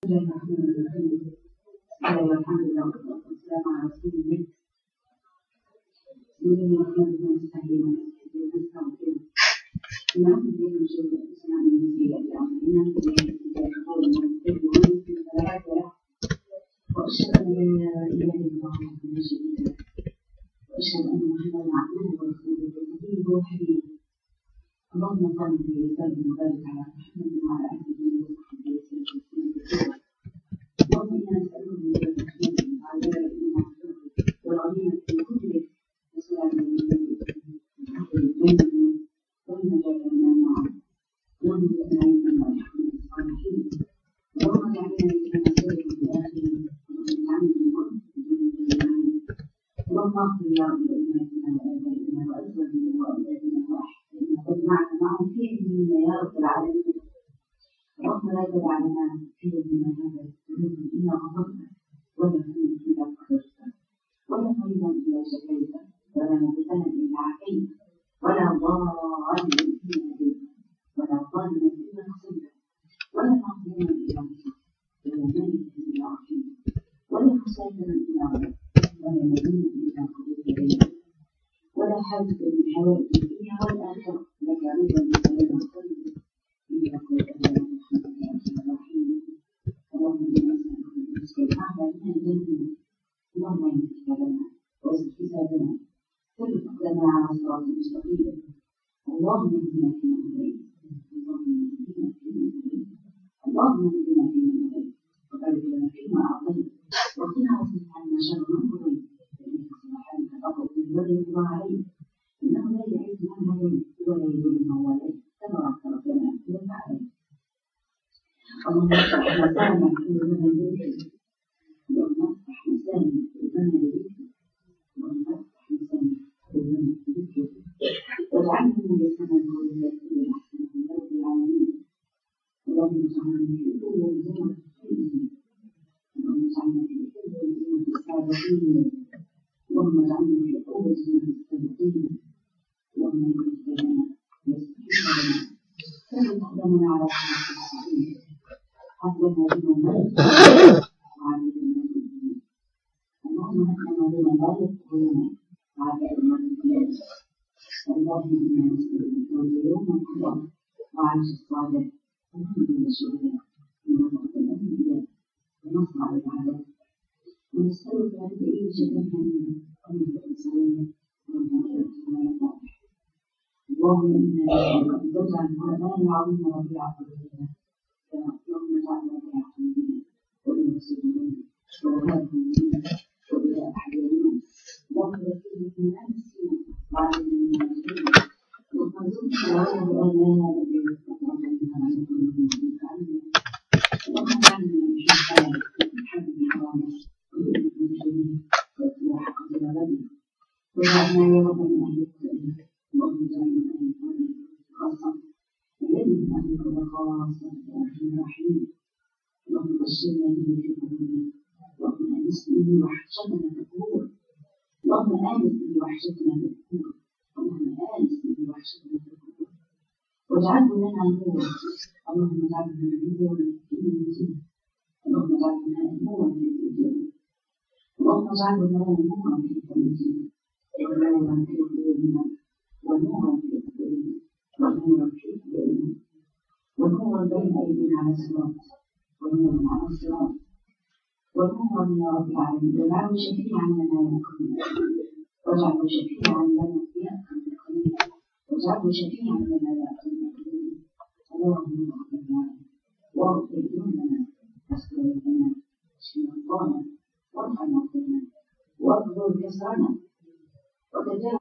بسم الله الرحمن الرحيم. الحمد لله والصلاة والسلام على رسول الله. نريد أن نستعين ونستغفر ونعوذ بالله من شرور أنفسنا ومن سيئات أعمالنا وأشهد أن لا إله إلا الله وحده لا شريك له وأشهد أن محمدا عبده ورسوله ونبيه وحبيبه. اللهم صل وسلم وبارك على محمد وعلى آله وصحبه وسلم. اللهم إنا نسألك من الرحمة والعافية والغنيمة من كل ذنب والسلامة من الجنة والنجاة من النار. اللهم اجعلنا من الرحمن الصالحين. اللهم اجعلنا من نصيرك في الآخرين. اللهم اجعلنا من المؤمنين. اللهم اغفر يا رب لأمتنا وآبائنا وأزواجنا وأولادنا وأحبابنا واجمعنا معهم في علمنا يا رب العالمين. اللهم لا تدع لنا في يومنا هذا ذنوبا إلا غفرته ولا هما إلا غفرته ولا مريضا إلا شفيته ولا مبتلا إلا عافيته ولا ضارا إلا هديته ولا ظالما إلا نصرته ولا مظلوما إلا نصرته ولا ميتا إلا عافيته ولا مسافرا إلا غفرته ولا مدينا إلا قضيت إليه ولا حاجة من حوائج الدنيا والآخرة لك رضا ولك خير إلا قضيت اللهم إنا نسألك الرزق الأعلى من الجنة. اللهم إنك كتابنا وزد حسابنا ثبت أقدامنا على الصراط المستقيم. اللهم اهدنا فيمن هديت اللهم اهدنا فيمن هديت اللهم اهدنا فيمن هديت وبارك لنا فيما أعطيت وقنا واصرف عنا شر ما قضيت فإنك سبحانك تقضي ولا يقضى عليك إنه لا يعز من هديت ولا يذل من واليت تبارك ربنا وتعالى. اللهم افتح مسامع كل من ذكر اللهم افتح مسامع كل من ذكر اللهم افتح مسامع كل من ذكر واجعلنا من يسمع كل ذكر احسن من رب العالمين. اللهم اجعلنا في كل زمن خير اللهم اجعلنا في كل زمن الصادقين اللهم اجعلنا في كل زمن الصادقين اللهم اجعلنا لنا واستحينا لنا ثبت اقدامنا على صراط المستقيم. اللهم اهدنا بما لا يذكرنا وعافنا بما اللهم انا نسالك الفوز يوم القيامه وعيش الصالح ونحن من الشهداء ونتقبل الانبياء ونصر على الاعداء ونسالك ان تعيش جنتنا ومن الانسانيه ومن الصالح. اللهم انا نسالك ان تجعل القران العظيم ربيع قلوبنا اللهم اجعلنا ربيع قلوبنا وإلى سجودنا وإلى همنا وإلى أحياننا اللهم ذكرنا بما نسينا وعلمنا ما نسينا وارزقنا وله آلاء اللهم اجعلنا من شهداء الحمد حرامه وإلى المسلمين وإصلاح قدر غدنا واجعلنا يا رب من أهل السنة اللهم اجعلنا من أهل السنة خاصة الذي من أهلك خاصة يا أرحم الراحمين. اللهم بشرنا به في قلوبنا اللهم آنسنا به وحشتنا في القبور اللهم آنس به وحشتنا في القبور اللهم آنس به وحشتنا في القبور واجعله لنا نورا اللهم اجعله لنا نورا في الوجود اللهم اجعله لنا نورا في الوجود اللهم اجعله لنا نورا في الوجود ونورا في قلوبنا ونورا في قلوبنا ونورا في قلوبنا ونورا بين أيدينا على الصراط ونورا على الصراط ونورا يا رب العالمين واجعله شفيعا لنا يا أخينا واجعله شفيعا لنا يا أخينا واجعله شفيعا لنا يا أخينا اللهم اغفر لنا واغفر ذنوبنا واستر لنا اشف مرضانا وارحم موتانا واغفر كسرنا وتجاوز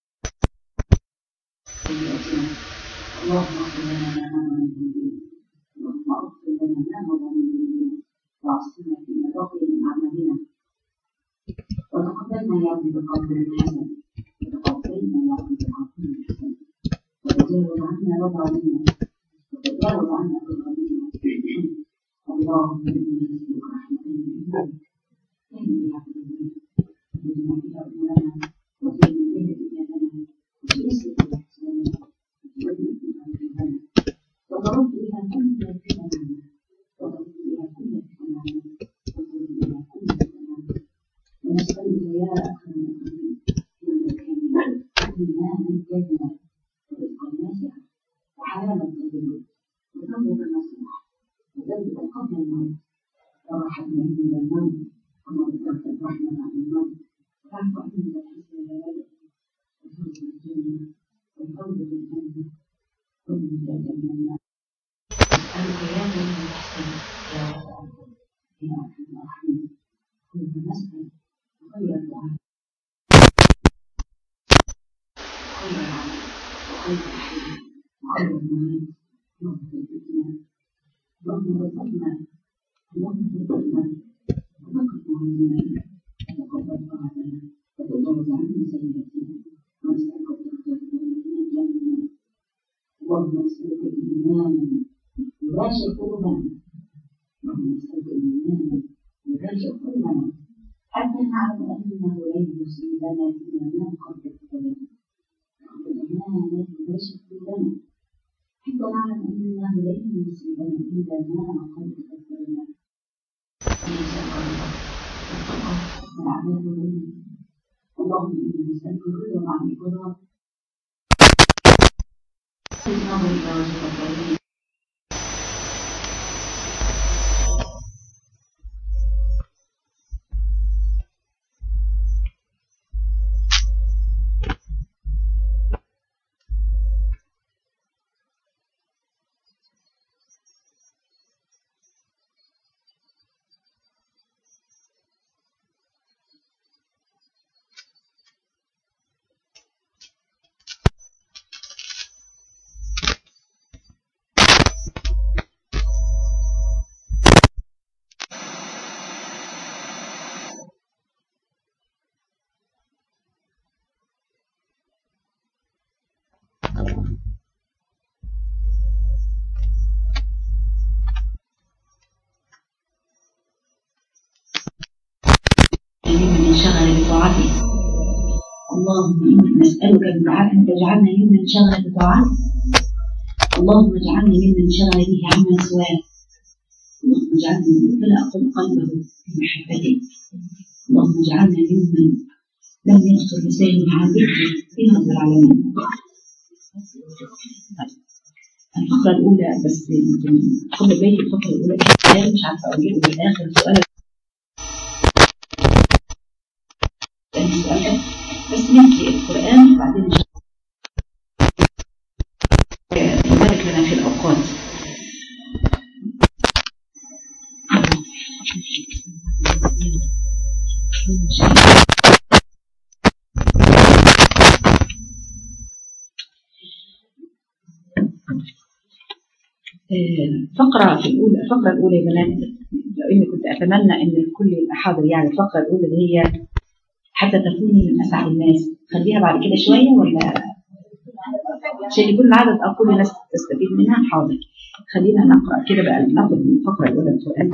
سيئاتنا. اللهم اغفر لنا ما مضى من ذنوبنا اللهم اغفر لنا ما مضى من ذنوبنا وعصمنا فيما بقي من أعمالنا وتقبلنا يا رب بقول حسن وتقبلنا يا رب بقول حسن وتجاوز عنا رضا منا وتجاوز عنا رضا منا. اللهم إنا نسألك رحمة من عندك تهدي بها قلوبنا وتهدنا بها أمورنا وتهدنا بها دنيانا وتيسر بها حسننا وتولي بها ربنا وترد بها كل ما فينا منا وترد بها كل يا أخي كان ورزقا واسعا وحلالا طيبا وذنبك نصوح وذنبك قبل الموت ورحمنا من الموت ومغفرة الرحمة عن الموت واعف عنا حسن الولد وفوز الجنة والفوز بالجنة والنجاة من النار أسألك يا من الإحسان يا رب يا أرحم الراحمين كل مسأل وخير الدعاء خير العمل وخير الحياة وخير الممات اللهم ارزقنا اللهم ارزقنا اللهم ارزقنا وبارك معنا وتقبل طاعتنا وتجاوز عنا سيئاتنا ونسألك التوفيق من الجنة اللهم نسألك إيمانا يباشر قلوبنا اللهم نسألك إيمانا يباشر قلوبنا حتى نعلم أنه لن يصيبنا فيما ما قبل قدرنا إيمانا يباشر قلوبنا حتى نعلم أنه لن يصيبنا إلا ما قبل قدرنا نسألك الله والتقى والعمل بالعلم اللهم إنا نسألك الرضا مع القضاء النظر إلى وجهك الكريم ممن انشغل بطاعته اللهم إنا نسألك بدعاء أن تجعلنا ممن انشغل بطاعته اللهم اجعلنا ممن انشغل به عما سواك اللهم اجعلنا ممن امتلأ قلبه بمحبتك اللهم اجعلنا ممن لم يخطر لسانه عن ذكرك يا رب العالمين. الفقرة الأولى بس خد بالي الفقرة الأولى مش عارفة أجيبه في الآخر سؤال بس نحكي القرآن وبعدين نبارك لنا في الأوقات. الفقرة الأولى يا بنات لأني كنت أتمنى أن الكل يبقى حاضر يعني الفقرة الأولى اللي هي حتى تكوني من أسعد الناس خليها بعد كده شوية ولا عشان يكون العدد أو كل الناس تستفيد منها حاضر. خلينا نقرأ كده بقى ناخد من الفقرة الأولى القرآن.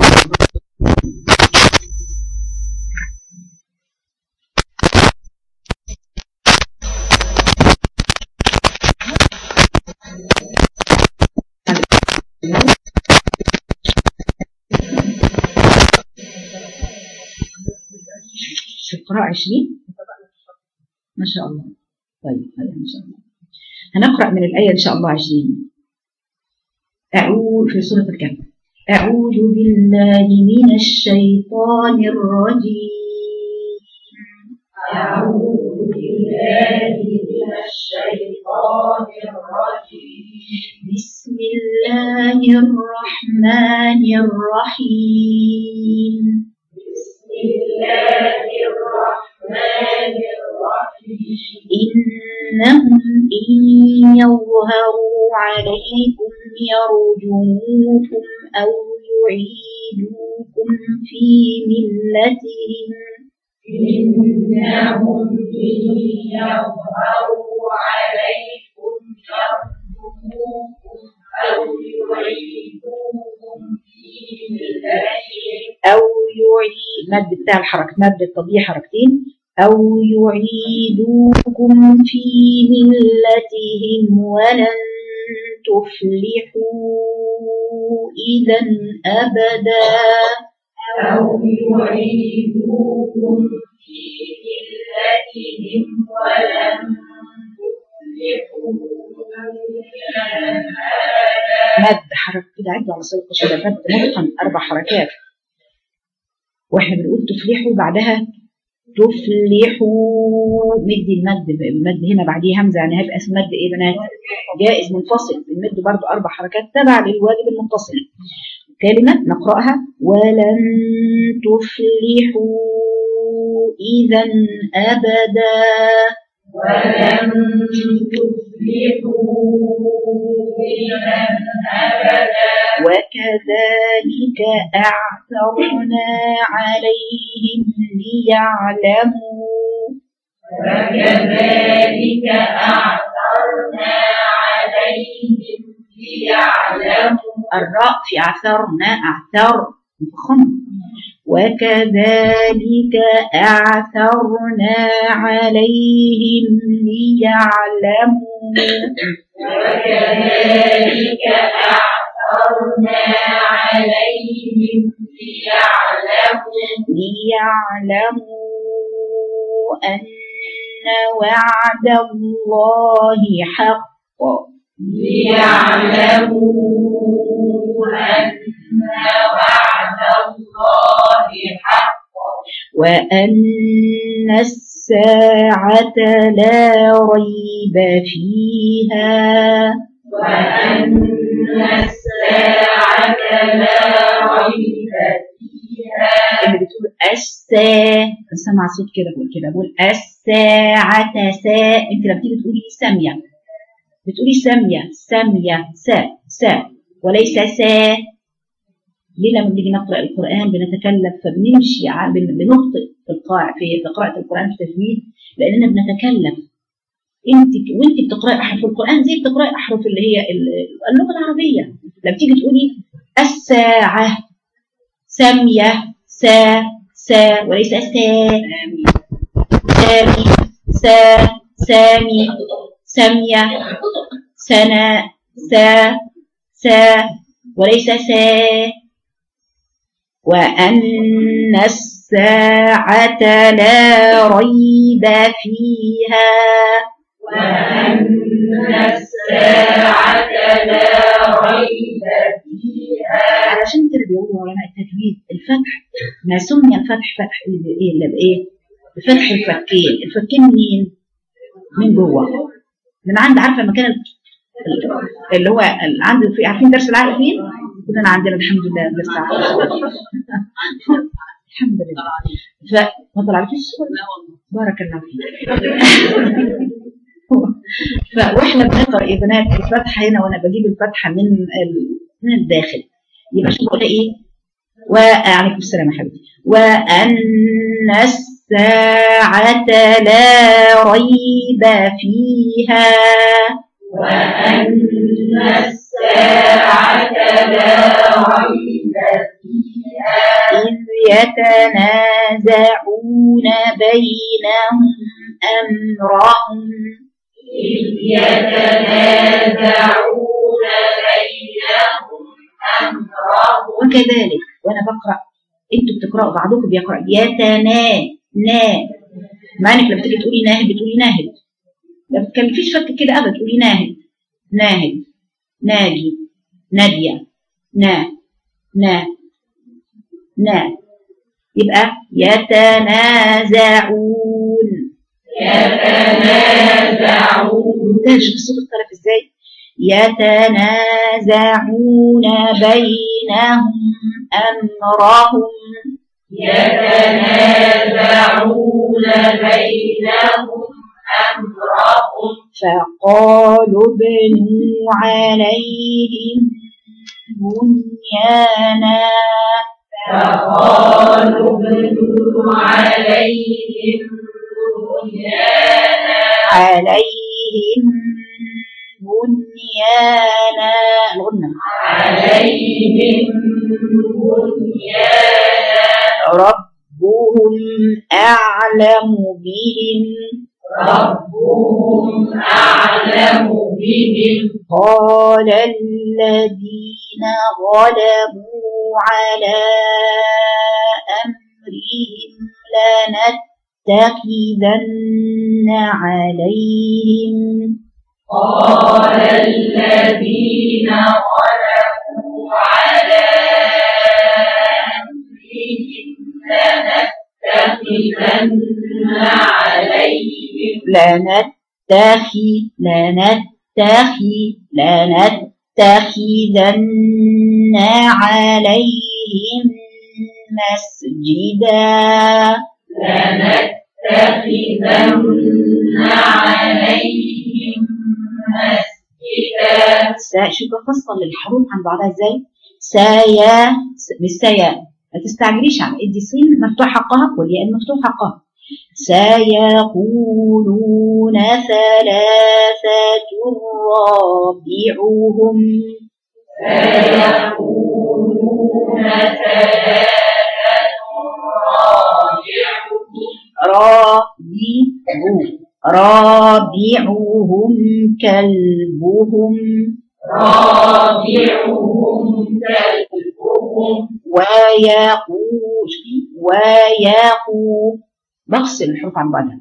القراءة 20 ما شاء الله. طيب ما شاء الله هنقرأ من الآية إن شاء الله 20. أعوذ في سورة الكهف. أعوذ بالله من الشيطان الرجيم. أعوذ بالله من الشيطان الرجيم. بسم الله الرحمن الرحيم. بسم الله الرحمن الرحيم. إنهم إن يظهروا عليكم يرجموكم أو يعيدوكم في ملتهم. إنهم إن يظهروا عليكم يرجموكم أو يعيدوكم في ملتهم. أو يعيد مد بتاع الحركة مد التضييع حركتين. أو يعيدوكم في ملتهم ولن تفلحوا إذا أبدا. أو يعيدوكم في عليهم ولن تفلحوا مد حركة كده، عدوا على صوت كده، مد متقن 4 حركات. واحنا بنقول تفلحوا بعدها تفلحوا، مد المد هنا بعديه همزه، يعني هيبقى اسم مد ايه بنات؟ جائز منفصل، المد برضو 4 حركات تبع للواجب المتصل. كلمه نقراها ولن تفلحوا اذا ابدا، ولن تفلحوا إذا أبدا، وكذلك أعثرنا عليهم ليعلموا، وكذلك أعثرنا عليهم ليعلموا، الراء في أعثرنا، أعثر مفخم، وكذلك أعثرنا عليهم ليعلموا، وكذلك أعثرنا عليهم ليعلموا أن وعد الله حق، ليعلموا أن وعد الله حق، وأن الساعة لا ريب فيها، وأن الساعة لا ريب فيها. اللي بتقول سمع صوت كده، بقول الساعة انت لما تيجي تقولي سامية بتقولي سامية سا وليس سا. ليه لما بنيجي نقرأ القرآن بنتكلف، فبنمشي بنخطئ في قراءة القرآن في التجويد، لأننا بنتكلف. وانت بتقرأي أحرف القرآن زي بتقرأي أحرف اللي هي اللغة العربية. لما تيجي تقولي الساعة سامية سا وليس سامي سامية سنا سا وليس سا. وأن الساعة لا ريب فيها، وأن الساعة لا ريب فيها. علشان كده بيقولوا علماء التجويد الفتح ما سمي الفتح فتح اللي بإيه؟ بفتح الفكين منين؟ من جوه، من عند، عارفه المكان اللي هو عند عارفين درس العقل فين؟ كلنا عندنا الحمد لله درس العقل الحمد لله. فما طلعتيش؟ بارك الله فيك. واحنا بنقرا يا بنات الفتحه هنا، وانا بجيب الفتحه من الداخل، يبقى شو بقول ايه؟ وعليكم السلام يا حبيبتي. وأن الساعة لا ريب فيها، وأن الساعة لا ريب فيها. إذ يتنازعون بينهم أمرهم، إذ يتنازعون بينهم أمرهم. وكذلك وأنا بقرأ انتوا بتقرأوا، بعضكم بيقرأ مع انك لما تيجي تقولي ناهد بتقولي ناهد، ما بتكلفيش فك كده ابدا، تقولي ناهد ناجي نادية نا يبقى يتنازعون. ممتاز. شوف الصوت اختلف ازاي. يتنازعون بينهم أمرهم، فقالوا ابنوا عليهم بنيانا، عليهم بنيانا الغنى، ربهم أعلم بهم، قال الذين غلبوا على أمرهم لنتخذن عليهم. قال الذين غلبوا على أمرهم لنتخذن عليهم لنتخذن عليهم مسجدا. لنتخذن عليهم مسجدا. شوف فصل الحروف عن بعضها ازاي. مش سيا، ما تستعجليش عن ادي سين مفتوح حقها والياء مفتوح حقها. سيقولون ثلاثة رابعهم. سيقولون ثلاثة رابعهم كلبهم. ويقول بفصل الحروف عن بعضها.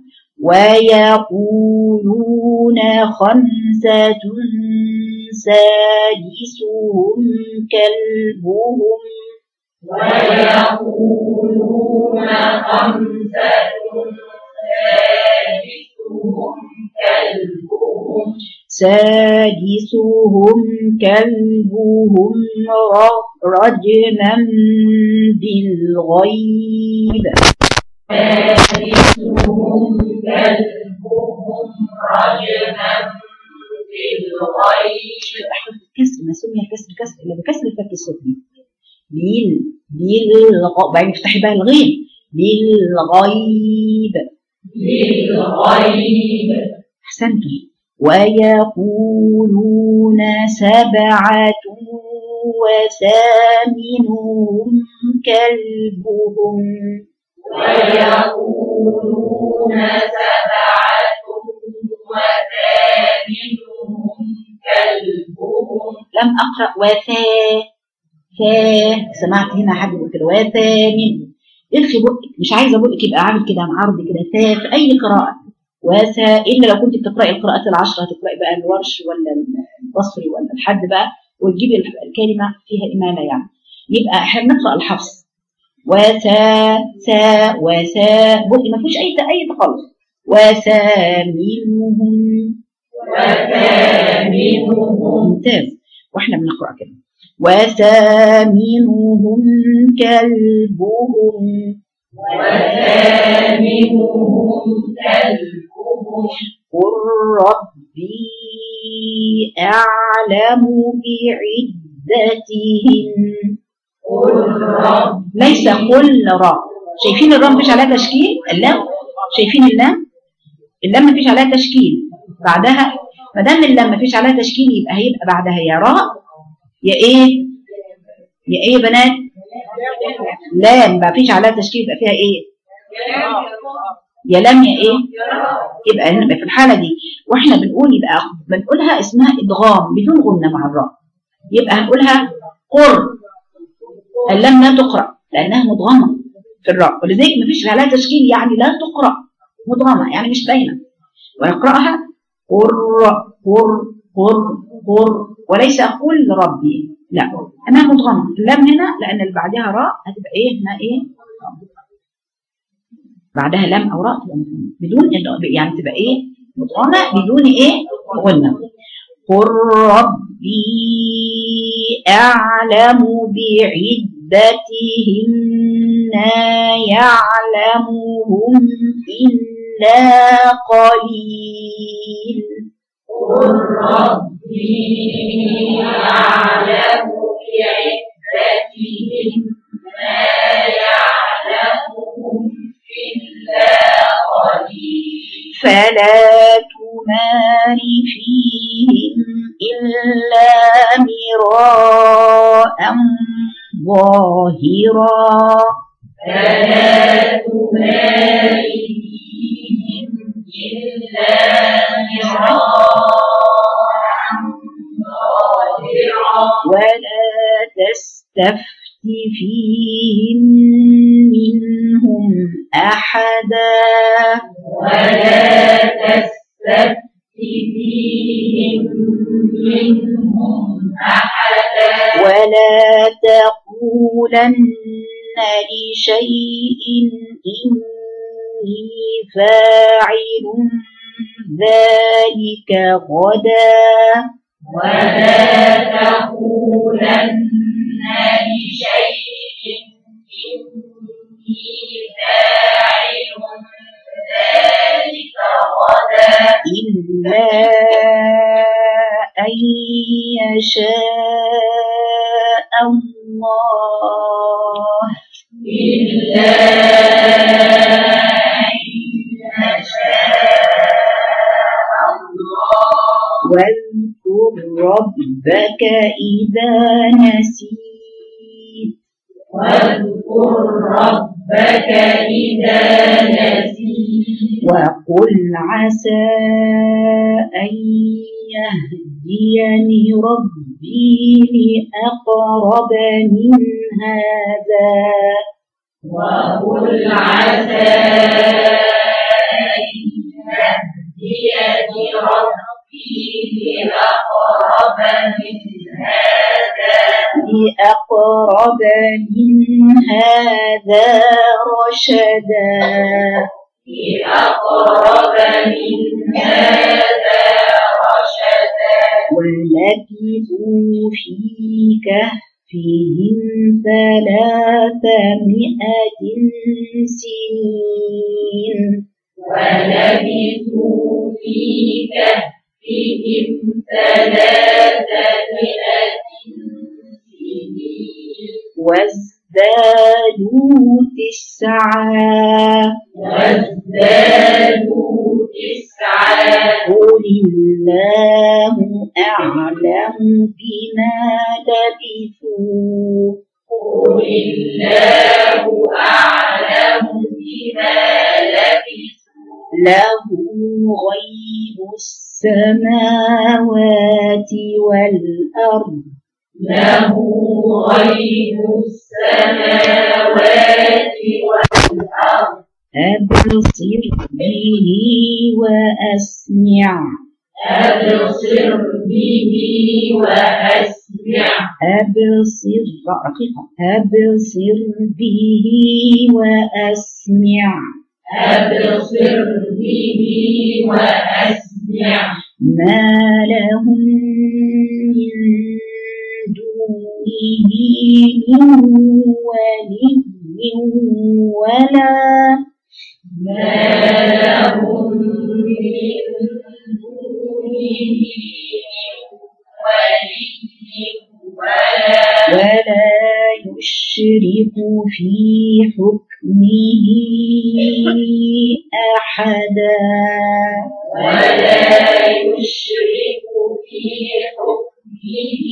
ويقولون خمسة سادسهم كلبهم. ويقولون خمسة سادسهم كلبهم رجما بالغيب. سادسهم كلبهم رجما بالغيب. حرف الكسر ما سمي الكسر كسر الا بكسر الفك السفلي. بعدين افتحي بقى الغين. بالغيب. احسنتم. ويقولون سبعة وثامنهم كلبهم. ويقولون سبعة وثامنهم كلبهم. لم أقرأ سمعت هنا حد يقول كده وثامن. ارخي بقك، مش عايزه بقك يبقى عامل كده معرض كده في اي قراءه. الا لو كنت بتقراي القراءات العشره، هتقراي بقى الورش ولا البصري ولا الحد بقى وتجيبي الكلمه فيها اماله يعني. يبقى احنا بنقرا الحفص وسا بقي ما فيش اي تخلص. وثامنهم ممتاز. واحنا بنقرا كده وثامنهم كلبهم. قل ربي أعلم بعدتهم. ليس قل را. شايفين الراء مفيش عليها تشكيل؟ اللام شايفين اللام مفيش عليها تشكيل. بعدها ما دام اللام مفيش عليها تشكيل يبقى هيبقى بعدها يا راء يا ايه يا بنات؟ لام ما فيش عليها تشكيل يبقى فيها ايه؟ يا لام يا ايه؟ يبقى في الحاله دي واحنا بنقولها اسمها ادغام بدون غنه مع الراء. يبقى هنقولها قر. اللام لا تقرا لانها مدغمه في الراء، ولذلك ما فيش عليها تشكيل يعني لا تقرا، مدغمه يعني مش باينه. ونقراها قر وليس قل ربي، لا انا مدغمه. اللام هنا لان اللي بعدها راء هتبقى ايه؟ هنا ايه؟ بعدها لام او راء تبقى بدون يعني تبقى ايه؟ مدغمه بدون ايه؟ غنه. قل ربي اعلم بعدتهم ما يعلمهم الا قليل. قل ربي أعلم بعدتهم ما يعلمهم إلا قليل. فلا تمار فيهم إلا مراء ظاهرا. فلا تمار فيهم إلا ولا تستفت فيهم منهم أحدا. لشيء إني فاعل ذلك غدا ولا تقولن لشيء إني فاعل ذلك غدا إلا أن يشاء الله إلا أن يشاء الله واذكر ربك إذا نسيت واذكر ربك إذا نسيت وقل عسى أن يهديني ربي لأقرب من هذا وقل عسى أن يهديني ربي لأقرب من هذا رشدا لأقرب من هذا رشدا ولبثوا في كهفهم 300 سنين ولبثوا في كهفهم 300 سنين وازدادوا 9 قل الله أعلم بما لبثوا قل الله أعلم بما لبثوا له غيب السماوات والأرض له غيب السماوات والأرض أبصر به وأسمع أبصر به وأسمع أبصر به وأسمع أبصر به وأسمع ما لهم من دونه من ولي ولا ما لهم من دونه ولي ولا يشرك في حكمه أحدا ولا يشرك في حكمه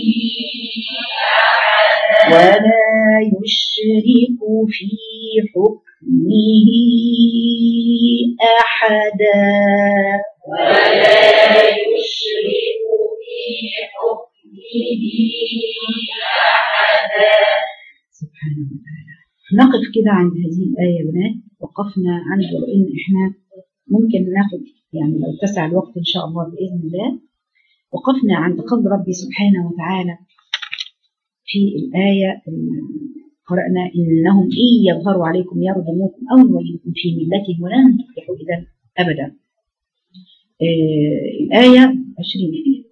أحدا ولا يشرك في حكمه أحدا ولا يشرك في حكمه أحدا. سبحانه وتعالى. نقف كده عند هذه الآية يا بنات، وقفنا عند وإن إحنا ممكن ناخد يعني لو اتسع الوقت إن شاء الله بإذن الله. وقفنا عند قول ربي سبحانه وتعالى في الآية قرأنا إنهم إن يظهروا عليكم يرجموكم أو يولوكم في ملتهم ولن تفلحوا إذا أبدا. الآية 20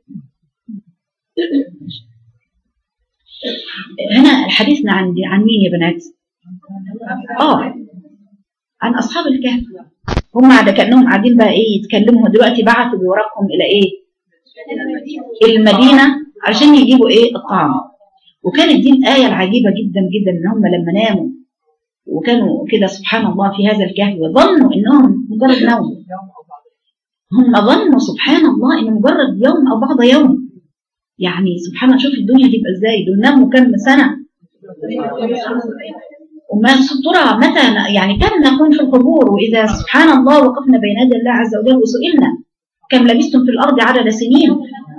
هنا حديثنا عن مين يا بنات؟ عن أصحاب الكهف. هم كأنهم قاعدين بقى إيه يتكلموا دلوقتي، بعثوا بورقهم إلى إيه؟ المدينة علشان يجيبوا إيه؟ الطعام. وكانت دي الآية العجيبة جدا جدا إن هم لما ناموا وكانوا كده سبحان الله في هذا الكهف وظنوا إنهم مجرد نوم. هم ظنوا سبحان الله إنه مجرد يوم أو بعض يوم. يعني سبحان الله، شوف الدنيا تبقى إزاي. دول ناموا كم سنة؟ وما ترى متى يعني كم نكون في القبور، وإذا سبحان الله وقفنا بين يدي الله عز وجل وسئلنا كم لبثتم في الأرض عدد سنين.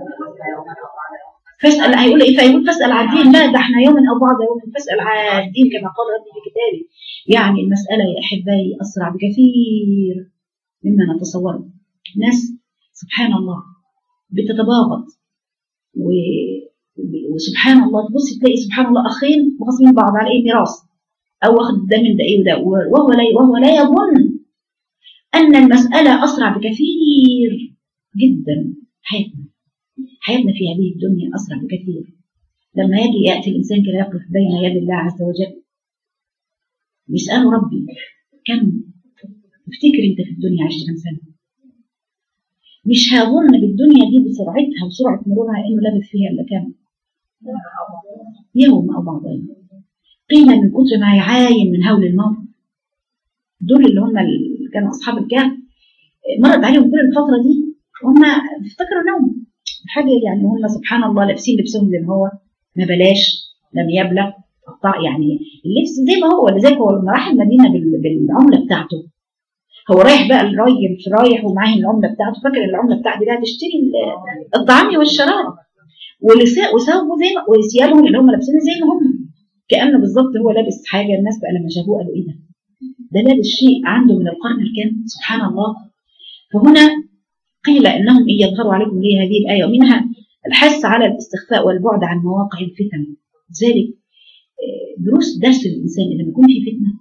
فاسأل، هيقول إيه؟ فيقول فاسأل عن الدين. لا، ده احنا يوم أو بعض يوم. فاسأل عن الدين كما قال ربي في كتابه. يعني المسألة يا أحبائي أسرع بكثير مما نتصوره. ناس سبحان الله بتتباغض وسبحان الله تبص تلاقي سبحان الله أخين مغصبين بعض على إيه؟ ميراث. أو واخد ده من ده إيه وده، وهو لا يظن أن المسألة أسرع بكثير جدا. حياتنا في هذه الدنيا أسرع بكثير. لما يأتي الإنسان كده يقف بين يد الله عز وجل يسأله ربي كم تفتكر أنت في الدنيا عشت كم سنة؟ مش هظن بالدنيا دي بسرعتها وسرعة مرورها إنه لابث فيها إلا كم يوم أو بعض يوم. قيل من كتر ما يعاين من هول الموت. دول اللي هم كانوا أصحاب الكهف مرت عليهم كل الفترة دي هم افتكروا نوم حاجة، يعني هم سبحان الله لابسين لبسهم زي ما هو، ما بلاش لم يبلغ يعني اللبس زي ما هو. ولذلك هو لما راح المدينة بالعملة بتاعته، هو رايح بقى الراجل رايح ومعاه العملة بتاعته، فاكر العملة بتاعتي دي هتشتري الطعام والشراب وثوبه زي ما وثيابهم اللي هم لابسينها زي ما هم، كأنه بالظبط هو لابس حاجة. الناس بقى لما شافوه قالوا ايه ده لابس شيء عنده من القرن الكام، سبحان الله. فهنا قيل انهم ان يظهروا عليكم ليه هذه الايه، ومنها الحث على الاستخفاء والبعد عن مواقع الفتن. لذلك درس الانسان لما يكون في فتنه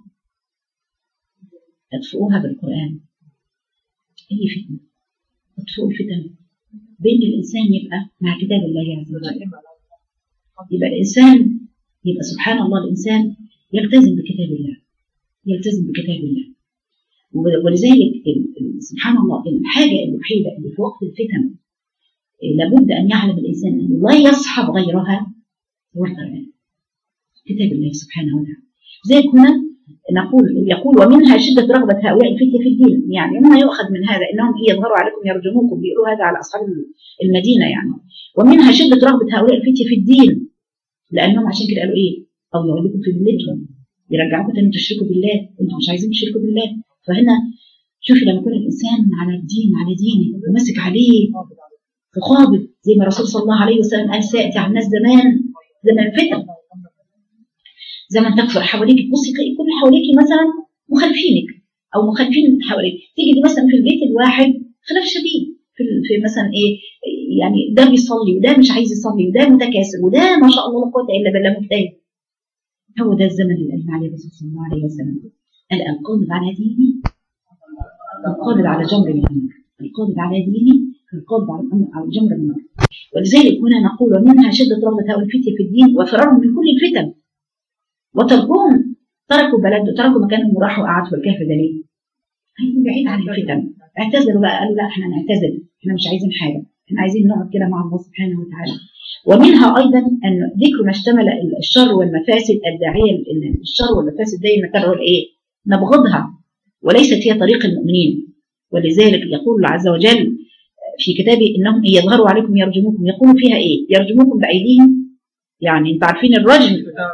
اطفئوها بالقران. اي فتنه اطفئوا الفتن بين الانسان يبقى مع كتاب الله عز وجل. يبقى الانسان يبقى سبحان الله الانسان يلتزم بكتاب الله، يلتزم بكتاب الله. ولذلك سبحان الله الحاجة الوحيدة اللي في وقت الفتن لابد أن يعلم الإنسان أنه لا يصحب غيرها هو القرآن، كتاب الله سبحانه وتعالى. زي هنا يقول ومنها شدة رغبة هؤلاء الفتية في الدين. يعني ما يؤخذ من هذا أنهم يظهروا عليكم يرجموكم، بيقولوا هذا على أصحاب المدينة يعني. ومنها شدة رغبة هؤلاء الفتية في الدين، لأنهم عشان كده قالوا إيه، أو يعودوكم في ملتهم، يرجعوكم تاني تشركوا بالله، أنتم مش عايزين تشركوا بالله. فهنا شوفي لما يكون الإنسان على الدين على دينه ومسك عليه خابط، زي ما الرسول صلى الله عليه وسلم قال سيأتي على الناس زمان فتن، زمن تكثر حواليك. بصي تلاقي كل حواليك مثلا مخالفينك او مخالفين حواليك، تيجي مثلا في البيت الواحد خلاف شديد في مثلا ايه، يعني ده بيصلي وده مش عايز يصلي وده متكاسل وده ما شاء الله لا قوه الا بالله مجتهد. هو ده الزمن اللي قال عليه الرسول صلى الله عليه وسلم، قال القابض على ديني القابض على جمر النار، القابض على ديني القابض على جمر النار. ولذلك هنا نقول ومنها شده رغبه هؤلاء الفتيه في الدين وفرارهم من كل الفتن، وتركوهم تركوا بلد تركوا مكانهم وراحوا قعدوا في الكهف. ده ليه؟ عايزين بعيد عن الفتن، اعتزلوا بقى، قالوا لا احنا نعتزل، احنا مش عايزين حاجه، احنا عايزين نقعد كده مع الله سبحانه وتعالى. ومنها ايضا ان ذكر ما اشتمل الشر والمفاسد الداعيه، ان الشر والمفاسد دايما تدعو لايه؟ نبغضها وليست هي طريق المؤمنين. ولذلك يقول الله عز وجل في كتابه انهم ان يظهروا عليكم يرجموكم، يقولوا فيها ايه؟ يرجموكم بايديهم، يعني انتوا عارفين الرجم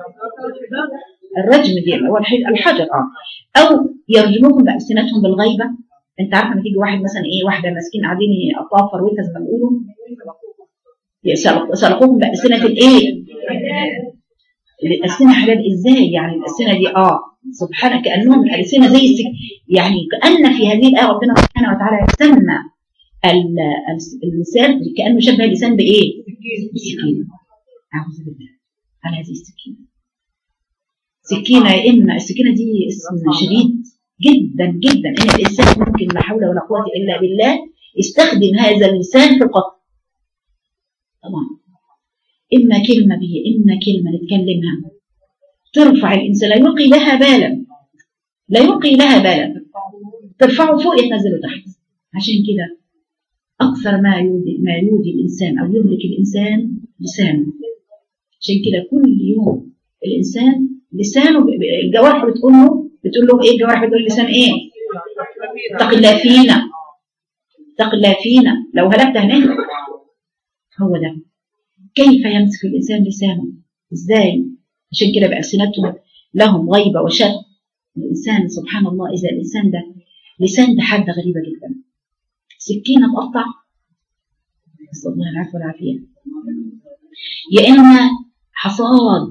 دي هو الحجر او يرجموكم بالسنتهم بالغيبه. انت عارفه لما تيجي واحد مثلا ايه، واحده ماسكين قاعدين يقطعوا فروتها زي ما بيقولوا، سلقوكم بالسنه الايه؟ الألسنة حلال ازاي؟ يعني الألسنة دي سبحانك كأنهم الألسنة زي يعني كأن في هذه الآية ربنا سبحانه وتعالى سمى اللسان كأنه شبه اللسان بإيه؟ بالسكينة. أعوذ بالله على هذه السكينة. سكينة يا إما السكينة دي اسم شديد جدا جدا، إن الإنسان ممكن لا حول ولا قوة إلا بالله يستخدم هذا اللسان في القتل. طبعا إما كلمة به إما كلمة نتكلمها ترفع الإنسان لا يلقي لها بالا ترفعه فوق يتنزله تحت. عشان كده أكثر ما يودي الإنسان أو يهلك الإنسان لسانه. عشان كده كل يوم الإنسان لسانه الجوارح بتقول له إيه؟ الجوارح بتقول لسان إيه؟ اتق الله فينا لو هلكت هنهلك. هو ده كيف يمسك الإنسان لسانه إزاي؟ عشان كده بألسنتهم لهم غيبة وشر. الإنسان سبحان الله إذا الإنسان ده لسان ده حاجة غريبة جدا، سكينة تقطع، نسأل الله العافية والعافية، يا إما حصاد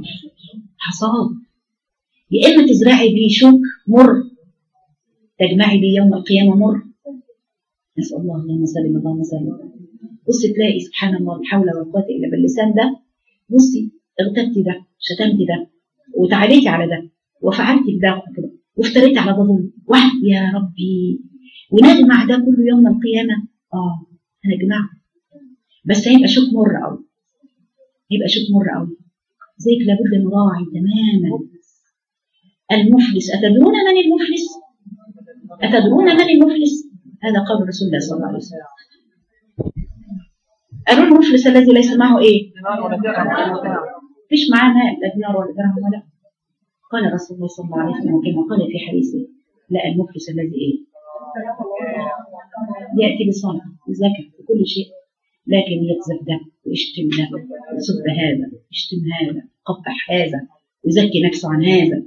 يا إما تزرعي بيه شوك مر تجمعي بيه يوم القيامة مر. نسأل الله اللهم صل. بصي تلاقي سبحان الله لا حول ولا قوة إلا باللسان ده. بصي اغتبتي ده، شتمتي ده، وتعاليتي على ده، وفعلت كده كده وافتريت على ده ظلم واحد يا ربي، ونجمع ده كله يوم القيامة. هنجمعه، بس هيبقى شوك مر قوي، هيبقى شوك مر قوي. زيك لابد نراعي تماما. المفلس، أتدرون من المفلس؟ أتدرون من المفلس؟ هذا قول رسول الله صلى الله عليه وسلم. قالوا المفلس الذي ليس معه ايه؟ فيش معاه مال، لا دينار ولا درهم ولا. قال رسول الله صلى الله عليه وسلم كما قال في حديثه: لا، المفلس الذي ايه؟ يأتي بصلاة وزكاة وكل شيء، لكن يكذب ده ويشتم ده ويسب هذا ويشتم هذا ويقبح هذا ويزكي نفسه عن هذا.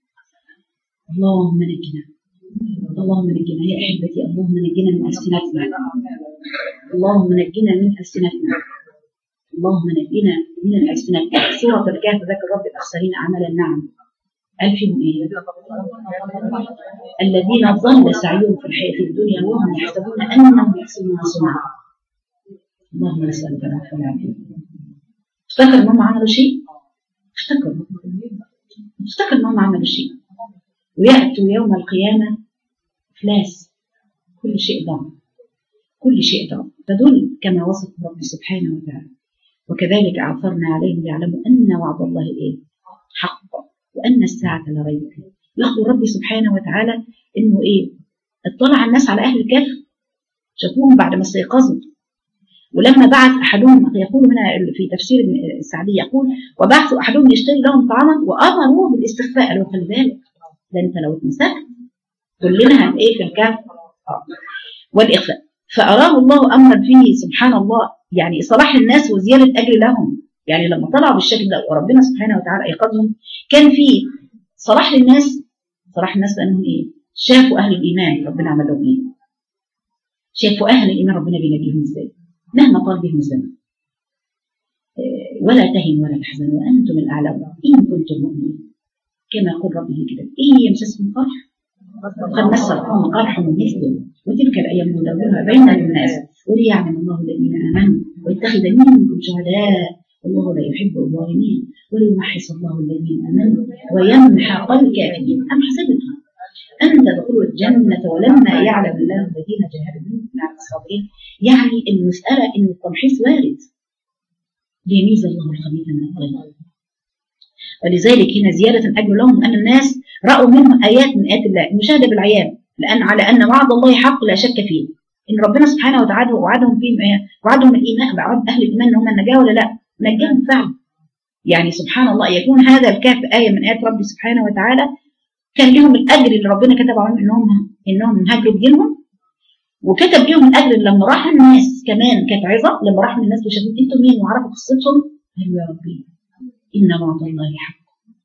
اللهم نجنا، اللهم نجنا يا احبتي، اللهم نجنا من ألسنتنا، اللهم نجنا من ألسنتنا، اللهم نجنا من ألسنتنا. سورة الكهف ذكر رب الأخسرين أعمالا. نعم، قال فيهم ايه؟ الذين ضل سعيهم في الحياة الدنيا وهم يحسبون أنهم يحسنون صنعا. اللهم نسألك العفو والعافية. افتكر انهم عملوا شيء؟ افتكر انهم عملوا شيء، ويأتوا يوم القيامة إفلاس، كل شيء ضاع، كل شيء ضاع. فدول كما وصف رب سبحانه وتعالى. وكذلك أعثرنا عليهم ليعلموا أن وعد الله إيه؟ حق، وأن الساعة لا ريب فيها. يخبر ربي سبحانه وتعالى إنه إيه؟ اطلع الناس على أهل الكهف، شافوهم بعد ما استيقظوا، ولما بعث أحدهم، يقول هنا في تفسير السعدي، يقول: وبعثوا أحدهم يشتري لهم طعاما وأمروا بالاستخفاء. قالوا خلي بالك، ده أنت لو اتمسكت كلنا إيه في الكهف والإخفاء. فأراه الله أمرا فيه سبحان الله، يعني صلاح الناس وزيادة أجر لهم. يعني لما طلعوا بالشكل ده وربنا سبحانه وتعالى أيقظهم، كان في صلاح للناس، صلاح الناس لأنهم إيه؟ شافوا أهل الإيمان ربنا عمل لهم إيه؟ شافوا أهل الإيمان ربنا بينجيهم إزاي مهما طال بهم الزمن. ولا تهنوا ولا تحزنوا وأنتم الأعلون إن كنتم مؤمنين. كما يقول ربه كده: إن يمسسكم قرح قد مس القوم قرح مثله وتلك الأيام نداولها بين الناس وليعلم الله الذين آمنوا ويتخذ منكم شهداء والله لا يحب الظالمين وليمحص الله الذين آمنوا ويمحق الكافرين. أم حسبتم أن تدخلوا الجنة ولما يعلم الله الذين جاهدوا منكم مع الصابرين. يعني المسألة إن التمحيص وارد ليميز الله الخبيث من الطيب. ولذلك هنا زيادة أجر لهم أن الناس رأوا منهم آيات من آيات الله المشاهدة بالعيان، لأن على أن وعد الله حق لا شك فيه، إن ربنا سبحانه وتعالى وعدهم فيه، وعدهم الإيمان، وعد أهل الإيمان أنهم النجاة ولا لا؟ نجاهم فعلا. يعني سبحان الله يكون هذا الكهف آية من آيات ربي سبحانه وتعالى، كان لهم الأجر اللي ربنا كتب عليهم إنهم هاجروا بدينهم، وكتب لهم الأجر لما راحوا الناس كمان كانت عظة، لما راحوا الناس وشافوا أنتم مين وعرفوا قصتهم قالوا يا ربي إن وعد الله حق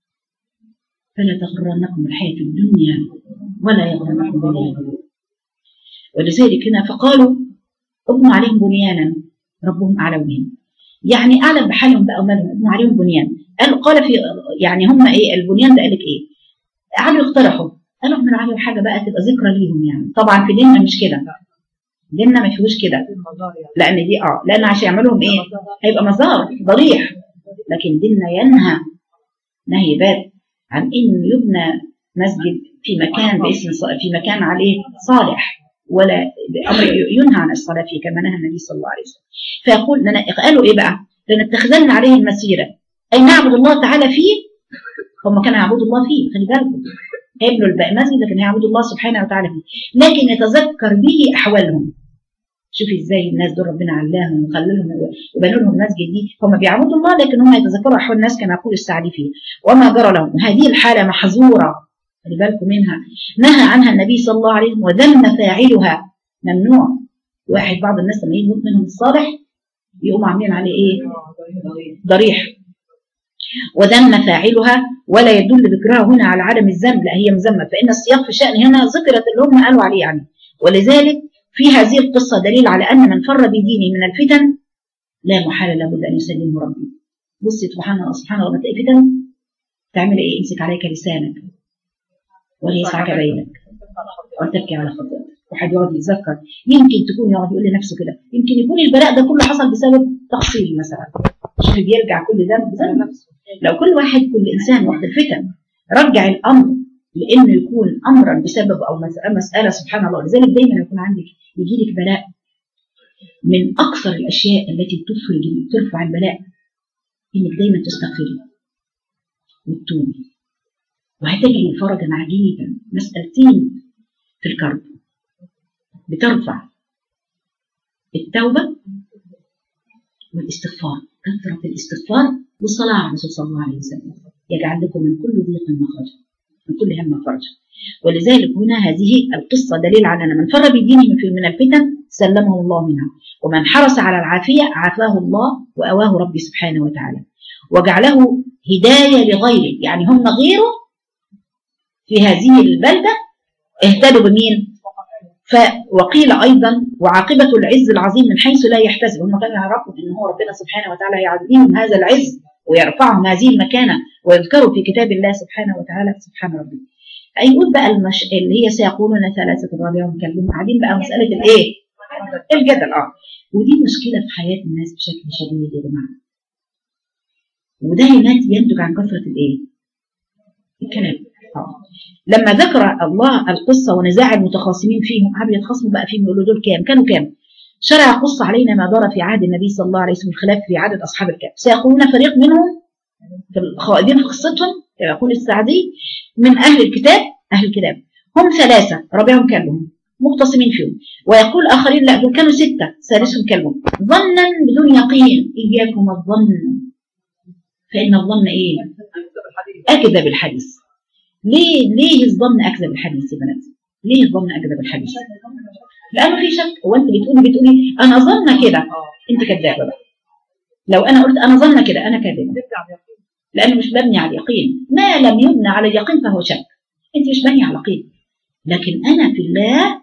فلا تغرنكم الحياة الدنيا ولا يغرنكم بالله الغرور. ولذلك هنا فقالوا ابنوا عليهم بنيانا ربهم أعلم بهم، يعني أعلم بحالهم بقى ومالهم، ابنوا عليهم بنيان. قال في يعني هم إيه البنيان ده؟ قالك إيه؟ قعدوا يقترحوا، قالوا اعملوا عليهم حاجة بقى تبقى ذكرى ليهم. يعني طبعا في ديننا مش كده، ديننا ما فيهوش كده، لأن دي لأن عشان يعملوهم إيه؟ هيبقى مزار ضريح. لكن ديننا ينهى نهي بات عن إن يبنى مسجد في مكان باسم في مكان عليه صالح، ولا أمر ينهى عن الصلاة فيه كما نهى النبي صلى الله عليه وسلم. فيقول قالوا إيه بقى؟ لنتخذن عليه المسيرة، أي نعبد الله تعالى فيه. هم كانوا يعبدوا الله فيه، خلي بالكم، هيبنوا المسجد لكن يعبدوا الله سبحانه وتعالى فيه، لكن يتذكر به أحوالهم. شوفي ازاي الناس دول ربنا علاهم وخللهم وبنوا لهم المسجد دي، هم بيعبدوا الله لكن هم يتذكروا احوال الناس كما يقول السعدي فيه وما جرى لهم. وهذه الحاله محظوره، خلي بالكم منها، نهى عنها النبي صلى الله عليه وسلم وذم فاعلها، ممنوع. واحد بعض الناس لما يموت منهم الصالح يقوموا عاملين عليه ايه؟ ضريح. وذم فاعلها ولا يدل ذكرها هنا على عدم الذنب، لا هي مذمه، فان السياق في شان هنا ذكرت اللي هم قالوا عليه يعني. ولذلك في هذه القصة دليل على أن من فر بدينه من الفتن لا محالة لابد أن يسلمه ربي. بصي سبحان الله سبحان الله، لما تلاقي فتن تعمل إيه؟ امسك عليك لسانك وليسعك بينك وتبكي على خطأك. واحد يقعد يتذكر، يمكن تكون يقعد يقول لنفسه كده، يمكن يكون البلاء ده كله حصل بسبب تقصيري مثلا، مش بيرجع كل ذنب بسبب نفسه. لو كل واحد كل إنسان وقت الفتن رجع الامر لانه يكون امرا بسبب او مساله سبحان الله. لذلك دايما يكون عندك يجي لك بلاء، من اكثر الاشياء التي ترفع البلاء انك دايما تستغفري وتتوبي، وهتجد فرجا عجيبا. مسألتين في الكرب بترفع: التوبة والاستغفار، كثرة الاستغفار والصلاة على الرسول صلى الله عليه وسلم يجعل لكم من كل ضيق مخرجا، من كل هم فرجا. ولذلك هنا هذه القصة دليل على أن من فر بدينه من الفتن سلمه الله منها، ومن حرص على العافية عافاه الله وأواه ربي سبحانه وتعالى، وجعله هداية لغيره. يعني هم غيره في هذه البلدة اهتدوا بمين؟ وقيل أيضا وعاقبة العز العظيم من حيث لا يحتسب. هم كانوا يعرفوا أن هو ربنا سبحانه وتعالى يعزيهم هذا العز ويرفعهم هذه المكانة ويذكروا في كتاب الله سبحانه وتعالى سبحان ربي. يقول بقى اللي هي سيقولون ثلاثة رابعهم كلمة، قاعدين بقى مسألة الايه؟ الجدل. ودي مشكلة في حياة الناس بشكل شديد يا جماعة، وده ينتج عن كثرة الايه؟ الكلام. لما ذكر الله القصة ونزاع المتخاصمين فيهم، قعدوا يتخاصموا بقى فيهم يقولوا دول كانوا شرع قص علينا ما دار في عهد النبي صلى الله عليه وسلم الخلاف في عدد أصحاب الكهف. سيقولون فريق منهم في الخائضين في قصتهم يقول السعدي من أهل الكتاب هم ثلاثة رابعهم كلبهم مختصمين فيهم، ويقول آخرين لا دول كانوا ستة ثالثهم كلبهم، ظنا بدون يقين. إياكم الظن فإن الظن إيه؟ أكذب الحديث. ليه الظن أكذب الحديث يا بنات؟ ليه الظن أكذب الحديث؟ لأنه في شك. وأنت بتقولي أنا ظن كده، أنت كذابة بقى. لو أنا قلت أنا ظن كده أنا كذابة، لأنه مش مبني على اليقين. ما لم يبنى على اليقين فهو شك. أنت مش بني على يقين، لكن أنا في الله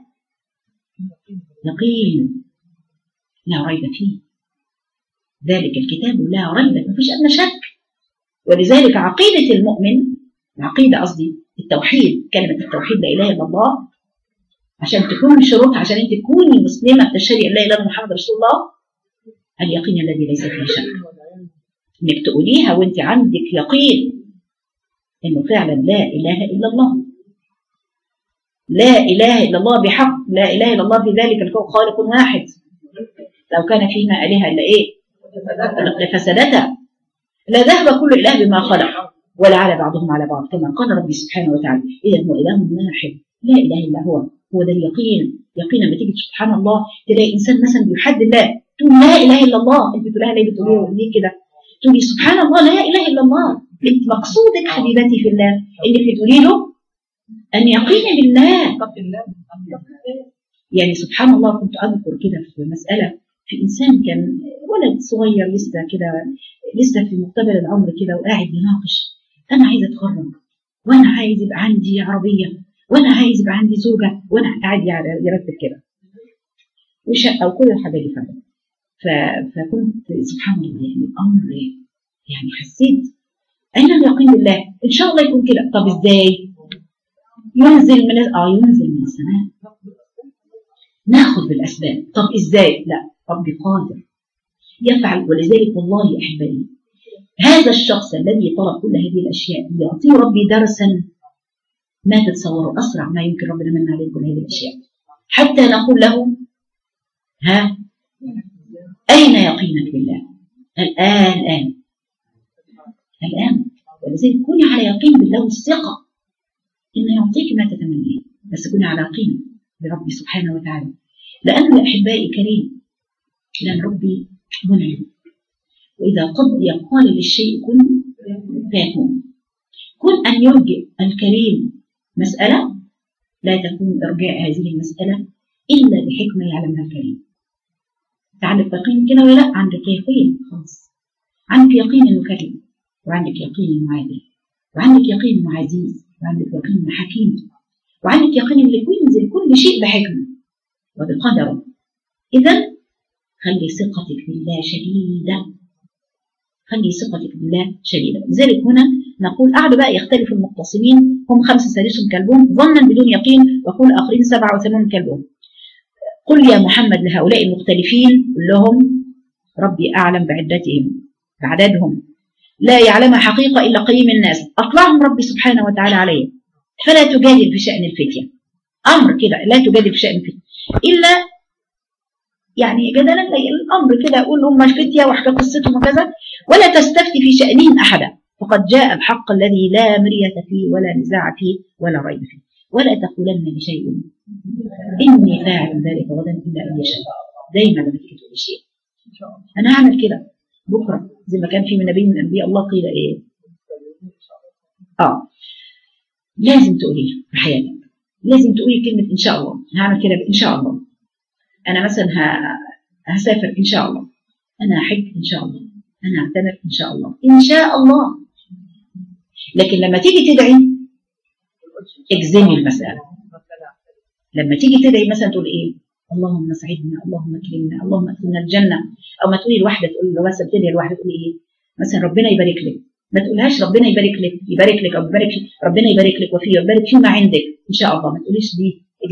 يقين لا ريب فيه، ذلك الكتاب لا ريب، ما فيش أدنى شك. ولذلك عقيدة المؤمن، قصدي التوحيد، كلمة التوحيد لا إله إلا الله، عشان تكون من شروط عشان أنت تكوني مسلمة تشهدي أن لا إله إلا محمد رسول الله، اليقين الذي ليس فيه شك، إنك تقوليها وأنت عندك يقين إنه فعلا لا إله إلا الله، لا إله إلا الله بحق، لا إله إلا الله في ذلك الكون خالق واحد، لو كان فيما آلهة إلا إيه؟ لفسدتا، لا ذهب كل إله بما خلق ولا على بعضهم على بعض، كما قال ربي سبحانه وتعالى إذا هو إله واحد لا إله إلا هو ده اليقين. يقين لما تيجي سبحان الله تلاقي إنسان مثلا بيحد الله تقول لا إله إلا الله، أنت بتقولها ليه؟ بتقولي ليه كده؟ تقولي سبحان الله لا إله إلا الله. أنت مقصودك حبيبتي في الله إنك بتقولي له أن يقين بالله. يعني سبحان الله كنت أذكر كده في مسألة في إنسان كان ولد صغير لسه في مقتبل العمر كده وقاعد يناقش أنا عايز أتخرج وأنا عايز يبقى عندي عربية وأنا عايز يبقى عندي زوجة وأنا قاعد يرتب كده وشقة وكل الحاجات دي فعلا. فكنت سبحان الله يعني الأمر يعني حسيت أين اليقين بالله؟ إن شاء الله يكون كده. طب إزاي؟ ينزل من السماء ناخذ بالأسباب. طب إزاي؟ لا ربي قادر يفعل. ولذلك والله أحبائي هذا الشخص الذي طلب كل هذه الأشياء يعطيه ربي درسا ما تتصوروا أسرع ما يمكن ربنا من عليه كل هذه الأشياء، حتى نقول له ها أين يقينك بالله؟ الآن. ولذلك كوني على يقين بالله والثقة إنه يعطيك ما تتمنين، بس كوني على يقين بربي سبحانه وتعالى، لأنه يا أحبائي كريم، لأن ربي منعم، وإذا قال للشيء كن فيكون. كن أن يرجع الكريم مسألة لا تكون إرجاء هذه المسألة إلا بحكمة يعلمها الكريم. عندك يقين كده ولا لا؟ عندك يقين خلاص، عندك يقين إنه كريم، وعندك يقين إنه عادل، وعندك يقين إنه عزيز، وعندك يقين إنه حكيم، وعندك يقين إنه ينزل كل شيء بحكمة وبقدره. إذا خلي ثقتك بالله شديدة. لذلك هنا نقول قعدوا بقى يختلف المختصمين، هم 5 سادسهم كلبهم ظنا بدون يقين، وقول آخرين 87 كلبهم. قل يا محمد لهؤلاء المختلفين قل لهم ربي أعلم بعددهم لا يعلمها حقيقة إلا قليل من الناس، أطلعهم ربي سبحانه وتعالى عليه. فلا تجادل في شأن الفتية، أمر كده، لا تجادل في شأن الفتية إلا يعني جدلا الأمر كده، أقول هم الفتية واحكي قصتهم وكذا، ولا تستفتي في شأنهم أحدا، فقد جاء الحق الذي لا مرية فيه ولا نزاع فيه ولا ريب فيه. ولا تقولن لشيء إني فاعل ذلك غدا إلا أن يشاء. دايما لما تيجي تقول شيء أنا هعمل كده بكرة، زي ما كان في من نبي من أنبياء الله قيل إيه؟ لازم تقوليها في حياتك، لازم تقولي كلمة إن شاء الله، هعمل كده إن شاء الله، أنا مثلا هسافر إن شاء الله، أنا هحج إن شاء الله، أنا هعتمر إن شاء الله، إن شاء الله. لكن لما تيجي تدعي اجزمي المسألة. لما تيجي تدعي مثلا تقول إيه؟ اللهم سعدنا، اللهم اكرمنا، اللهم ادخلنا الجنة. أو ما تقولي لواحدة، تقول له مثلا تدعي لواحدة تقولي إيه؟ مثلا ربنا يبارك لك، ما تقولهاش ربنا يبارك لك يبارك لك أو يبارك ربنا يبارك لك وفيه يبارك فيما عندك إن شاء الله، ما تقوليش دي.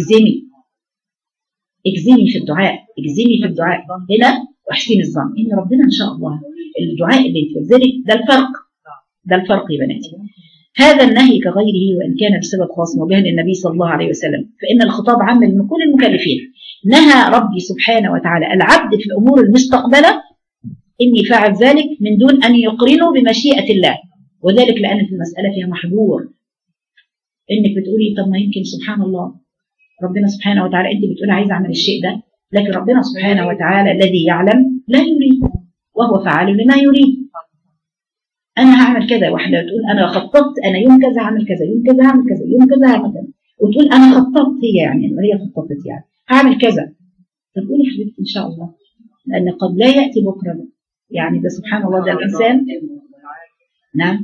اجزمي في الدعاء، اجزمي في الدعاء هنا، واحسين الظن ان ربنا ان شاء الله. الدعاء اللي انت ذلك ده الفرق يا بناتي. هذا النهي كغيره وان كان بسبب خاص موجها للنبي صلى الله عليه وسلم، فان الخطاب عام من كل المكلفين. نهى ربي سبحانه وتعالى العبد في الامور المستقبله اني فاعل ذلك من دون ان يقرنه بمشيئه الله، وذلك لان في المساله فيها محظور. انك بتقولي طب ما يمكن سبحان الله ربنا سبحانه وتعالى، انت بتقول عايز اعمل الشيء ده، لكن ربنا سبحانه وتعالى الذي يعلم لا يريد، وهو فعال لما يريد. انا هعمل كذا، واحده تقول انا خططت، انا يوم كذا هعمل كذا، يوم كذا هعمل كذا، يوم كذا هعمل كذا، وتقول انا خططت، هي خططت يعني هعمل كذا. طب قولي يا حبيبتي ان شاء الله، لان قد لا ياتي بكره، يعني ده سبحان الله، ده الانسان. نعم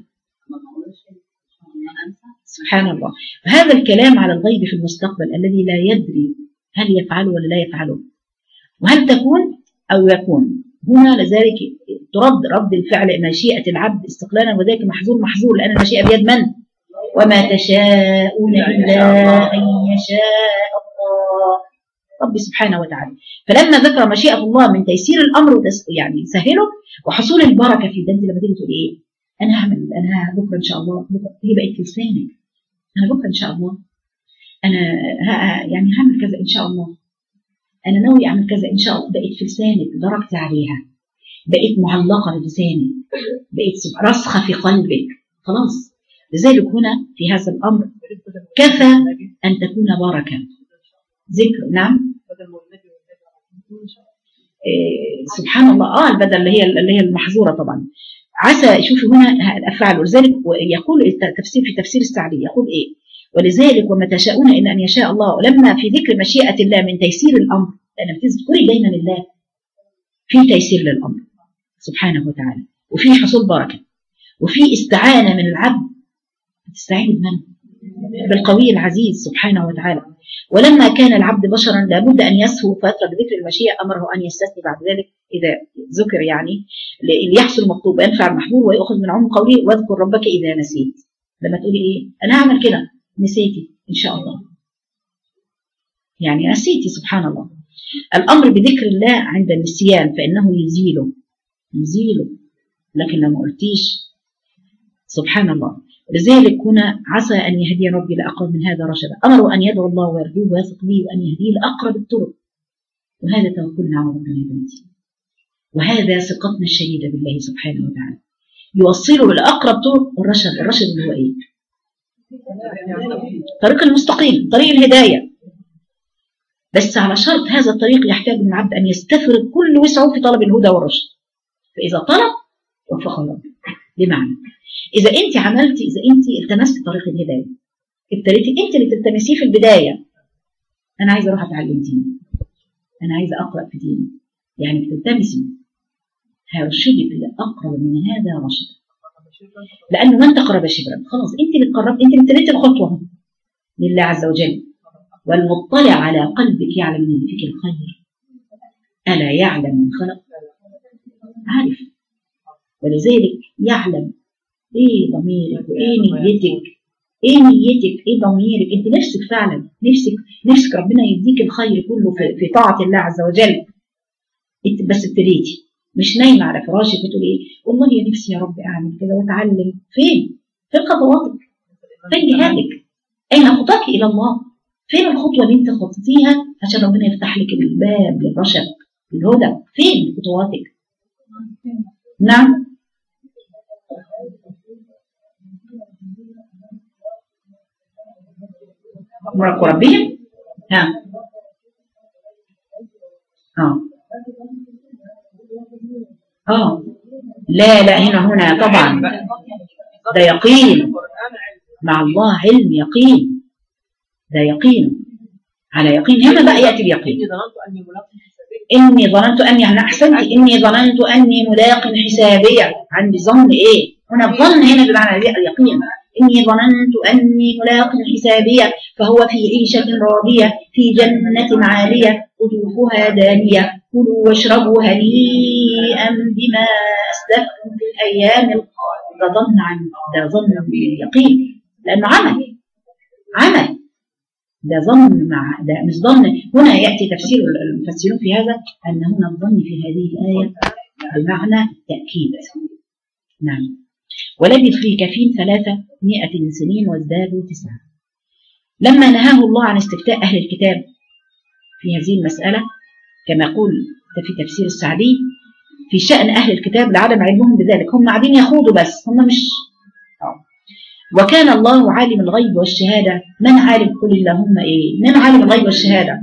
سبحان الله. هذا الكلام على الغيب في المستقبل الذي لا يدري هل يفعله ولا لا يفعله، وهل تكون أو يكون. هنا لذلك ترد رد الفعل مشيئة العبد استقلالا، وذلك محظور لأن المشيئة بيد من؟ وما تشاءون إلا أن يشاء الله ربي سبحانه وتعالى. فلما ذكر مشيئة الله من تيسير الأمر يعني يسهله وحصول البركة في الدنيا، لما تيجي تقول إيه؟ أنا بكرة إن شاء الله، بكرة هي بقت في لسانك، أنا بكرة إن شاء الله، أنا يعني هعمل كذا إن شاء الله، أنا ناوي أعمل كذا إن شاء الله، بقت في لسانك، درجت عليها، بقت معلقة بلسانك، بقت راسخة في قلبك، خلاص. لذلك هنا في هذا الأمر كفى أن تكون بركة ذكر. نعم سبحان الله. البدل اللي هي المحظورة طبعا. عسى، شوفوا هنا الأفعال، ولذلك يقول التفسير في تفسير السعدي يقول إيه؟ ولذلك وما تشاءون إلا أن يشاء الله. ولما في ذكر مشيئة الله من تيسير الأمر، لأن بتذكري دايما الله في تيسير للأمر سبحانه وتعالى، وفي حصول بركة، وفي استعانة من العبد. تستعين بمن؟ بالقوي العزيز سبحانه وتعالى. ولما كان العبد بشرا لابد أن يسهو فترة بذكر المشيئة، أمره أن يستثني بعد ذلك إذا ذكر، يعني ليحصل المطلوب وينفع المحبوب ويأخذ من عموم قوله واذكر ربك إذا نسيت. لما تقولي إيه؟ أنا هعمل كده، نسيتي إن شاء الله، يعني نسيتي سبحان الله. الأمر بذكر الله عند النسيان فإنه يزيله، لكن لما قلتيش سبحان الله. لذلك هنا عسى أن يهدي ربي لأقرب من هذا رشدا. أمروا أن يدعو الله ويرجوه ويثق به وأن يهديه لأقرب الطرق، وهذا توكلنا على ربنا يا بنتي، وهذا ثقتنا الشديدة بالله سبحانه وتعالى. يوصله لأقرب طرق الرشد اللي هو إيه؟ طريق المستقيم، طريق الهداية. بس على شرط هذا الطريق يحتاج من العبد أن يستفرغ كل وسعه في طلب الهدى والرشد. فإذا طلب وفقه الله. بمعنى إذا أنت التمست طريق الهداية، ابتديتي أنت اللي تلتمسيه في البداية، أنا عايزة أروح أتعلم دين، أنا عايزة أقرأ في دين، يعني بتلتمسي، هرشدك لأقرب من هذا رشد، لأنه من تقرب شبرا خلاص أنت اللي قربت، أنت اللي ابتديتي الخطوة لله عز وجل. والمطلع على قلبك يعلم أن فيك الخير، ألا يعلم من خلق؟ عارف. ولذلك يعلم ايه ضميرك وايه نيتك، ايه ضميرك، انت نفسك فعلا، نفسك ربنا يديك الخير كله في طاعة الله عز وجل، انت بس ابتديتي مش نايمة على فراشك بتقول ايه والله يا نفسي يا رب اعمل كذا واتعلم. فين خطواتك؟ فين جهادك؟ اين خطاك الى الله؟ فين الخطوة اللي انت خطيتيها عشان ربنا يفتح لك الباب للرشد الهدى؟ فين خطواتك؟ نعم. مراقبة ربهم. ها. لا هنا طبعا ده يقين مع الله، علم يقين، ده يقين على يقين. هنا بقى يأتي اليقين. إني ظننت أني أنا أحسنت، إني ظننت أني ملاق حسابية. عندي ظن إيه؟ هنا الظن هنا بمعنى اليقين. إني ظننت أني ملاق حسابية فهو في عيشة راضية في جنة عالية قطوفها دانية كلوا واشربوا هنيئا بما أسلفتم في الأيام الخالية. ده ظن باليقين لأنه عمل ده ظن مع ده مش ظن. هنا يأتي تفسير المفسرون في هذا أن هنا الظن في هذه الآية بمعنى تأكيد. نعم. ولبثوا في كفين 300 سنين وازدادوا 9. لما نهاه الله عن استفتاء أهل الكتاب في هذه المسألة كما يقول في تفسير السعدي في شأن أهل الكتاب لعدم علمهم بذلك، هم قاعدين يخوضوا بس هم مش. وكان الله عالم الغيب والشهادة. من عالم؟ قل اللهم ايه؟ من عالم الغيب والشهادة؟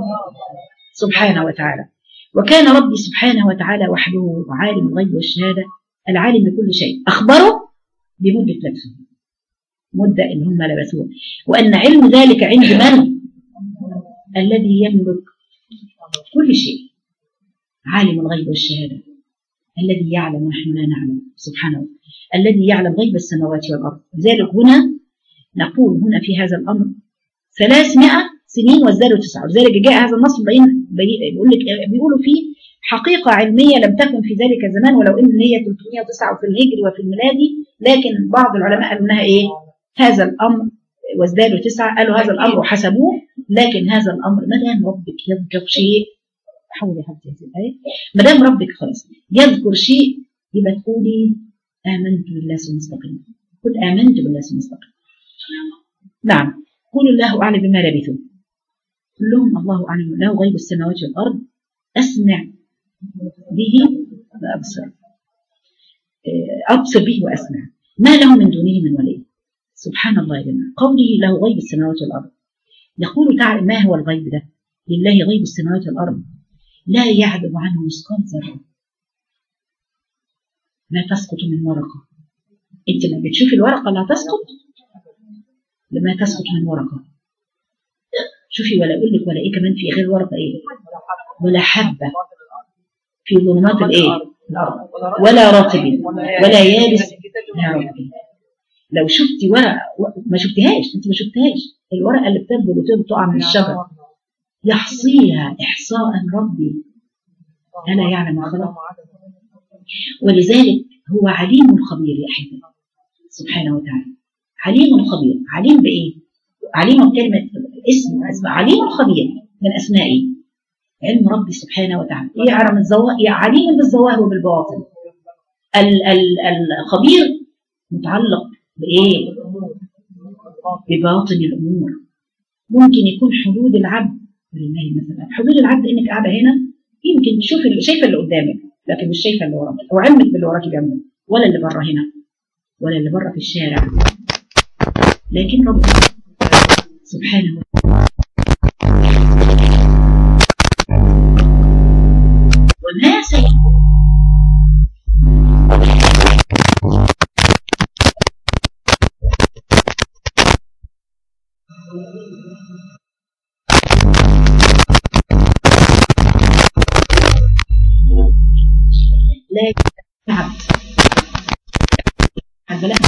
سبحانه وتعالى. وكان ربي سبحانه وتعالى وحده عالم الغيب والشهادة العالم بكل شيء. أخبره بمدة لبسه، مدة اللي هم لبسوها، وأن علم ذلك عند من؟ الذي يملك كل شيء، عالم الغيب والشهادة الذي يعلم ونحن لا نعلم سبحانه وتعالى، الذي يعلم غيب السماوات والأرض. لذلك هنا نقول هنا في هذا الأمر 300 سنين وازدادوا 9. لذلك جاء هذا النص بيقولوا فيه حقيقة علمية لم تكن في ذلك الزمان، ولو إن هي 309 في الهجري وفي الميلادي، لكن بعض العلماء قالوا إنها إيه؟ هذا الأمر وازدادوا 9، قالوا هذا الأمر وحسبوه. لكن هذا الأمر ما دام ربك يذكر شيء، حاولي حتى هذه الآية، ما دام ربك خلاص يذكر شيء يبقى تقولي آمنت بالله ثم استقيم. قل آمنت بالله ثم استقيم. نعم. قل الله أعلم بما لبثوا. قل لهم الله أعلم، له غيب السماوات والأرض أسمع به أبصر به وأسمع ما له من دونه من ولي. سبحان الله يا جماعة. قوله له غيب السماوات والأرض، يقول تعالى ما هو الغيب ده؟ لله غيب السماوات والأرض لا يعلم عنه مثقال ذرة ما تسقط من ورقة. انت لما بتشوفي الورقة لا تسقط، لما تسقط من ورقة شوفي، ولا اقول لك ولا ايه كمان في غير ورقة ايه، ولا حبة في ظلمات الايه الارض ولا رطب ولا يابس. لو شفتي ورقة ما شفتهاش، انت ما شفتهاش، الورقة اللي بتنبت وتقع من الشجر يحصيها إحصاء ربي ألا يعلم ما خلق. ولذلك هو عليم خبير يا أحبابي سبحانه وتعالى. عليم خبير. عليم بإيه؟ عليم بكلمة اسم عليم خبير من أسمائه. علم ربي سبحانه وتعالى يعلم الظواهر، عليم بالظواهر وبالبواطن. الخبير متعلق بإيه؟ بباطن الأمور. ممكن يكون حدود العبد لله مثلا، حدود العبد انك قاعده هنا يمكن تشوفي شايفه اللي قدامك لكن مش شايفه اللي وراك، او علمك باللي وراك جنبك ولا اللي بره هنا ولا اللي بره في الشارع، لكن ربنا سبحانه وتعالى وما سيكون. لكن عبد لا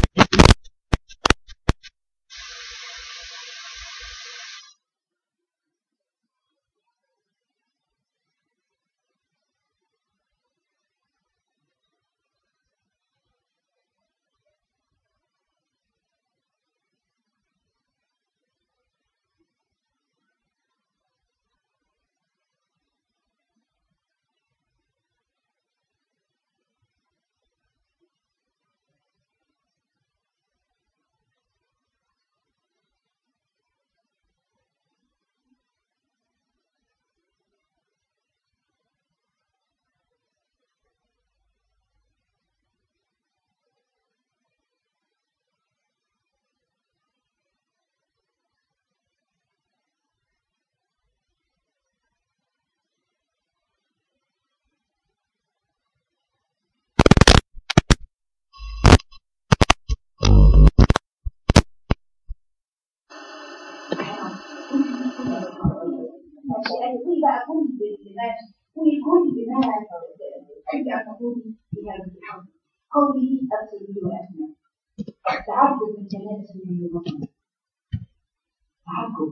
قولي بقى قولي كل ما تحبي ان تقولي بهذا الحمد. قولي ابصر به واسمع. تعبد من كلام سيدنا البصر. تعبد.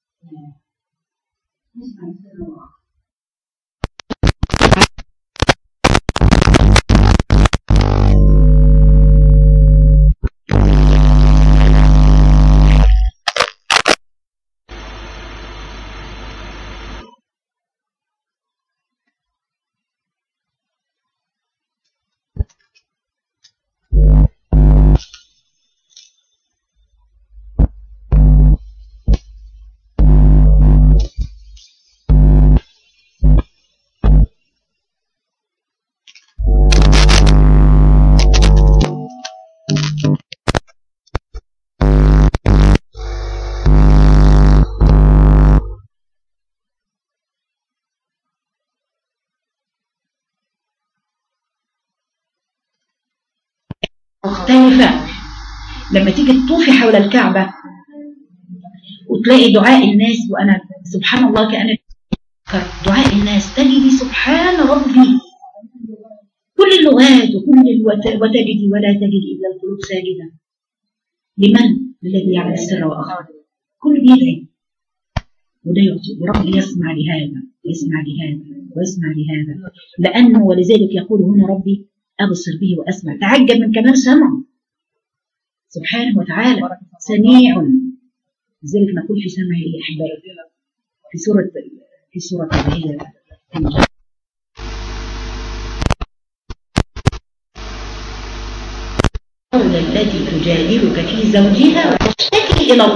نسمع السر الله. مختلفة. لما تيجي تطوفي حول الكعبة وتلاقي دعاء الناس، وأنا سبحان الله كأن دعاء الناس تجدي سبحان ربي كل اللغات وتجدي ولا تجدي إلا القلوب ساجدة. لمن؟ للذي يعلم السر وأخفى. كل بيدعي وده ورب يسمع لهذا ويسمع لهذا ويسمع لهذا، لأنه ولذلك يقول هنا ربي أبصر به وأسمع. تعجب من كمال سمعه سبحانه وتعالى، سميع. لذلك نقول في سمعه يا أحبائي في سورة هي التي تجادلك في زوجها وتشتكي إلى الله.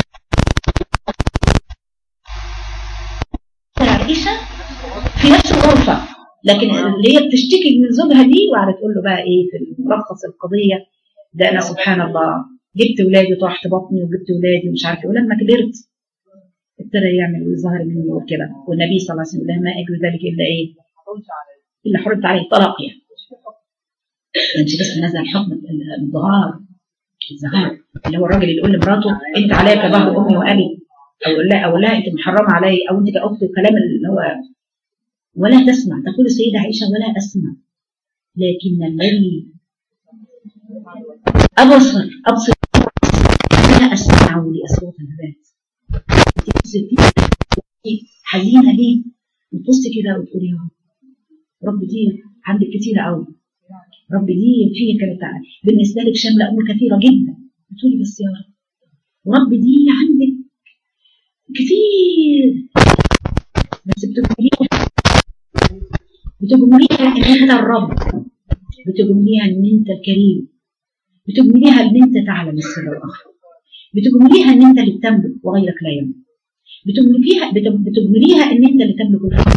عائشة في نفس الغرفة، لكن اللي هي بتشتكي من زوجها دي وقعدت تقول له بقى ايه في ملخص القضيه ده، انا سبحان الله جبت ولادي وطاحت بطني وجبت ولادي ومش عارفه، ولما كبرت ابتدى يعمل ويظهر مني وكده، والنبي صلى الله عليه وسلم ما اجري ذلك الا ايه؟ الا حرمت عليه الطلاق. يعني كانش لسه نزل حكم الظهار اللي هو الراجل اللي يقول لمراته انت عليك ظهر امي وابي، او لا انت محرمه علي، او انت كاختي، الكلام اللي هو ولا تسمع. تقول السيدة عائشة ولا أسمع، لكن الذي أبصر لا أسمع لأصوات النبات. حزينة ليه وتبصي كده وتقولي يا رب دي عندك كتيرة قوي، رب دي فيها كانت بالنسبة لك شاملة أمور كثيرة جدا، بتقولي بس يا رب ورب دي عندك كتير، بس بتجمليها ان انت الرب، بتجمليها ان انت الكريم، بتجمليها ان انت تعلم السر والاخفى، بتجمليها ان انت اللي بتملك وغيرك لا يملك، بتجمليها ان انت اللي تملك الخلق،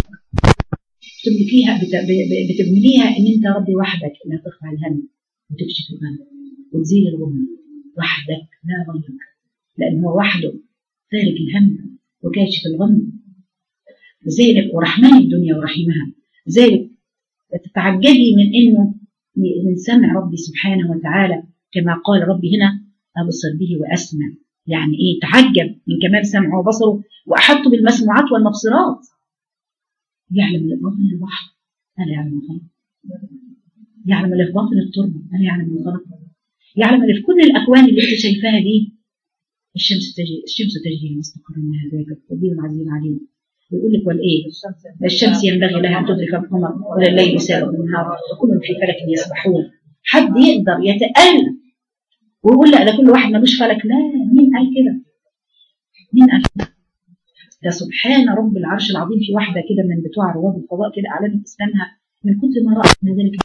بتجمليها ان انت ربي وحدك اللي هترفع الهم وتكشف الغم وتزيل الغم وحدك لا غيرك، لان هو وحده فارج الهم وكاشف الغم. ذلك ورحمن الدنيا ورحيمها. ذلك تتعجبي من انه من سمع ربي سبحانه وتعالى، كما قال ربي هنا ابصر به واسمع. يعني ايه؟ تعجب من كمال سمعه وبصره، واحط بالمسموعات والمبصرات. يعلم اللي في باطن البحر الا يعلم الخلق، يعلم اللي في باطن التربه الا يعلم الخلق، يعلم اللي في كل الاكوان اللي انت شايفاها دي. الشمس تجري لمستقر لها ذاك القدير العزيز العليم. بيقول لك والايه؟ الشمس ينبغي لها ان تدرك القمر ولا الليل سابق النهار وكل في فلك يسبحون. حد يقدر يتألم ويقول لا ده كل واحد ملوش فلك؟ لا، مين قال كده؟ مين قال كده؟ ده سبحان رب العرش العظيم. في واحده كده من بتوع رواد الفضاء كده اعلنت اسلامها من كتر ما رأت من ذلك.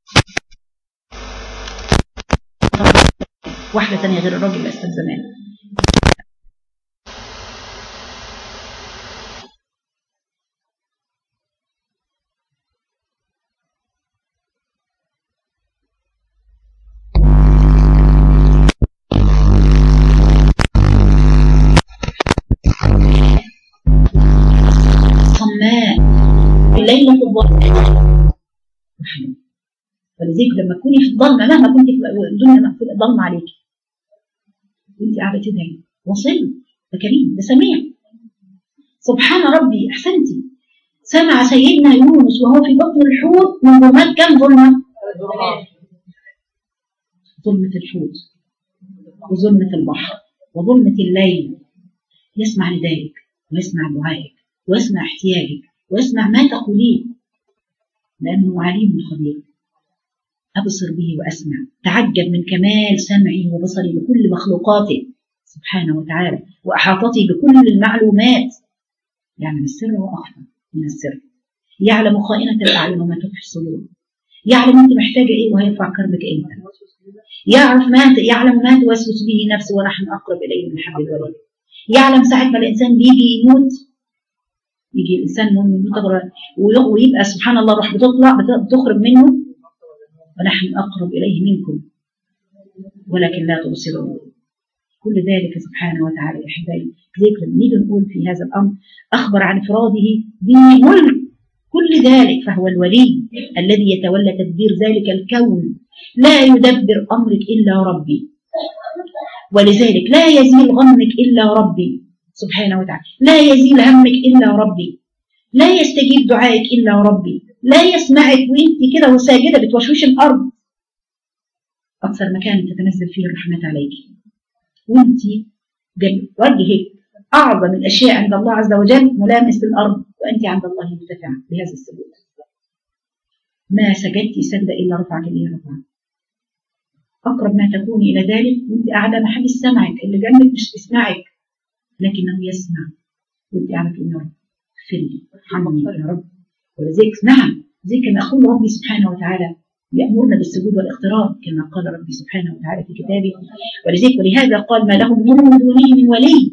واحده ثانيه غير الراجل اللي اسلم زمان. الليل في الظلمة. فلذلك لما تكوني في الظلمة مهما كنت الدنيا ظلمة عليك وانت قاعدة تدعي وصل ده كريم ده سميع. سبحان ربي. احسنتي. سمع سيدنا يونس وهو في بطن الحوت من ظلمات كم ظلمة؟ ظلمة الحوت وظلمة البحر وظلمة الليل. يسمع ندائك ويسمع دعائك ويسمع احتياجك ويسمع ما تقولين، لأنه عليم خبير. أبصر به وأسمع، تعجب من كمال سمعي وبصري بكل مخلوقاته سبحانه وتعالى، وأحاطتي بكل المعلومات. يعلم السر وأخفى من السر، يعلم خائنة الأعين وما تخفي الصدور، يعلم أنت محتاجة إيه وهيرفع كربك إمتى، يعلم ما توسوس به نفسه ونحن أقرب إليه من حبل الوريد. يعلم ساعة ما الإنسان بيجي يموت، يجي الإنسان ويبقى سبحان الله روح بتخرج منه، ونحن أقرب إليه منكم ولكن لا تبصرون. كل ذلك سبحانه وتعالى يا أحبائي. لذلك لما نيجي نقول في هذا الأمر أخبر عن إفراده بملك كل ذلك، فهو الولي الذي يتولى تدبير ذلك الكون، لا يدبر أمرك إلا ربي، ولذلك لا يزيل غمك إلا ربي سبحانه وتعالى، لا يزيل همك إلا ربي، لا يستجيب دعائك إلا ربي، لا يسمعك وانت كده وساجدة بتوشوش الأرض. أكثر مكان تتنزل فيه الرحمة عليك وانت وجهك أعظم الأشياء عند الله عز وجل ملامس للأرض، وأنت عند الله مرتفعة بهذا السجود. ما سجدتي سجدة إلا رفعك إليه رفعك. أقرب ما تكون إلى ذلك وانت قاعدة ما حدش سمعك، اللي جنبك مش تسمعك لكنه يسمع، وانت قاعدة تقول يا رب اغفر لي ارحمني يا رب. ولذلك نعم زي كما يقول ربي سبحانه وتعالى يأمرنا بالسجود والاقتراب كما قال ربي سبحانه وتعالى في كتابه. ولذلك ولهذا قال ما لهم من دونه من ولي،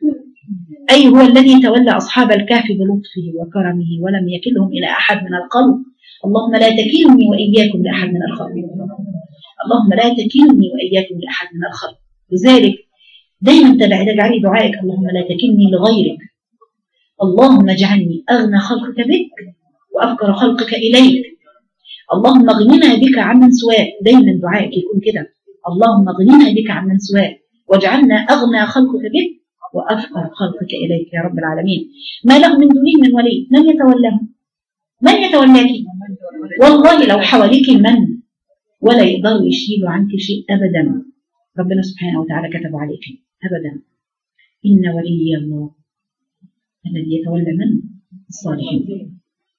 أي هو الذي تولى أصحاب الكهف بلطفه وكرمه ولم يكلهم إلى أحد من الخلق. اللهم لا تكلني وإياكم لأحد من الخلق، اللهم لا تكلني وإياكم لأحد من الخلق. لذلك دايما تجعلي دعائك اللهم لا تكلني لغيرك، اللهم اجعلني أغنى خلقك بك وأفقر خلقك إليك، اللهم اغننا بك عمن سواك. دايما دعائك يكون كده، اللهم اغننا بك عمن سواك واجعلنا أغنى خلقك بك وأفقر خلقك إليك يا رب العالمين. ما له من دونه من ولي، من يتولاه؟ من يتولاك؟ والله لو حواليك المن ولا يقدروا يشيلوا عنك شيء أبدا. ربنا سبحانه وتعالى كتب عليك أبدا. إن ولي الله الذي يتولى من الصالحين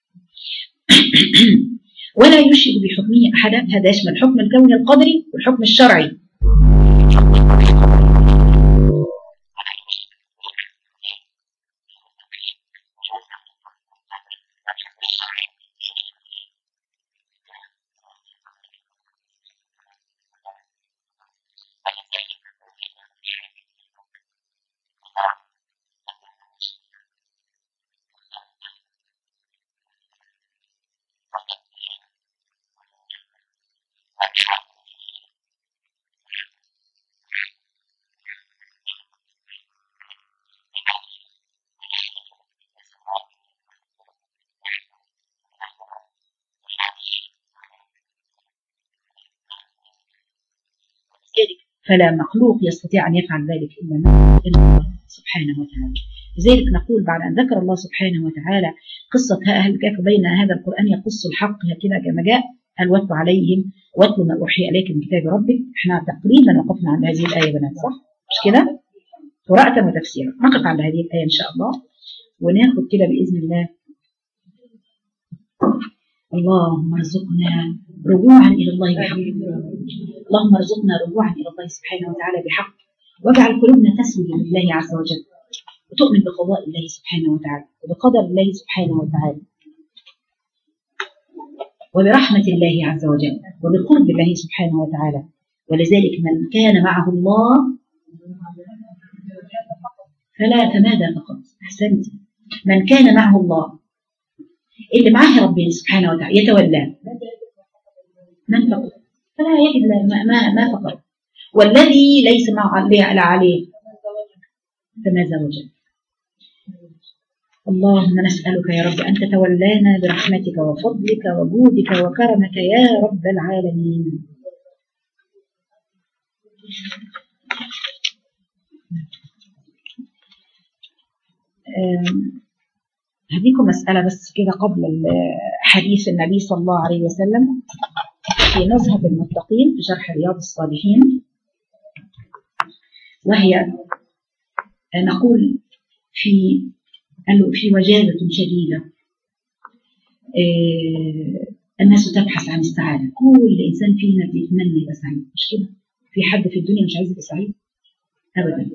ولا يشرك بحكمه أحدا. هذا يشمل الحكم الكوني القدري والحكم الشرعي. فلا مخلوق يستطيع أن يفعل ذلك إلا الله سبحانه وتعالى. لذلك نقول بعد أن ذكر الله سبحانه وتعالى قصة أهل الكهف بين هذا القرآن يقص الحق هكذا كما جاء هل واتل عليهم واتل ما أوحي إليك من كتاب ربك. احنا تقريبا وقفنا عند هذه الآية بنات صح؟ مش كده؟ قراءة وتفسيرا. نقف عند هذه الآية إن شاء الله وناخد كده بإذن الله. اللهم ارزقنا رجوعا إلى الله بحق، اللهم ارزقنا رجوعا إلى الله سبحانه وتعالى بحق، واجعل قلوبنا تسجد لله عز وجل وتؤمن بقضاء الله سبحانه وتعالى وبقدر الله سبحانه وتعالى وبرحمة الله عز وجل وبقرب الله سبحانه وتعالى. ولذلك من كان معه الله فماذا فقط؟ أحسنت. من كان معه الله اللي معاه ربنا سبحانه وتعالى يتولاه من فقط فلا يجد ما فقط، والذي ليس مع عليه فماذا وجد. اللهم نسألك يا رب أن تتولانا برحمتك وفضلك وجودك وكرمك يا رب العالمين. هديكم مسألة بس كده قبل حديث النبي صلى الله عليه وسلم في نزهة المتقين في شرح رياض الصالحين، وهي نقول في وجازة شديدة. الناس تبحث عن السعادة، كل إنسان فينا بيتمنى يبقى سعيد، مش كده؟ في حد في الدنيا مش عايز يبقى سعيد؟ أبدا،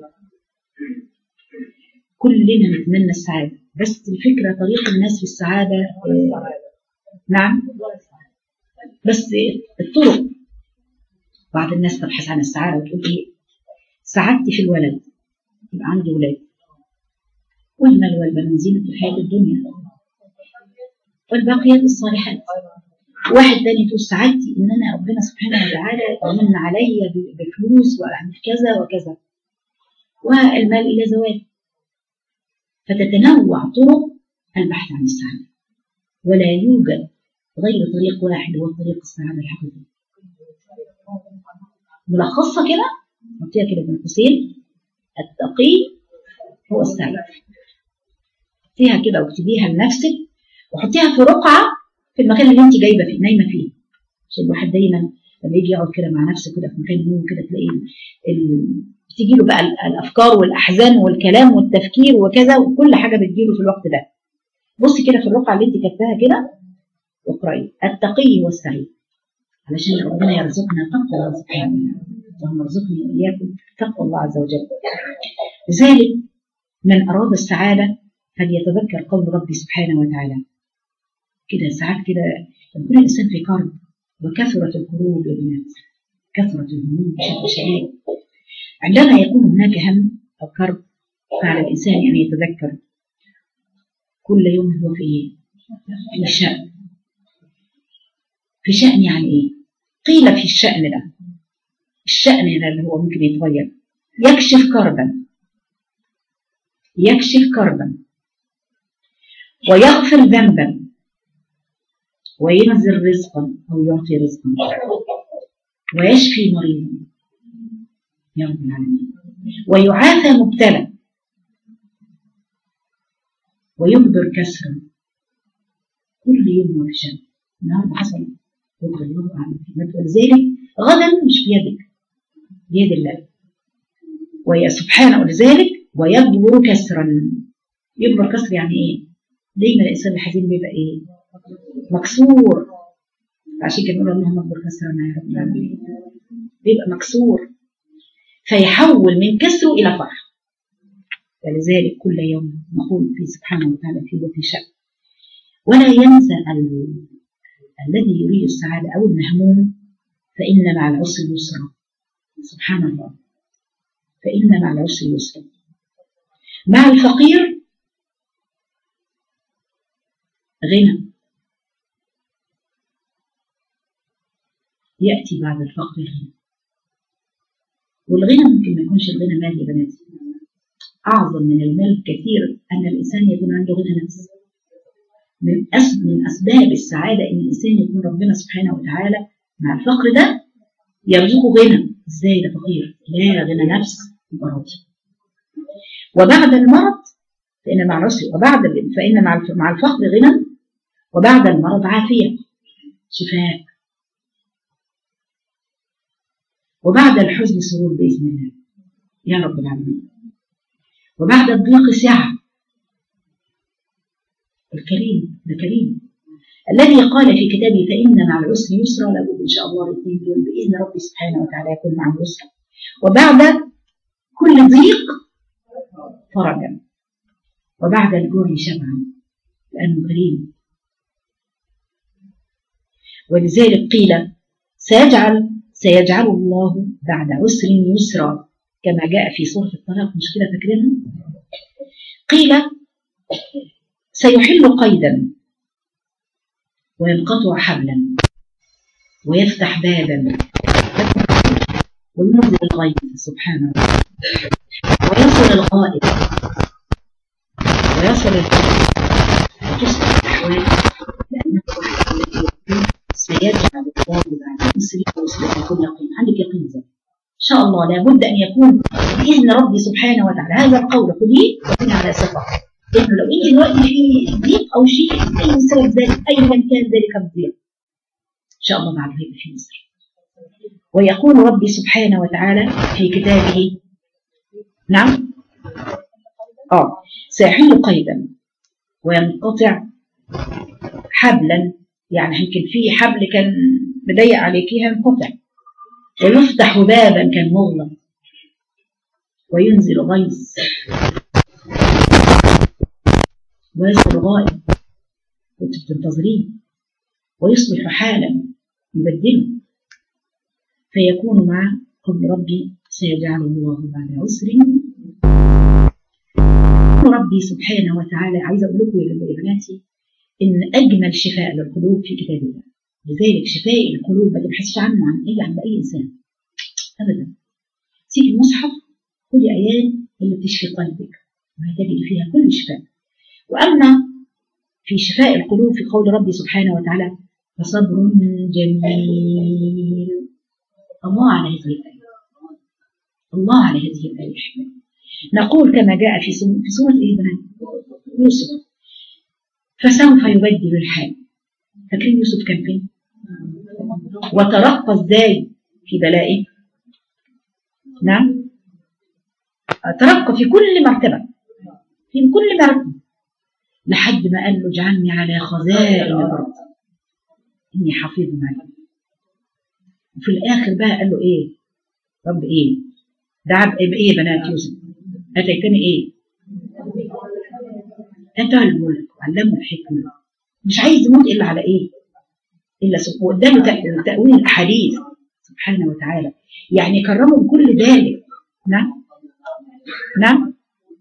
كلنا نتمنى السعادة، بس الفكرة طريق الناس في السعادة نعم، بس الطرق. بعض الناس تبحث عن السعادة وتقول إيه؟ سعادتي في الولد، يبقى عندي ولاد، والمال والبنون زينة الحياة الدنيا والباقيات الصالحات. واحد تاني تقول سعادتي ان انا ربنا سبحانه وتعالى يمن علي بفلوس واعمل كذا وكذا، والمال الى زوال. فتتنوع طرق البحث عن السعاده، ولا يوجد غير طريق واحد هو طريق السعاده الحقيقي. ملخصها كده نحطيها كده بين قوسين: التقي هو السعيد. حطيها كده واكتبيها لنفسك وحطيها في رقعه في المكان اللي انت جايبه فيه نايمه فيه، عشان الواحد دايما لما يجي يقعد كده مع نفسه كده في مكان نوم كده تلاقي بتيجي له بقى الافكار والاحزان والكلام والتفكير وكذا، وكل حاجه بتجيله في الوقت ده. بصي كده في الرقعه اللي انت كاتباها كده واقراي: التقي والسعيد، علشان ربنا يرزقنا تقوى الله سبحانه وتعالى. اللهم ارزقني واياكم تقوى الله عز وجل. لذلك من اراد السعاده فليتذكر قول ربي سبحانه وتعالى كده. ساعات كده يكون الإنسان في كرب، وكثرت الكروب يا بنات، كثرت الهموم بشكل شديد. عندما يكون هناك هم أو كرب فعلى الإنسان أن يتذكر كل يوم هو في إيه؟ في شأن. في شأن يعني إيه؟ قيل في الشأن ده، الشأن ده اللي هو ممكن يتغير، يكشف كربا، يكشف كربا، ويغفر ذنبا، وينزل رزقا أو يعطي رزقا، ويشفي مريضا يا رب العالمين، ويعافى مبتلى، ويجبر كسرا. كل يوم في شأن. النهارده حصل بكره الله أعلم. ولذلك غدا مش بيدك، بيد الله. ويا سبحانه ولذلك ويجبر كسرا. يجبر كسر يعني ايه؟ دايما الانسان الحزين بيبقى ايه؟ مكسور. عشان كده نقول اللهم اجبر كسرنا يا رب العالمين. بيبقى مكسور فيحول من كسره الى فرح. ولذلك كل يوم نقول في سبحانه وتعالى في شأن. ولا ينسى الذي يريد السعادة أو المهموم فإن مع العسر يسرا. سبحان الله، فإن مع العسر يسرا. مع الفقير غنى، يأتي بعد الفقر غنى. والغنى ممكن ما يكونش الغنى مال يا بناتي، أعظم من المال كثير أن الإنسان يكون عنده غنى نفس. من أسباب السعادة إن الإنسان يكون ربنا سبحانه وتعالى مع الفقر ده يرزقه غنى. إزاي ده فقير؟ لا، غنى نفس يبقى راضي. وبعد المرض فإن مع العسر، فإن مع الفقر غنى، وبعد المرض عافية شفاء، وبعد الحزن سرور بإذن الله يا رب العالمين، وبعد الضيق سعة. الكريم ده كريم الذي قال في كتابه فإن مع العسر يسرا. لابد إن شاء الله الاثنين دول بإذن ربي سبحانه وتعالى يكون مع العسر. وبعد كل ضيق فرجا، وبعد الجوع شبعا، لأنه كريم. ولذلك قيل سيجعل الله بعد عسر يسرا، كما جاء في سورة الطلاق. مش كده فاكرينها؟ قيل سيحل قيدا وينقطع حبلا ويفتح بابا وينزل الغيث سبحانه ويصل الغائب ويصل الغائب وتصبح الأحوال، لأنه الواحد الذي يقول سيجعل الله بعد عسر يسرا. يكون يقين، عندك يقين ذلك إن شاء الله. لابد أن يكون بإذن ربي سبحانه وتعالى. هذا القول خذيه وكن على ثقة. إنه لو أنت دلوقتي في ضيق أو شيء أي سبب ذلك أيا كان ذلك الضيق إن شاء الله بعد هيك في مصر. ويقول ربي سبحانه وتعالى في كتابه نعم سيحل قيدا وينقطع حبلا، يعني يمكن في حبل كان مضيق عليكيها ينقطع، ويفتح بابا كان مغلق، وينزل غيث ويصل غائب كنت بتنتظريه، ويصبح حالا يبدله، فيكون مع قول ربي سيجعل الله بعد عسر. ربي سبحانه وتعالى عايزه اقول لكم يا بناتي ان اجمل شفاء للقلوب في كتاب الله. لذلك شفاء القلوب ما تبحثش عنه عند اي انسان ابدا. تيجي المصحف خدي ايات اللي بتشفي قلبك وهتجدي فيها كل شفاء. واما في شفاء القلوب في قول ربي سبحانه وتعالى فصبر جميل. الله على هذه الآية، الله على هذه الآية. نقول كما جاء في سورة إيه بنات يوسف فسوف يبدل الحال. فاكرين يوسف كان فين؟ وترقى ازاي في بلائه؟ نعم ترقى في كل مرتبة، في كل مرتبة، لحد ما قال له اجعلني على خزائن الأرض إني حفيظ عليم. وفي الآخر بقى قال له إيه؟ رب إيه؟ دعا بإيه بنات يوسف؟ أتيتني إيه؟ أنت الملك وعلمه الحكمة، مش عايز يموت إلا على إيه؟ إلا قدامه تأويل الأحاديث سبحانه وتعالى، يعني كرمه بكل ذلك. نعم نعم.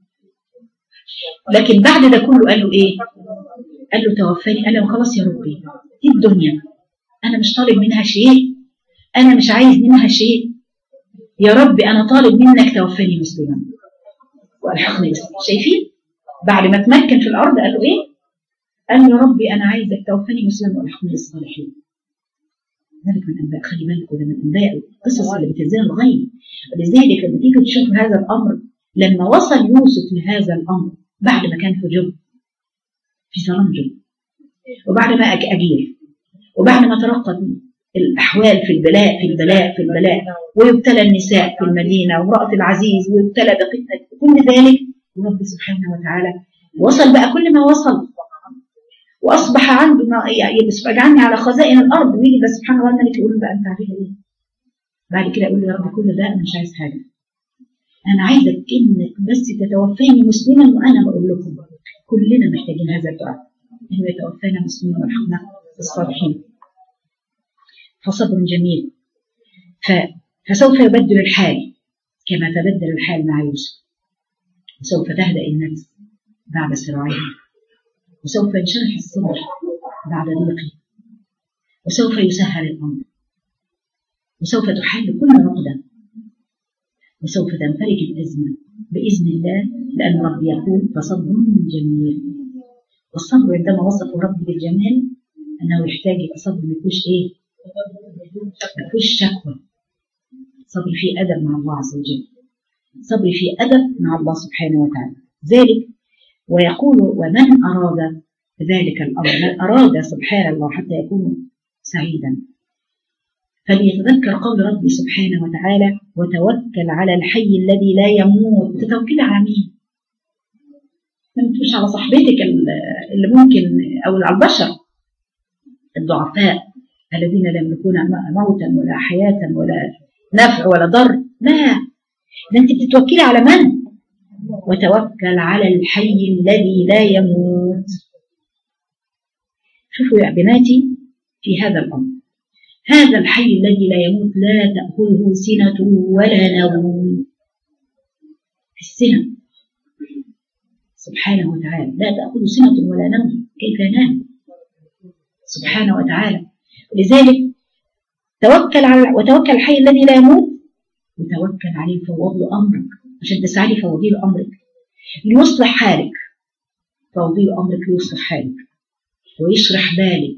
لكن بعد ده كله قال له إيه؟ قال له توفاني أنا وخلاص يا ربي، دي الدنيا أنا مش طالب منها شيء، أنا مش عايز منها شيء يا ربي، أنا طالب منك توفاني مسلما والحقني بالصالحين. شايفين؟ بعد ما تمكن في الأرض قال له إيه؟ قال له يا ربي أنا عايزك توفاني مسلما والحقني بالصالحين. ذلك من أنباء، خلي بالكم ده من أنباء القصص اللي بتنزل الغيب. ولذلك لما تيجي تشوف هذا الأمر، لما وصل يوسف لهذا الأمر بعد ما كان في جب، في ظلام جب، وبعد ما أجير، وبعد ما ترقت الأحوال في البلاء في البلاء في البلاء، ويبتلى النساء في المدينة وامرأة العزيز، ويبتلى بفتنة كل ذلك، ورب سبحانه وتعالى وصل بقى كل ما وصل، وأصبح عنده ما اجعلني على خزائن الأرض. ويجي بس سبحان الله الملك يقول له بقى أنت عارفين إيه؟ بعد كده يقول له يا رب كل ده أنا مش عايز حاجة، أنا عايزك إنك بس تتوفاني مسلما. وأنا بقول لكم كلنا محتاجين هذا الدعاء، إنه يتوفانا مسلما والحقنا بالصالحين. فصبر جميل. فسوف يبدل الحال كما تبدل الحال مع يوسف، وسوف تهدأ النفس بعد صراعها، وسوف ينشرح الصدر بعد ضيقه، وسوف يسهل الأمر، وسوف تحل كل عقدة، وسوف تنفرج الأزمة بإذن الله، لأن ربي يقول فصبر جميل. والصبر عندما وصف ربي بالجمال أنه يحتاج إلى صبر ما يكونش إيه؟ ما يكونش شكوى. صبر فيه أدب مع الله عز وجل، صبر فيه أدب مع الله سبحانه وتعالى. ذلك ويقول ومن أراد ذلك الأمر، من أراد سبحان الله حتى يكون سعيدا فليتذكر قول ربي سبحانه وتعالى وتوكل على الحي الذي لا يموت. تتوكل على مين؟ مش على صاحبتك اللي ممكن، أو على البشر الضعفاء الذين لا يملكون موتا ولا حياة ولا نفع ولا ضر، لا، ده أنت بتتوكلي على من؟ وتوكل على الحي الذي لا يموت. شوفوا يا بناتي في هذا الأمر، هذا الحي الذي لا يموت لا تأخذه سنة ولا نوم. السنة سبحانه وتعالى لا تأخذه سنة ولا نوم، كيف ينام سبحانه وتعالى. لذلك وتوكل الحي الذي لا يموت، وتوكل عليه فوض أمرك عشان تسعى لي فوضي له أمرك ليصلح حالك، فوضي له أمرك ليصلح حالك ويشرح بالك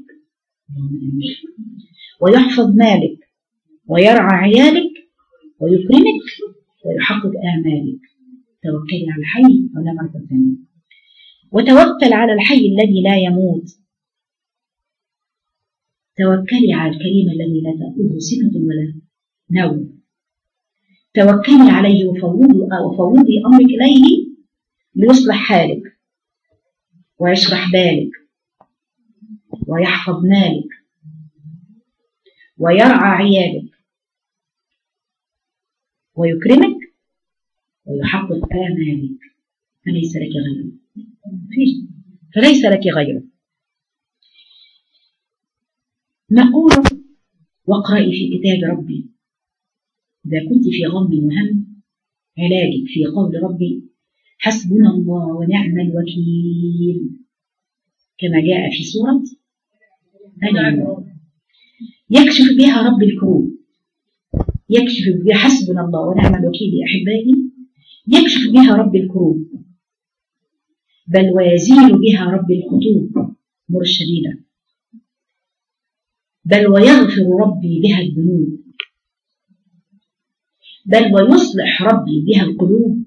ويحفظ مالك ويرعى عيالك ويكرمك ويحقق آمالك. توكلي على الحي ولا مرة ثانية. وتوكل على الحي الذي لا يموت. توكلي على الكريم الذي لا تأخذه سنة ولا نوم. توكلي عليه وفوضي أمرك إليه ليصلح حالك ويشرح بالك ويحفظ مالك ويرعى عيالك ويكرمك ويحقق آمالك. فليس لك غيره، فليس لك غيره. نقول واقرأي في كتاب ربي إذا كنت في غم وهم، علاجك في قول ربي حسبنا الله ونعم الوكيل، كما جاء في سورة الأنعام. يكشف بها رب الكروب، يكشف بها حسبنا الله ونعم الوكيل يا أحبائي، يكشف بها رب الكروب، بل ويزيل بها رب الخطوب مر الشديدة، بل ويغفر ربي بها الذنوب، بل ويصلح ربي بها القلوب،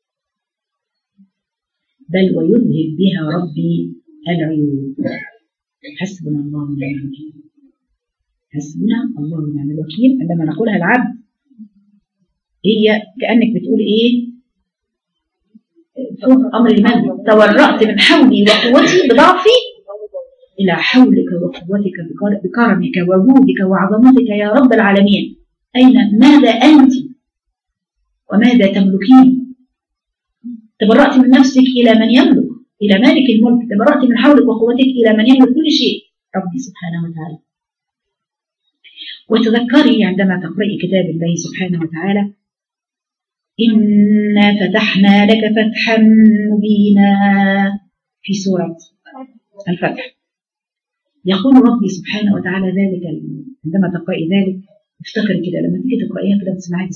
بل ويذهب بها ربي العيوب. حسبنا الله ونعم الوكيل. حسبنا الله ونعم الوكيل عندما نقولها العبد هي كأنك بتقول ايه؟ فوق امر المن تورأت من حولي وقوتي بضعفي الى حولك وقوتك بكرمك وجودك وعظمتك يا رب العالمين. ماذا انت وماذا تملكين؟ تبرأت من نفسك الى من يملك، الى مالك الملك. تبرأت من حولك وقوتك الى من يملك كل شيء، ربي سبحانه وتعالى. وتذكري عندما تقرأي كتاب الله سبحانه وتعالى إنا فتحنا لك فتحا مبينا في سورة الفتح. يقول ربي سبحانه وتعالى ذلك عندما تقرأي ذلك افتكري كده لما تيجي تقرأيها كده تسمعي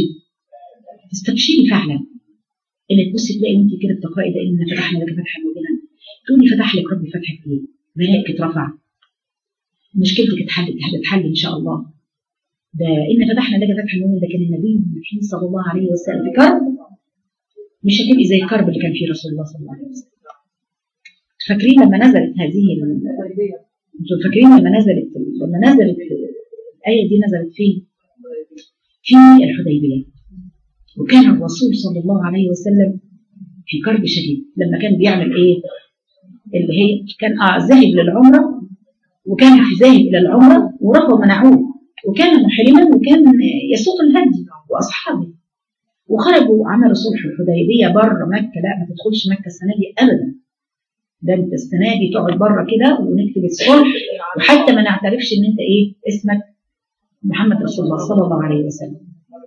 تستبشري فعلا إن تبصي تلاقي وانت كده بتقرأي ده إنا فتحنا لك فتحا مبينا تقولي فتح لك ربي فتحك إيه؟ بلاءك اترفع، مشكلتك هتتحل إن شاء الله. ده إن فتحنا لك فتحا مبينا ده كان النبي صلى الله عليه وسلم في كرب مش هتبقي زي الكرب اللي كان فيه رسول الله صلى الله عليه وسلم. فاكرين لما نزلت هذه انتوا فاكرين لما نزلت الآية دي نزلت فين؟ في الحديبية. وكان الرسول صلى الله عليه وسلم في كرب شديد لما كان بيعمل ايه؟ اللي هي كان ذاهب للعمرة، وكان في ذاهب إلى العمرة ورفضوا منعوه، وكان محرما وكان يسوق الهدي وأصحابه، وخرجوا عملوا صلح الحديبية بره مكة. لا ما تدخلش مكة السنة دي أبدا، ده انت السنة دي تقعد بره كده ونكتب الصلح، وحتى ما نعترفش ان انت ايه اسمك محمد رسول الله صلى الله عليه وسلم،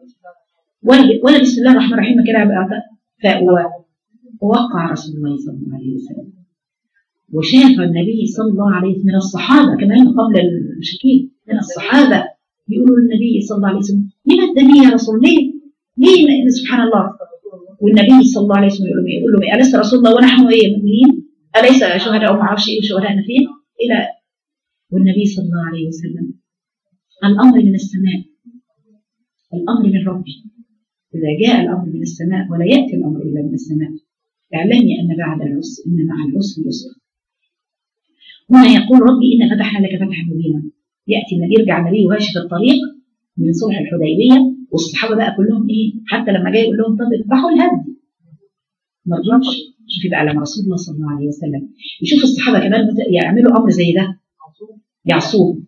ولا بسم الله الرحمن الرحيم كده. ووقع رسول الله صلى الله عليه وسلم، وشاف النبي صلى الله عليه وسلم من الصحابة كمان قبل المشركين، من الصحابة يقولوا للنبي صلى الله عليه وسلم لما الدنيا يا رسول ليه سبحان الله. والنبي صلى الله عليه وسلم يقول له أليس رسول الله ونحن ايه مؤمنين؟ أليس شهداء ما اعرفش ايه وشهداءنا فين؟ الى والنبي صلى الله عليه وسلم الامر من السماء، الامر من ربي. اذا جاء الامر من السماء ولا ياتي الامر الا من السماء، اعلمي ان بعد العسر ان مع العسر يسرا. هنا يقول ربي إن فتحنا لك فتحا مبينا. ياتي النبي يرجع النبي وهاشف الطريق من صلح الحديبيه، والصحابه بقى كلهم ايه؟ حتى لما جاي يقول لهم طب اذبحوا الهدي ما رضوش. شوفي بقى لما رسول الله صلى الله عليه وسلم يشوف الصحابه كمان يعملوا امر زي ده يعصوه،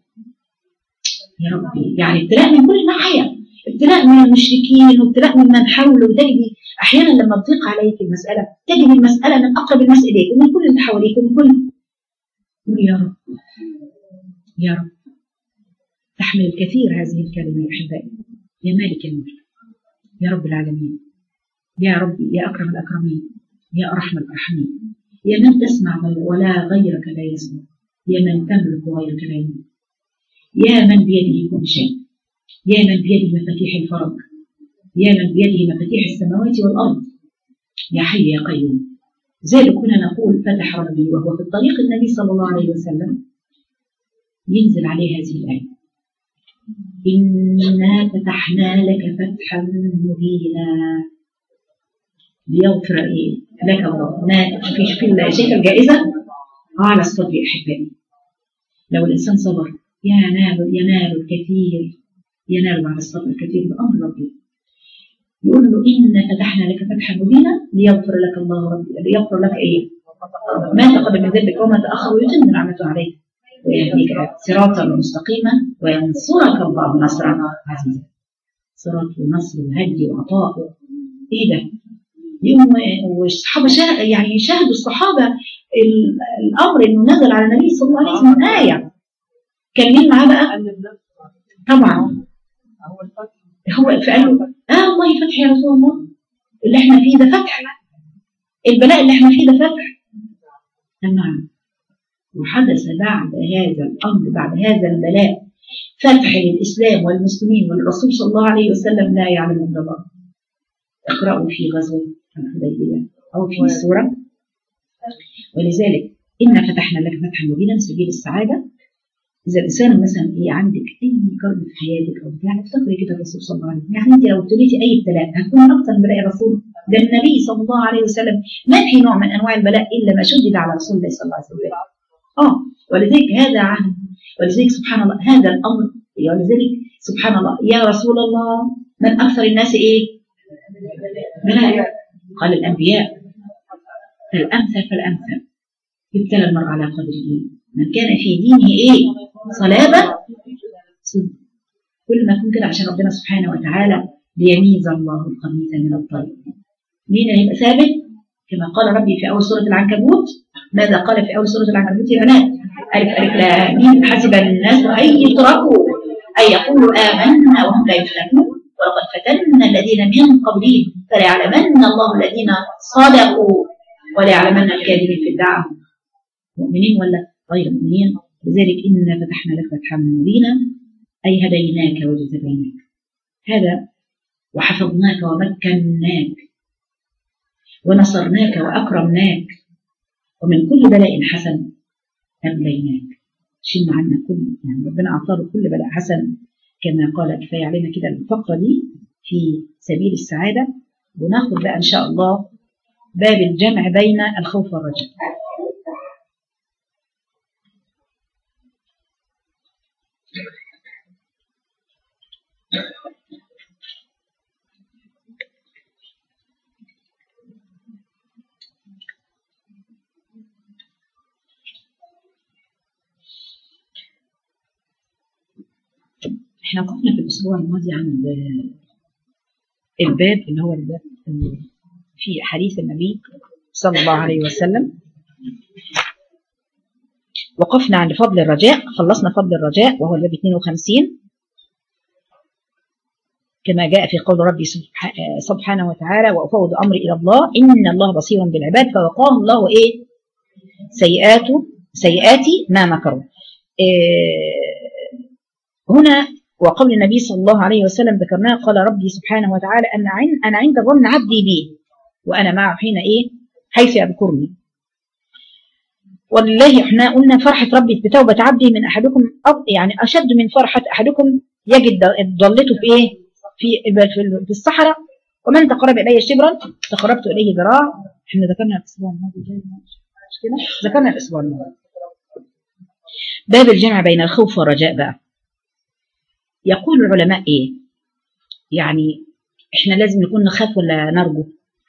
يا ربي يعني ابتلاء من كل ناحيه، ابتلاء من المشركين وابتلاء من من حوله. وتجدي احيانا لما تضيق عليك المساله تجد المساله من اقرب الناس اليك ومن كل اللي حواليك ومن كل يا رب يا رب. تحمل الكثير هذه الكلمه يا احبائي. يا مالك الملك يا رب العالمين، يا ربي يا اكرم الاكرمين، يا ارحم الراحمين، يا من تسمع ولا غيرك لا يسمع، يا من تملك وغيرك لا يملك، يا من بيده كل شيء، يا من بيده مفاتيح الفرج، يا من بيده مفاتيح السماوات والارض، يا حي يا قيوم. ذلك كنا نقول فتح ربي وهو في الطريق النبي صلى الله عليه وسلم ينزل عليه هذه الآية إنا فتحنا لك فتحا مبينا. ليغفر لك الله ما في شايف الجائزة على الصبر يا أحبائي. لو الإنسان صبر ينال الكثير، ينال بعد الصبر الكثير بأمر ربي. يقول له إن فتحنا لك فتحا مبينا ليغفر لك الله ربي، ليغفر لك ما تقدم من ذنبك وما تأخر ويتم نعمته عليك ويهديك صراطا مستقيما وينصرك الله نصرا عزيزا. صراط ونصر وهدي وعطاء ايه ده؟ يوم والصحابه يعني شاهدوا الصحابه الامر انه نزل على النبي صلى الله عليه وسلم آية. كان مين معاه بقى؟ طبعا هو فقال له والله فتح يا رسول الله، اللي احنا فيه ده فتح، البلاء اللي احنا فيه ده فتح. نعم. وحدث بعد هذا الأمر، بعد هذا البلاء، فتح للإسلام والمسلمين والرسول صلى الله عليه وسلم لا يعلم إلا الله. اقرأوا في غزوة الحديبية أو في السورة. ولذلك إن فتحنا لك فتحا مبينا سبيل السعادة. إذا الإنسان مثلا عندك أي كرب في حياتك أو بتاع، افتكري كده الرسول صلى الله عليه وسلم. يعني أنت لو ابتليتي أي ابتلاء هتكون أكثر من بلاء الرسول. ده النبي صلى الله عليه وسلم ما في نوع من أنواع البلاء إلا ما شدد على رسول الله صلى الله عليه وسلم. ولذلك هذا عهد، ولذلك سبحان الله هذا الأمر، ولذلك سبحان الله يا رسول الله من أكثر الناس بلاء؟ قال الأنبياء الأمثل فالأمثل يبتلى المرء على قدر دينه، من كان في دينه صلابة صدق. كل ما يكون كده عشان ربنا سبحانه وتعالى ليميز الله الخبيث من الطيب. مين اللي يبقى ثابت؟ كما قال ربي في أول سورة العنكبوت. ماذا قال في أول سورة العنكبوت يا بنات؟ ألف ألف لام ميم حسب الناس أن يتركوا أن يقولوا آمنا وهم لا يفتنون ولقد فتنا الذين من قبلهم فليعلمن الله الذين صدقوا وليعلمن الكاذبين في الدعوة، مؤمنين ولا غير مؤمنين. لذلك إنا فتحنا لك فتحا مبينا أي هديناك وجزيناك هذا، وحفظناك ومكناك ونصرناك وأكرمناك، ومن كل بلاء حسن أبليناك. شلنا عنا كل، يعني ربنا أعطاه كل بلاء حسن كما قال. كفاية علينا كده الفقرة دي في سبيل السعادة. وناخد بقى إن شاء الله باب الجمع بين الخوف والرجاء. احنا قلنا في الاسبوع الماضي عن الباب اللي هو الباب في حديث النبي صلى الله عليه وسلم. وقفنا عند فضل الرجاء، خلصنا فضل الرجاء وهو الباب 52 كما جاء في قول ربي سبحانه وتعالى وأفوض أمري إلى الله إن الله بصير بالعباد فوقاه الله سيئات ما مكروا. هنا وقول النبي صلى الله عليه وسلم ذكرناه قال ربي سبحانه وتعالى أنا عند ظن عبدي بي وأنا معه حين حيث يذكرني. ولله احنا قلنا فرحة ربي بتوبة عبده من أحدكم يعني أشد من فرحة أحدكم يجد ضلته في الصحراء ومن تقرب إلي شبرا تقربت إليه ذراع. احنا ذكرنا الأسبوع الماضي ذكرنا الأسبوع الماضي باب الجمع بين الخوف والرجاء. بقى يقول العلماء يعني احنا لازم نكون نخاف ولا نرجو؟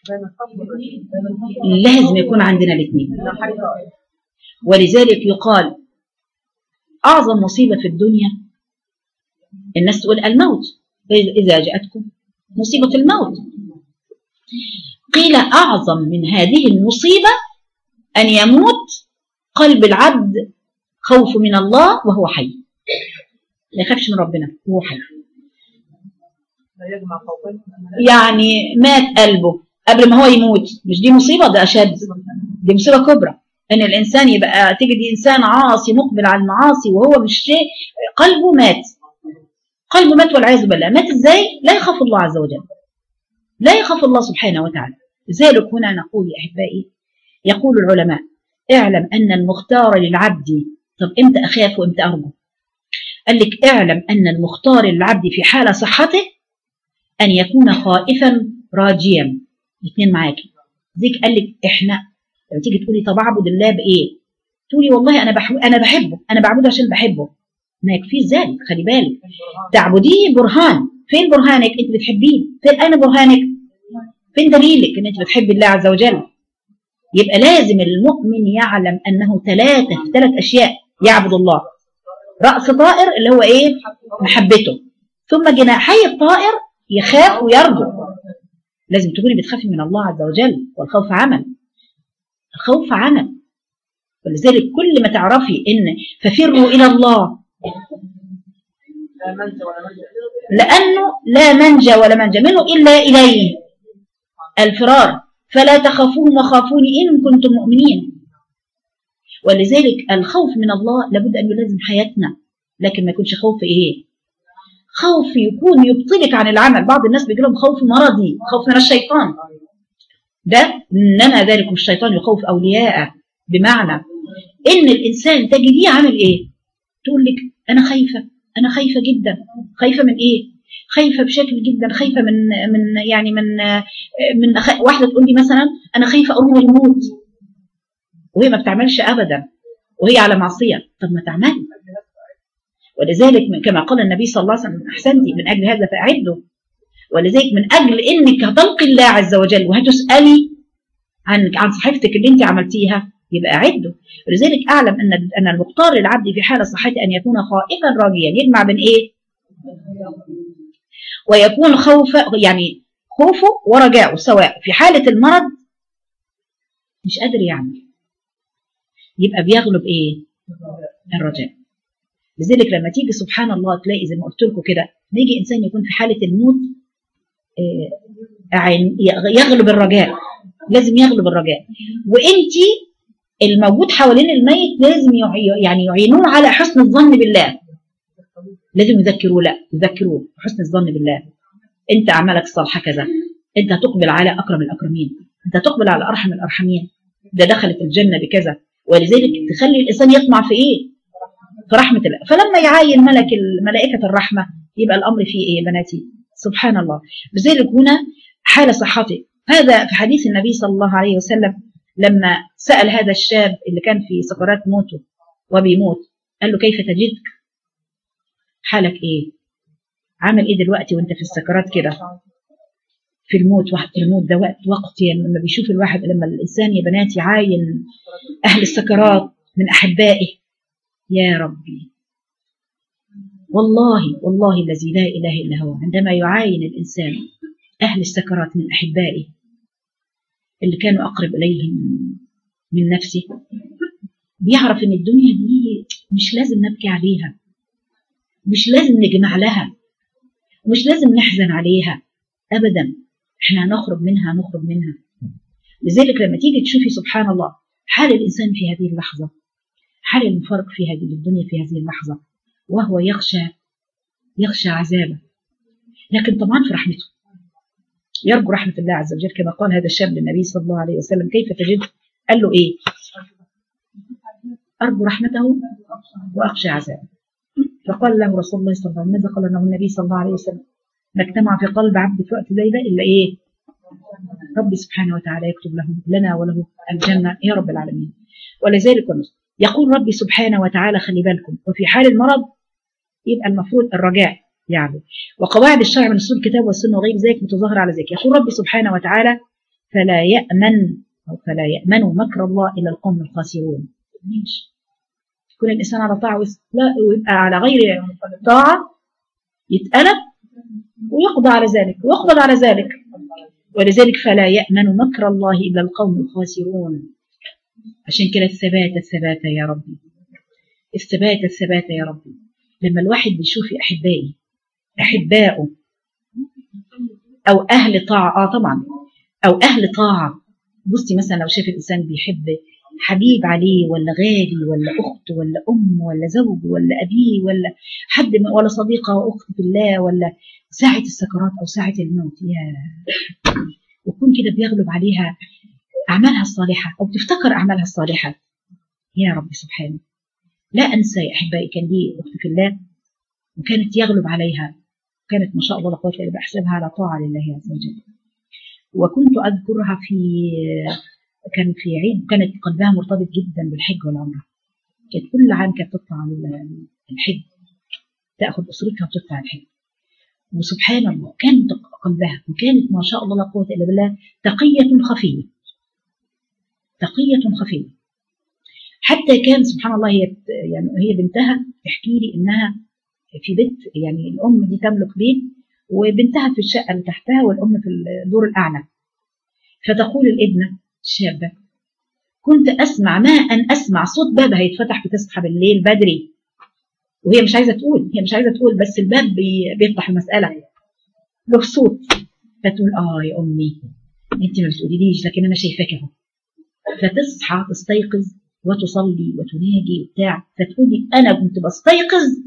لازم يكون عندنا الاثنين. ولذلك يقال أعظم مصيبة في الدنيا الناس تقول الموت، إذا جاءتكم مصيبة الموت. قيل أعظم من هذه المصيبة أن يموت قلب العبد خوف من الله وهو حي، لا يخافش من ربنا وهو حي. يعني مات قلبه قبل ما هو يموت، مش دي مصيبة؟ ده أشد، دي مصيبة كبرى ان الانسان يبقى تجد انسان عاصي مقبل على المعاصي وهو مش شيء، قلبه مات والعياذ بالله. مات ازاي؟ لا يخاف الله عز وجل، لا يخاف الله سبحانه وتعالى. لذلك هنا نقول يا احبائي، يقول العلماء اعلم ان المختار للعبد، طب امتى اخاف وامتى ارجو؟ قال لك اعلم ان المختار للعبد في حال صحته ان يكون خائفا راجيا، الاثنين معاكي، زيك قال لك احنا لما تيجي تقولي طب اعبد الله بايه؟ تقولي والله انا بحبه، انا بعبده عشان بحبه. ما يكفيش ذلك، خلي بالك تعبديه برهان. فين برهانك؟ انت بتحبيه. فين اين برهانك؟ فين دليلك ان انت بتحبي الله عز وجل؟ يبقى لازم المؤمن يعلم انه ثلاث اشياء يعبد الله. رأس طائر اللي هو ايه؟ محبته. ثم جناحي الطائر يخاف ويرجو. لازم تكوني بتخافي من الله عز وجل، والخوف عمل. الخوف عمل. ولذلك كل ما تعرفي ان ففروا الى الله، لانه لا منجى ولا منجى منه الا اليه الفرار. فلا تخافوهم وخافوني ان كنتم مؤمنين. ولذلك الخوف من الله لابد ان يلازم حياتنا، لكن ما يكونش خوف ايه؟ خوف يكون يبطلك عن العمل. بعض الناس بيجي لهم خوف مرضي، خوف من الشيطان. ده انما ذلك الشيطان يخوف اولياءه. بمعنى ان الانسان تجديه عامل ايه؟ تقول لك انا خايفه، انا خايفه جدا. خايفه من ايه؟ خايفه بشكل جدا، خايفه من واحده تقول لي مثلا انا خايفه اقوم الموت، وهي ما بتعملش ابدا، وهي على معصيه. طب ما تعملي. ولذلك كما قال النبي صلى الله عليه وسلم احسنتي من اجل هذا فاعدوا. ولذلك من اجل انك هتلقي الله عز وجل وهتسالي عن صحيفتك اللي انت عملتيها، يبقى اعدوا. ولذلك اعلم ان المختار للعبد في حال صحته ان يكون خائفا راجيا، يجمع بين ايه؟ ويكون يعني خوفه ورجاؤه سواء. في حاله المرض مش قادر يعمل، يبقى بيغلب ايه؟ الرجاء. لذلك لما تيجي سبحان الله تلاقي زي ما قلت لكم كده، يجي انسان يكون في حاله الموت يغلب الرجاء. لازم يغلب الرجاء. وانتي الموجود حوالين الميت لازم يعني يعينوه على حسن الظن بالله. لازم يذكروه بحسن الظن بالله. انت اعمالك الصالحه كذا، انت هتقبل على اكرم الاكرمين، انت هتقبل على ارحم الارحمين، ده دخلت الجنه بكذا. ولذلك تخلي الانسان يطمع في ايه؟ في رحمه الله. فلما يعاين ملائكه الرحمه يبقى الامر فيه ايه يا بناتي؟ سبحان الله. لذلك هنا حال صحته. هذا في حديث النبي صلى الله عليه وسلم لما سأل هذا الشاب اللي كان في سكرات موته وبيموت، قال له كيف تجدك؟ حالك ايه؟ عامل ايه دلوقتي وانت في السكرات كده؟ في الموت. وقت الموت ده وقت يعني لما بيشوف الواحد، لما الانسان يا بنات يعاين اهل السكرات من احبائه، يا ربي والله الذي لا اله الا هو، عندما يعاين الانسان اهل السكرات من احبائه اللي كانوا اقرب اليه من نفسه، بيعرف ان الدنيا دي مش لازم نبكي عليها، مش لازم نجمع لها، مش لازم نحزن عليها ابدا. احنا هنخرج منها. لذلك لما تيجي تشوفي سبحان الله حال الانسان في هذه اللحظه، حال المفارق في هذه الدنيا في هذه اللحظه، وهو يخشى عذابه، لكن طبعا في رحمته يرجو رحمه الله عز وجل. كما قال هذا الشاب للنبي صلى الله عليه وسلم كيف تجد؟ قال له ايه؟ ارجو رحمته واخشى عذابه. فقال له رسول الله صلى الله عليه وسلم، ماذا قال له النبي صلى الله عليه وسلم؟ ما اجتمع في قلب عبد في وقت زي ده الا ايه؟ ربي سبحانه وتعالى يكتب لنا وله الجنه يا رب العالمين. ولذلك يقول ربي سبحانه وتعالى خلي بالكم، وفي حال المرض يبقى المفروض الرجاء يعني. وقواعد الشرع من اصول الكتاب والسنه وغير ذلك متظاهره على ذلك. يقول ربي سبحانه وتعالى فلا يأمن مكر الله الا القوم الخاسرون. ماشي، يكون الانسان على طاعه لا ويبقى على غير طاعه يتقلب ويقضى على ذلك ولذلك فلا يأمن مكر الله الا القوم الخاسرون. عشان كده الثبات يا ربي، الثبات يا ربي. لما الواحد بيشوف أحبائه أو أهل طاعة، طبعا أو أهل طاعة. بصي مثلا لو شاف الإنسان بيحب حبيب عليه ولا غالي ولا أخت ولا أم ولا زوج ولا أبيه ولا حد ولا صديقة وأخت في الله، ولا ساعة السكرات أو ساعة الموت، ويكون كده بيغلب عليها أعمالها الصالحة أو تفتكر أعمالها الصالحة. يا رب سبحانه، لا أنسى يا أحبائي كان لي أخت في الله وكانت يغلب عليها، كانت ما شاء الله لا قوة إلا بالله بحسبها على طاعة لله عز وجل. وكنت أذكرها كان في عيد، كانت قلبها مرتبط جدا بالحج والعمرة. كانت كل عام كانت تطلع الحج، تأخذ أسرتها وتطلع الحج. وسبحان الله كان قلبها، وكانت ما شاء الله لا قوة إلا بالله تقية خفية، تقية خفية. حتى كان سبحان الله هي بنتها تحكي لي إنها في بيت، يعني الأم دي تملك بيت وبنتها في الشقة اللي تحتها والأم في الدور الأعلى. فتقول الابنة الشابة: كنت أسمع ما أن أسمع صوت باب هيتفتح، بتصحى بالليل بدري وهي مش عايزة تقول، بس الباب بيفتح المسألة له صوت. فتقول: يا أمي أنت ما بتقوليليش لكن أنا شايفاك أهو. فتصحى تستيقظ وتصلي وتناجي وبتاع. فتقولي: أنا كنت بستيقظ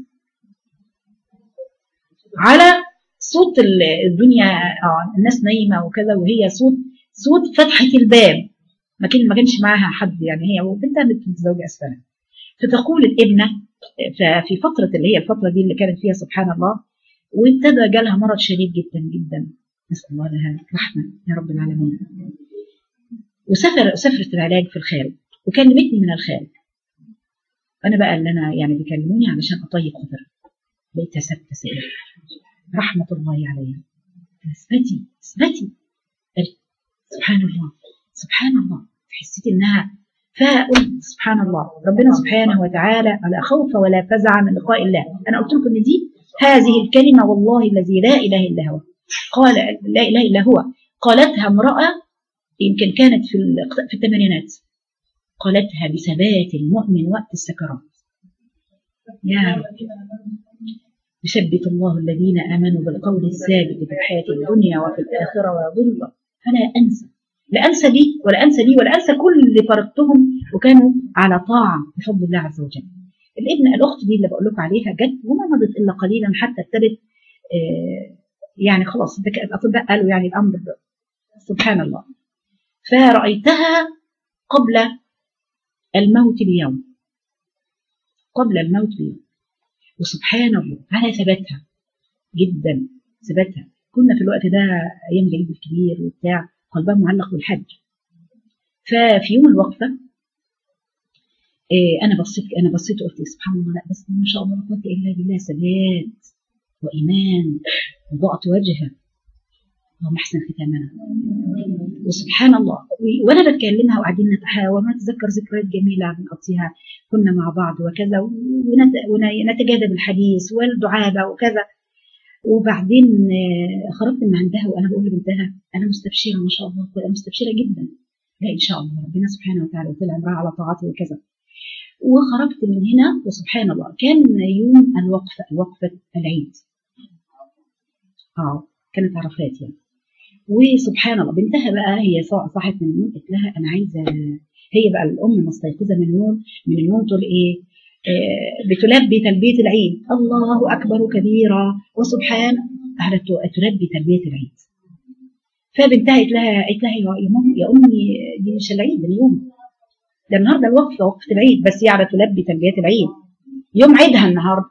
على صوت الدنيا، الناس نايمة وكذا، وهي صوت فتحة الباب. ما كانش معاها حد، يعني هي وبنتها متزوجة أسفلها. فتقول الابنة في فترة اللي هي الفترة دي اللي كانت فيها سبحان الله، وابتدى جالها مرض شديد جدا جدا، نسأل الله لها رحمة يا رب العالمين. وسافرت العلاج في الخارج، وكلمتني من الخارج. أنا بقى اللي أنا يعني بيكلموني علشان أطيب خطر، لقيتها سائلة رحمة الله عليها: اثبتي. سبحان الله حسيت إنها، فقلت سبحان الله ربنا سبحانه وتعالى: لا خوف ولا فزع من لقاء الله. أنا قلت لكم إن هذه الكلمة والله الذي لا إله إلا هو، قال لا إله إلا هو، قالتها امرأة يمكن كانت في الثمانينات، قالتها بثبات المؤمن وقت السكرات: يا رب يثبت الله الذين آمنوا بالقول الثابت في الحياة الدنيا وفي الآخرة ويضل. فلا أنسى لي ولا أنسى كل اللي فرقتهم وكانوا على طاعة بفضل الله عز وجل. الأخت دي اللي بقول لكم عليها جت وما مضت إلا قليلا حتى ابتدت يعني خلاص الأطباء قالوا يعني الأمر سبحان الله. فرأيتها قبل الموت بيوم، وسبحان الله على ثباتها جدا، كنا في الوقت ده أيام العيد الكبير وبتاع، قلبها معلق بالحج. ففي يوم الوقفة أنا بصيت وقلت سبحان الله، لا بس ما شاء الله لا قوة إلا بالله، ثبات وإيمان وضاءة وجهها، اللهم احسن ختامنا. وسبحان الله وانا بتكلمها وقاعدين نتحاور ونتذكر ذكريات جميله بنقضيها كنا مع بعض وكذا، ونتجاذب الحديث والدعاء وكذا. وبعدين خرجت من عندها وانا بقول لبنتها: انا مستبشره ما شاء الله، انا مستبشره جدا، لا ان شاء الله ربنا سبحانه وتعالى يطلع امرأة على طاعته وكذا. وخرجت من هنا وسبحان الله كان يوم الوقفه العيد، كانت عرفات يعني. وسبحان الله بنتها بقى هي صاحت من النوم، قلت لها: انا عايزه، هي بقى الام مستيقظه من النوم تقول ايه؟ بتلبي تلبيه العيد، الله اكبر كبيرا وسبحان، تلبي تلبيه العيد. فبنتها قالت لها يا امي دي مش العيد اليوم، ده النهارده وقفه العيد، بس هي على تلبي تلبيه العيد، يوم عيدها النهارده.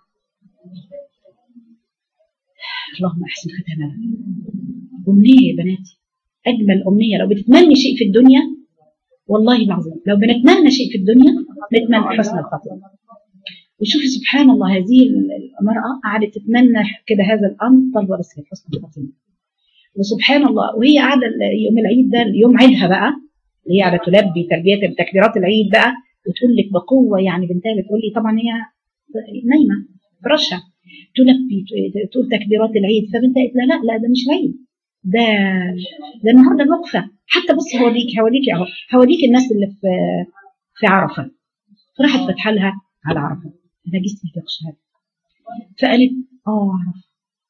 اللهم احسن ختامنا. أمنية يا بناتي، أجمل أمنية. لو بتتمني شيء في الدنيا والله العظيم، لو بنتمنى شيء في الدنيا نتمنى حسن الخاتمة. وشوفي سبحان الله هذه المرأة قعدت تتمنى كده هذا الأمر، طلبة بس حسن الخاتمة. وسبحان الله وهي قاعدة يوم العيد ده يوم عيدها بقى، اللي هي على تلبي تلبية بتكبيرات العيد بقى، وتقول لك بقوة، يعني بنتها بتقول لي طبعا هي نايمة فرشها، تلبي تقول تكبيرات العيد. فبنتها قالت لها: لا ده مش عيد، ده النهارده الوقفه. حتى بصي هوريكي الناس اللي في عرفه. فراحت فاتحه لها على عرفه، انا جسمي يقشعر. فقالت: عرفه،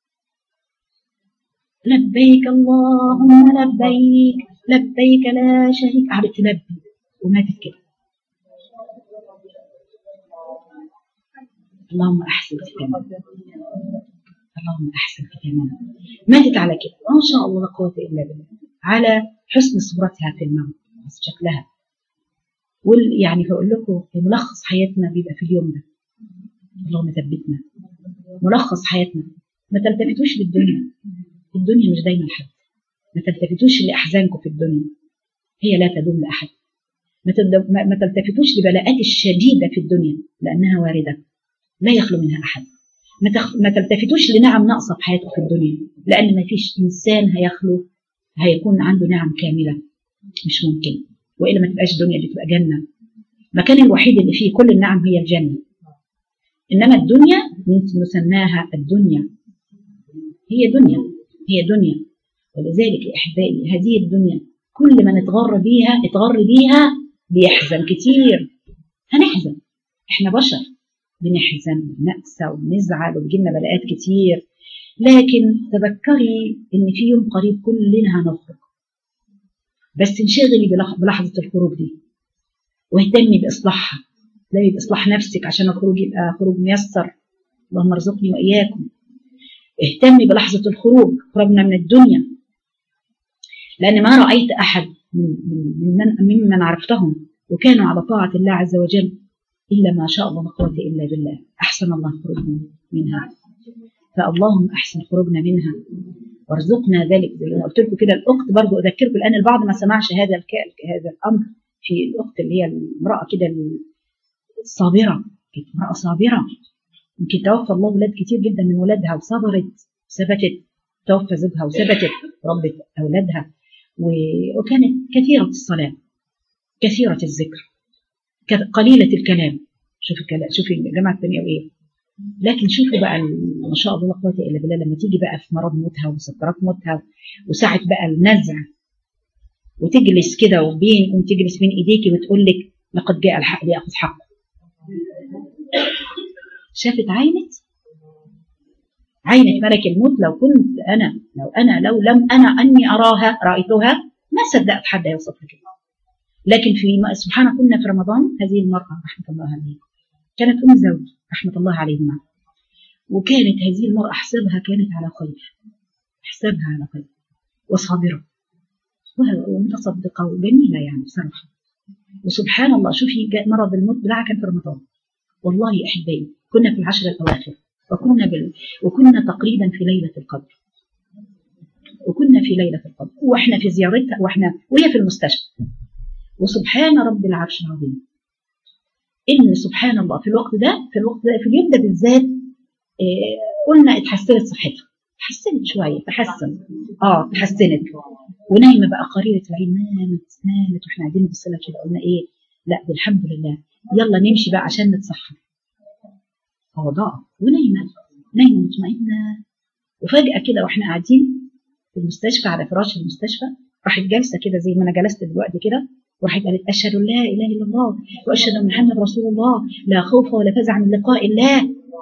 لبيك اللهم لبيك لا شريك. قعدت تلبي وماتت كده. اللهم احسن ختامنا، اللهم احسن ختامنا. ماتت على كده ما شاء الله لا قوه الا بالله، على حسن صورتها في الموت شكلها. يعني بقول لكم ملخص حياتنا بيبقى في اليوم ده. اللهم ثبتنا. ملخص حياتنا ما تلتفتوش للدنيا، الدنيا مش دايما حد، ما تلتفتوش لأحزانكم في الدنيا، هي لا تدوم لأحد. ما تلتفتوش لبلاءات الشديدة في الدنيا لأنها واردة لا يخلو منها أحد. ما تلتفتوش لنعم ناقصة في حياتكم في الدنيا، لأن ما فيش إنسان هيكون عنده نعم كاملة، مش ممكن، وإلا ما تبقاش دنيا، دي تبقى جنة. المكان الوحيد اللي فيه كل النعم هي الجنة. إنما الدنيا نسماها الدنيا، هي دنيا، هي دنيا. ولذلك يا أحبائي هذه الدنيا كل من اتغر بيها بيحزن كتير. هنحزن، احنا بشر بنحزن ونأسى ونزعل وبيجيلنا بلاءات كتير، لكن تذكري ان في يوم قريب كلنا هنخرج، بس انشغلي بلحظة الخروج دي واهتمي بإصلاحها، اهتمي بإصلاح نفسك عشان الخروج يبقى خروج ميسر. اللهم ارزقني وإياكم. اهتمي بلحظة الخروج، خرجنا من الدنيا، لأن ما رأيت أحد ممن عرفتهم وكانوا على طاعة الله عز وجل إلا ما شاء الله، لا قوة إلا بالله، أحسن الله خروجنا منها. فاللهم أحسن خروجنا منها وارزقنا ذلك. زي ما قلت لكم كده، الأخت برضو أذكركم الآن، البعض ما سمعش هذا الأمر في الأخت اللي هي المرأة كده الصابرة، كانت امرأة صابرة، يمكن توفى الله ولاد كتير جدا من ولادها وصبرت ثبتت، توفى زوجها وثبتت ربت أولادها، وكانت كثيرة الصلاة، كثيرة الذكر، قليلة الكلام. شوفي الجماعة الثانية وإيه، لكن شوفوا بقى ما شاء الله لا قوة إلا بالله لما تيجي بقى في مرض موتها وسكرات موتها وساعة بقى النزع، وتجلس كده وتجلس بين إيديكي وتقول لك لقد جاء الحق ليأخذ حقه. شافت عينت ملك الموت. لو لم أني أراها رأيتها ما صدقت حد يوصف لك. لكن سبحان كنا في رمضان، هذه المرأة رحمة الله عليها كانت أم زوج رحمة الله عليهما، وكانت هذه المرأة أحسبها كانت على خير، وصابرة ومتصدقة وجميلة يعني بصراحة. وسبحان الله شوفي مرض الموت بتاعها كان في رمضان. والله يا أحبائي كنا في العشر الأواخر، وكنا تقريبا في ليلة القدر، واحنا في زيارتها وهي في المستشفى. وسبحان رب العرش العظيم ان سبحان الله في الوقت ده في اليوم ده بالذات قلنا اتحسنت صحتها، تحسنت شويه، تحسنت ونايمه بقى قريره العين، نامت واحنا قاعدين نبص لها كده، قلنا ايه، لا بالحمد لله، يلا نمشي بقى عشان نتسحر. ضاعت نايمه مطمئنه. وفجاه كده واحنا قاعدين في المستشفى على فراش المستشفى، راحت جالسه كده زي ما انا جلست دلوقتي كده، وراحت قالت أشهد لا إله إلا الله وأشهد أن محمد رسول الله، لا خوف ولا فزع من لقاء الله.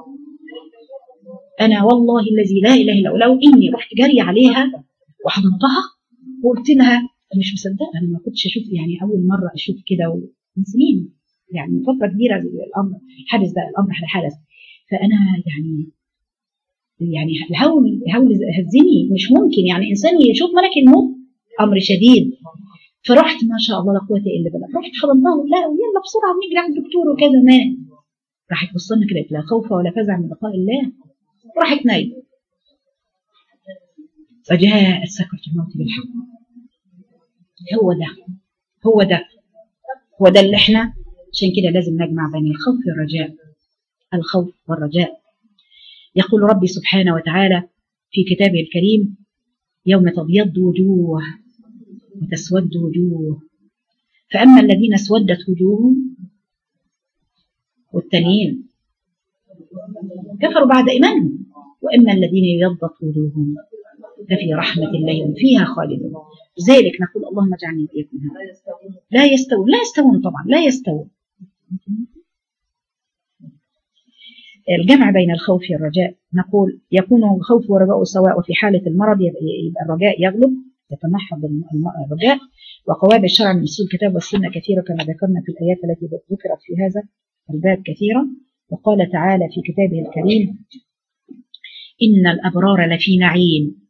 أنا والله الذي لا إله إلا هو، لو إني رحت جري عليها وحضنتها وقلت لها مش مصدقة، أنا ما كنتش أشوف، يعني أول مرة أشوف كده من سنين، يعني من فترة كبيرة الأمر حدث. فأنا يعني الهول هزني، مش ممكن يعني إنسان يشوف ملك الموت، أمر شديد. فرحت ما شاء الله لا قوه الا بالله، رحت حضنتها، لا يلا بسرعه بنجري على الدكتور وكذا، ما راحت بصلنا كده لا خوف ولا فزع من لقاء الله، راحت نايمه. فجاءت سكرة الموت بالحق. هو ده اللي احنا عشان كده لازم نجمع بين الخوف والرجاء، الخوف والرجاء. يقول ربي سبحانه وتعالى في كتابه الكريم: يوم تبيض وجوه وتسود وجوه، فأما الذين اسودت وجوههم والتانيين كفروا بعد إيمانهم، وأما الذين ابيضت وجوههم ففي رحمة الله هم فيها خالدون. لذلك نقول اللهم اجعلني وإياكم لا يستوون طبعا، لا يستوون. الجمع بين الخوف والرجاء، نقول يكون الخوف والرجاء سواء، وفي حالة المرض يبقى الرجاء يغلب، يتمحض الرجاء. وقواعد الشرع من اصول الكتاب والسنه كثيره كما ذكرنا في الايات التي ذكرت في هذا الباب كثيرا. وقال تعالى في كتابه الكريم: ان الابرار لفي نعيم،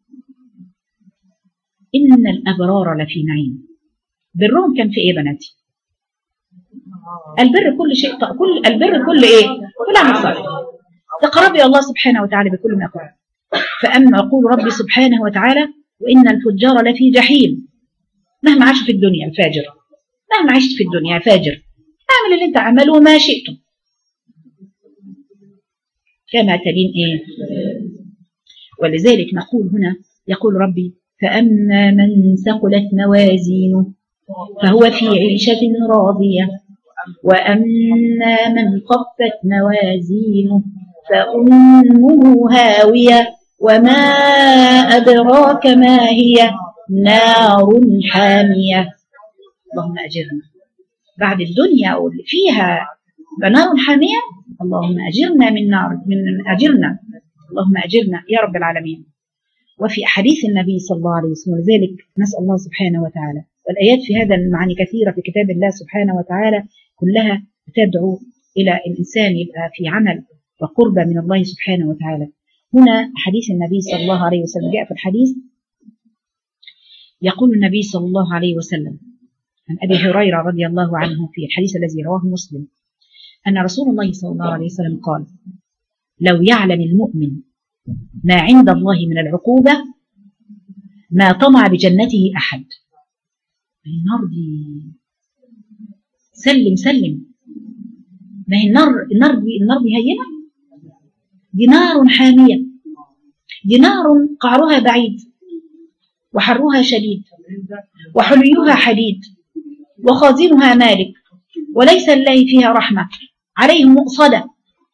ان الابرار لفي نعيم. برهم كان في ايه بناتي؟ البر كل شيء، البر كل ايه؟ كل عمل صالح، تقربي الله سبحانه وتعالى بكل ما قال. فاما يقول ربي سبحانه وتعالى: وإن الفجار لفي جحيم. مهما عاشوا في الدنيا الفاجر، مهما عشت في الدنيا فاجر، اعمل اللي انت عمله ما شئتم كما تلين ايه. ولذلك نقول هنا، يقول ربي: فأما من ثقلت موازينه فهو في عيشة راضية، وأما من خفت موازينه فأمه هاوية، وما أدراك ما هي، نار حامية. اللهم أجرنا بعد الدنيا واللي فيها نار حامية، اللهم أجرنا من نار، أجرنا، اللهم أجرنا يا رب العالمين. وفي حديث النبي صلى الله عليه وسلم، ذلك نسأل الله سبحانه وتعالى، والآيات في هذا المعاني كثيرة في كتاب الله سبحانه وتعالى، كلها تدعو إلى الإنسان يبقى في عمل وقربة من الله سبحانه وتعالى. هنا حديث النبي صلى الله عليه وسلم، جاء في الحديث يقول النبي صلى الله عليه وسلم عن أبي هريرة رضي الله عنه في الحديث الذي رواه مسلم، أن رسول الله صلى الله عليه وسلم قال: لو يعلم المؤمن ما عند الله من العقوبة ما طمع بجنته أحد. النار دي سلم، ما هي النار دي هينة، دي نار حامية، دي نار قعرها بعيد وحرها شديد وحليها حديد وخازنها مالك، وليس لله فيها رحمة، عليهم مؤصدة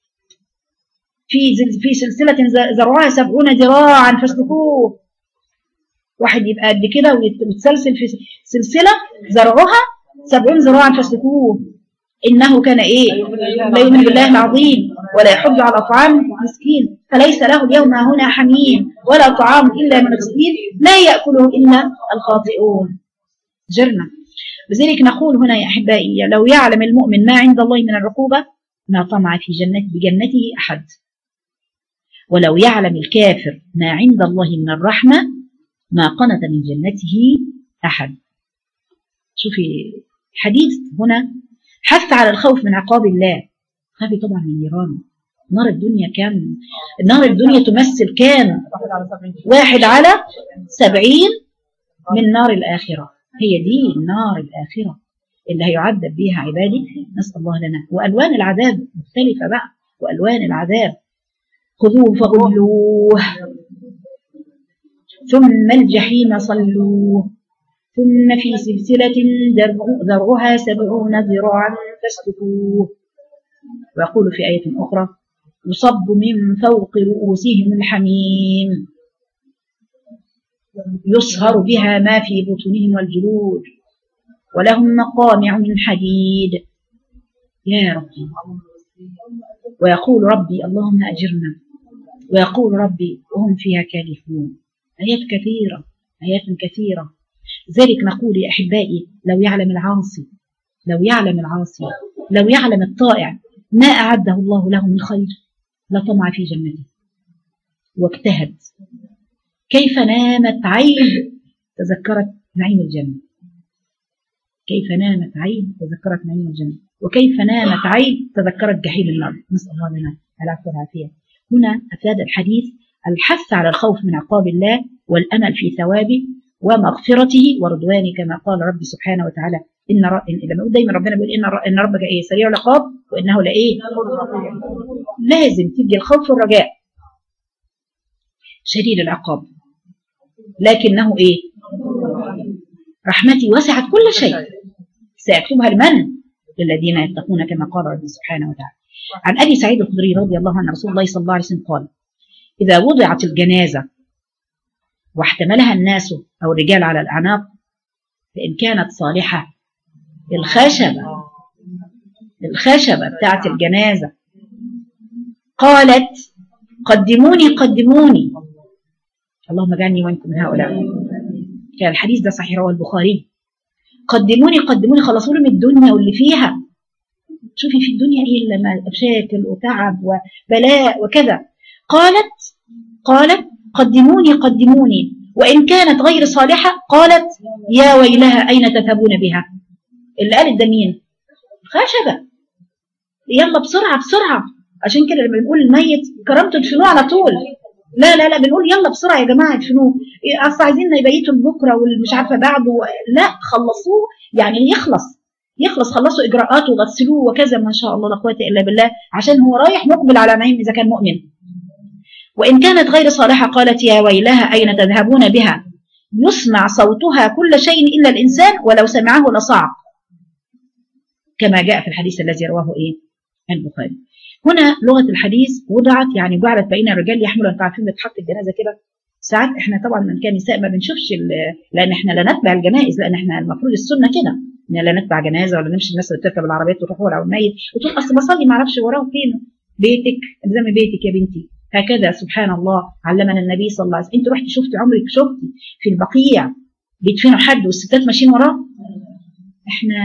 في سلسلة ذرعها 70 ذراعا فاسلكوه. واحد يبقى قد كده ويتسلسل في سلسلة ذرعها 70 ذراعا فاسلكوه، إنه كان إيه؟ لا يؤمن بالله العظيم ولا يحض على طعام مسكين، فليس له اليوم هنا حميم ولا طعام إلا من غسلين لا يأكله إلا الخاطئون. جرنا. لذلك نقول هنا يا أحبائي: لو يعلم المؤمن ما عند الله من العقوبة ما طمع في بجنته أحد، ولو يعلم الكافر ما عند الله من الرحمة ما قنط من جنته أحد. شوفي حديث هنا حث على الخوف من عقاب الله. خافي طبعا من نيران نار الدنيا. كان نار الدنيا تمثل كان 1 على 70 من نار الآخرة. هي دي النار الآخرة اللي هيعذب بها عبادي، نسأل الله لنا. وألوان العذاب مختلفة بقى، وألوان العذاب: خذوه فغلوه ثم الجحيم صلوه ثم في سلسلة ذرعها 70 ذراعا فاسلكوه. ويقول في آية أخرى: يصب من فوق رؤوسهم الحميم يصهر بها ما في بطونهم والجلود ولهم مقامع من حديد. يا ربي. ويقول ربي: اللهم أجرنا. ويقول ربي: وهم فيها كالحون. آيات كثيرة، آيات كثيرة. ذلك نقول يا أحبائي: لو يعلم العاصي، لو يعلم العاصي، لو يعلم الطائع ما أعده الله له من خير لطمع في جنته واجتهد. كيف نامت عين تذكرت نعيم الجنة، كيف نامت عين تذكرت نعيم الجنة، وكيف نامت عين تذكرت جحيم النار. نسأل الله لنا العفو والعافية. هنا أفاد الحديث الحث على الخوف من عقاب الله والأمل في ثوابه ومغفرته ورضوانه، كما قال ربي سبحانه وتعالى: لما يقول دايما ربنا بيقول إن ربك إيه؟ سريع العقاب وإنه لإيه؟ لازم تيجي الخوف والرجاء. شديد العقاب لكنه إيه؟ رحمتي وسعت كل شيء سأكتبها لمن؟ للذين يتقون، كما قال ربي سبحانه وتعالى. عن أبي سعيد الخدري رضي الله عنه رسول الله صلى الله عليه وسلم قال: إذا وضعت الجنازة واحتملها الناس أو الرجال على الأعناق فإن كانت صالحة، الخشبة بتاعت الجنازة قالت: قدموني قدموني، اللهم اجعلني وانكم من هؤلاء. كان الحديث ده صحيح رواه البخاري. قدموني قدموني، خلصوا لي من الدنيا واللي فيها. شوفي في الدنيا ايه الا مشاكل وتعب وبلاء وكذا. قالت قدموني قدموني، وإن كانت غير صالحة قالت: يا ويلها أين تذهبون بها. اللي قالت ده مين؟ خشبة. يلا بسرعة بسرعة. عشان كده لما بنقول الميت كرامته تدفنوه على طول، لا لا لا، بنقول يلا بسرعه يا جماعه ادفنوه، اصل عايزين يبيتوا بكره والمش عارفه بعده، لا خلصوه يعني يخلص، خلصوا اجراءاته وغسلوه وكذا، ما شاء الله لا قوه الا بالله، عشان هو رايح مقبل على نعيم اذا كان مؤمن. وان كانت غير صالحه قالت يا ويلها اين تذهبون بها، يسمع صوتها كل شيء الا الانسان ولو سمعه لصعق، كما جاء في الحديث الذي رواه البخاري. هنا لغه الحديث وضعت يعني جعلت بين الرجال يحملوا، انتوا عارفين بتحط الجنازه كده ساعات، احنا طبعا من كان نساء ما بنشوفش، لان احنا لا نتبع الجنائز، لان احنا المفروض السنه كده ان لا نتبع جنازه ولا نمشي الناس اللي بتركب العربيات وتروح ورا الميت وتقول اصل بصلي ما اعرفش وراه فين. بيتك الزمي بيتك يا بنتي، هكذا سبحان الله علمنا النبي صلى الله عليه وسلم. انت رحتي شفتي عمرك شفتي في البقيع بيدفنوا حد والستات ماشيين وراه؟ احنا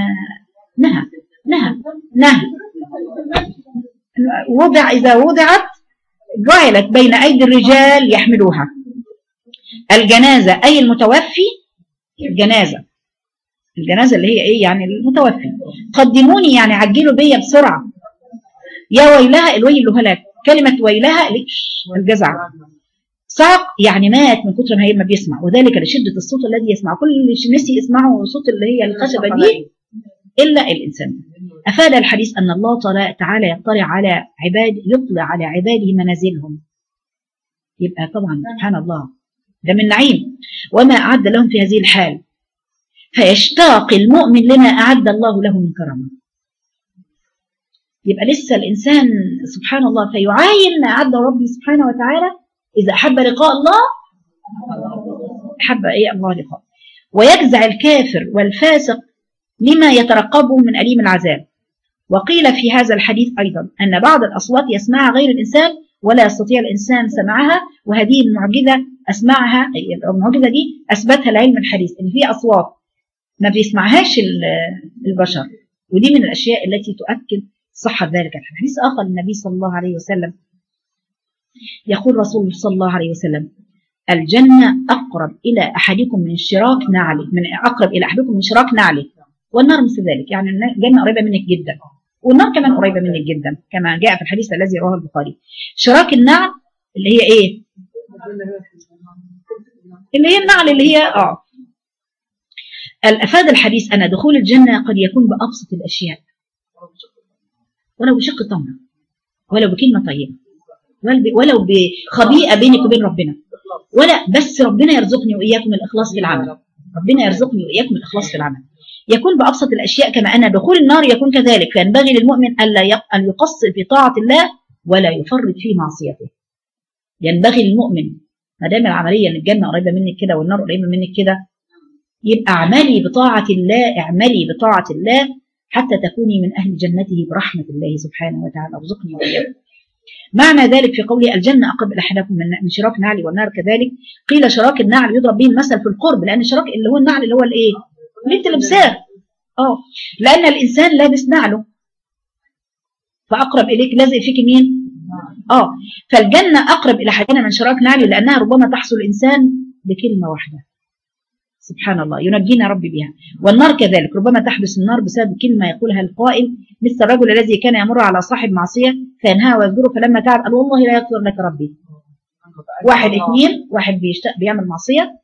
نهى اذا وضعت جعلت بين ايدي الرجال يحملوها. الجنازه اي المتوفي، الجنازه اللي هي ايه يعني المتوفي، قدموني يعني عجلوا بيا بسرعه. يا ويلها، الويل له هلاك، كلمه ويلها الجزع، صعق يعني مات من كثر ما هي ما بيسمع، وذلك لشده الصوت الذي يسمع، كل نسي يسمعوا صوت اللي هي الخشبه دي الا الانسان. افاد الحديث ان الله تعالى يطلع على عباده منازلهم، يبقى طبعا سبحان الله ده من نعيم وما اعد لهم في هذه الحال، فيشتاق المؤمن لما اعد الله له من كرم. يبقى لسه الانسان سبحان الله فيعاين ما اعد ربي سبحانه وتعالى، اذا احب لقاء الله احب الله لقاء. ويجزع الكافر والفاسق لما يترقبه من أليم العذاب. وقيل في هذا الحديث أيضا أن بعض الأصوات يسمعها غير الإنسان ولا يستطيع الإنسان سماعها، وهذه المعجزة أسمعها، المعجزة دي أثبتها العلم الحديث، إن في أصوات ما بيسمعهاش البشر، ودي من الأشياء التي تؤكد صحة ذلك. الحديث آخر للنبي صلى الله عليه وسلم يقول رسول صلى الله عليه وسلم: الجنة أقرب إلى أحدكم من شراك نعله، والنار مثل ذلك، يعني الجنة قريبة منك جدا والنار كمان قريبة منك جدا، كما جاء في الحديث الذي رواه البخاري. شراك النعل اللي هي ايه؟ اللي هي النعل اللي هي الافاد الحديث ان دخول الجنة قد يكون بأبسط الاشياء، ولو بشق تمر، ولو بكلمة طيبة، ولو بخبيئة بينك وبين ربنا، ولا بس ربنا يرزقني وإياكم الإخلاص في العمل، يكون بأبسط الأشياء. كما أن دخول النار يكون كذلك، فينبغي للمؤمن أن يقصر في طاعة الله ولا يفرط في معصيته. ينبغي للمؤمن ما دام العملية ان الجنة قريبة منك كده والنار قريبة منك كده، يبقى اعملي بطاعة الله حتى تكوني من أهل جنته برحمة الله سبحانه وتعالى. ارزقني وإياكم. معنى ذلك في قوله الجنة أقرب إلى أحدكم من شراك نعل، والنار كذلك. قيل شراك النعل يضرب به المثل في القرب، لأن الشراك اللي هو النعل اللي هو الإيه؟ اللي أنت لابساه. لأن الإنسان لابس نعله، فأقرب إليك لازق فيك مين؟ فالجنة أقرب إلى أحدنا من شراك نعل، لأنها ربما تحصل الإنسان بكلمة واحدة. سبحان الله، ينجينا ربي بها. والنار كذلك ربما تحدث النار بسبب كلمة يقولها القائل، مثل الرجل الذي كان يمر على صاحب معصية فينهاه ويزجره، فلما تعب قال والله لا يغفر لك ربي. واحد اثنين، واحد بيعمل معصية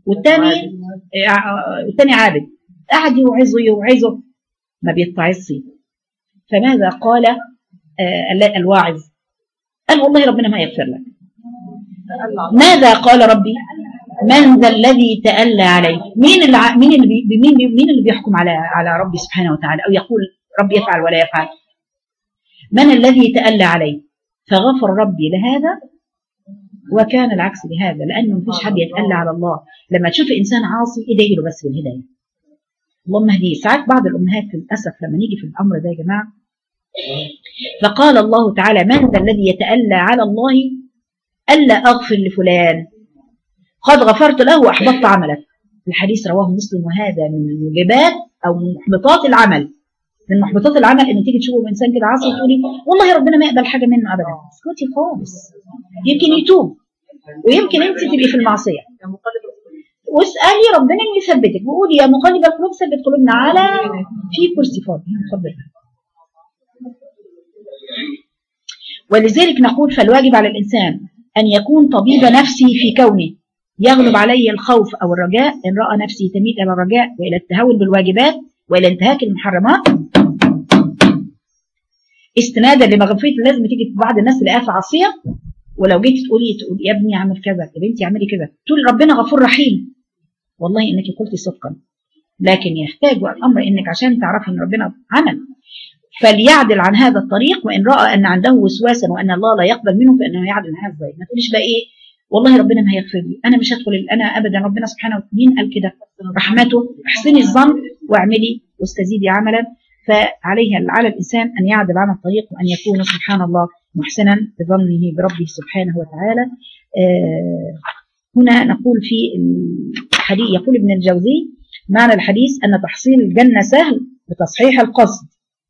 والتاني عابد، قاعد يوعظه ما بيتعظش. فماذا قال الواعظ؟ قال والله ربنا ما يغفر لك. ماذا قال ربي؟ من ذا الذي تألى عليه؟ مين اللي بيحكم على ربي سبحانه وتعالى، او يقول ربي يفعل ولا يفعل؟ من الذي تألى عليه؟ فغفر ربي لهذا وكان العكس لهذا، لانه مفيش حد يتألى على الله. لما تشوف انسان عاصي ادعي له بس بالهدايه، اللهم اهديه. ساعات بعض الامهات للاسف لما نيجي في الامر ده يا جماعه، فقال الله تعالى من ذا الذي يتألى على الله ألا أغفر لفلان قد غفرت له وأحبطت عملك. الحديث رواه مسلم. وهذا من موجبات أو من محبطات العمل، من محبطات العمل ان تيجي تشوفوا انسان كده عاصي وتقولي والله ربنا ما يقبل حاجه منه ابدا. اسكتي خالص، يمكن يتوب ويمكن انت تبقي في المعصيه، واسالي ربنا ان يثبتك، وقولي يا مقلب القلوب ثبت قلوبنا على في كرسي فاضي. اتفضلي. ولذلك نقول فالواجب على الانسان أن يكون طبيب نفسي في كونه يغلب علي الخوف أو الرجاء إن رأى نفسي تميل إلى الرجاء وإلى التهاون بالواجبات وإلى انتهاك المحرمات استنادا لمغفرة. لازم تيجي بعض الناس تلاقيها في عصية، ولو جيت تقول يا ابني اعمل كذا، يا بنتي اعملي كذا، تقول ربنا غفور رحيم. والله انك قلتي صدقا، لكن يحتاج الامر انك عشان تعرفي ان ربنا عمل فليعدل عن هذا الطريق، وان راى ان عنده وسواسا وان الله لا يقبل منه فانه يعدل عن هذا الطريق. ما تقوليش بقى ايه والله ربنا ما هيغفر لي، انا مش هدخل انا ابدا، ربنا سبحانه وتعالى مين قال كده؟ رحمته. احسني الظن واعملي واستزيدي عملا. فعليها على الانسان ان يعدل عن الطريق وان يكون سبحان الله محسنا بظنه بربه سبحانه وتعالى. هنا نقول في الحديث، يقول ابن الجوزي معنى الحديث أن تحصيل الجنة سهل بتصحيح القصد.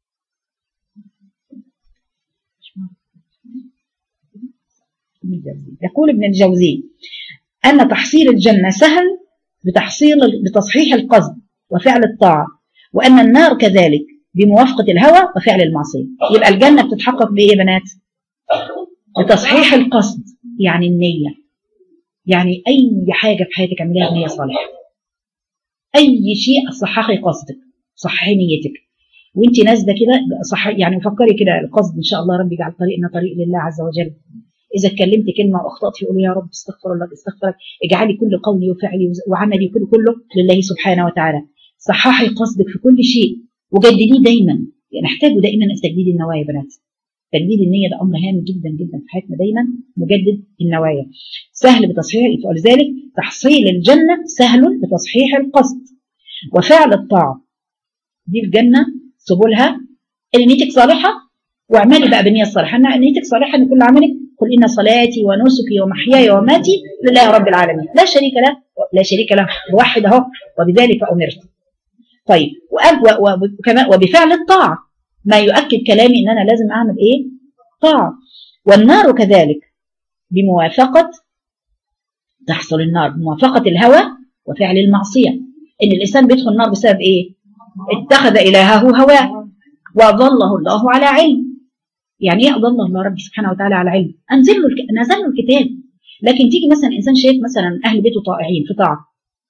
يقول ابن الجوزي أن تحصيل الجنة سهل بتصحيح القصد وفعل الطاعة، وأن النار كذلك بموافقة الهوى وفعل المعصية. يبقى الجنة بتتحقق بإيه يا بنات؟ بتصحيح القصد، يعني النية. يعني أي حاجة في حياتك اعمليها بنية صالحة. أي شيء صححي قصدك، صححي نيتك، وانت نازله كده صح، يعني فكري كده القصد ان شاء الله ربي يجعل طريقنا طريق لله عز وجل. إذا اتكلمت كلمة وأخطأت فيه قولي يا رب استغفر الله، استغفرك، اجعلي كل قولي وفعلي وعملي كله لله سبحانه وتعالى. صححي قصدك في كل شيء وجدديه دايما، يعني نحتاج دائما تجديد النوايا يا بنات. تجديد النية ده أمر هام جدا جدا في حياتنا، دايما نجدد النوايا. سهل بتصحيح، ولذلك تحصيل الجنة سهل بتصحيح القصد وفعل الطاعة. دي الجنة سبلها ان نيتك صالحة، واعملي بقى بالنية الصالحة. ان نيتك صالحة ان كل عملك قل إن صلاتي ونسكي ومحياي ومماتي لله رب العالمين لا شريك له، لا شريك له، موحد اهو، وبذلك أمرت. طيب وكمان وبفعل الطاعة ما يؤكد كلامي ان انا لازم اعمل ايه؟ طاعة. والنار كذلك بموافقة، تحصل النار بموافقة الهوى وفعل المعصية. ان الانسان بيدخل النار بسبب ايه؟ اتخذ الهه هواه واضله الله على علم. يعني ايه اضله الله رب سبحانه وتعالى على علم؟ نزل له الكتاب. لكن تيجي مثلا انسان شايف مثلا اهل بيته طائعين في طاعه،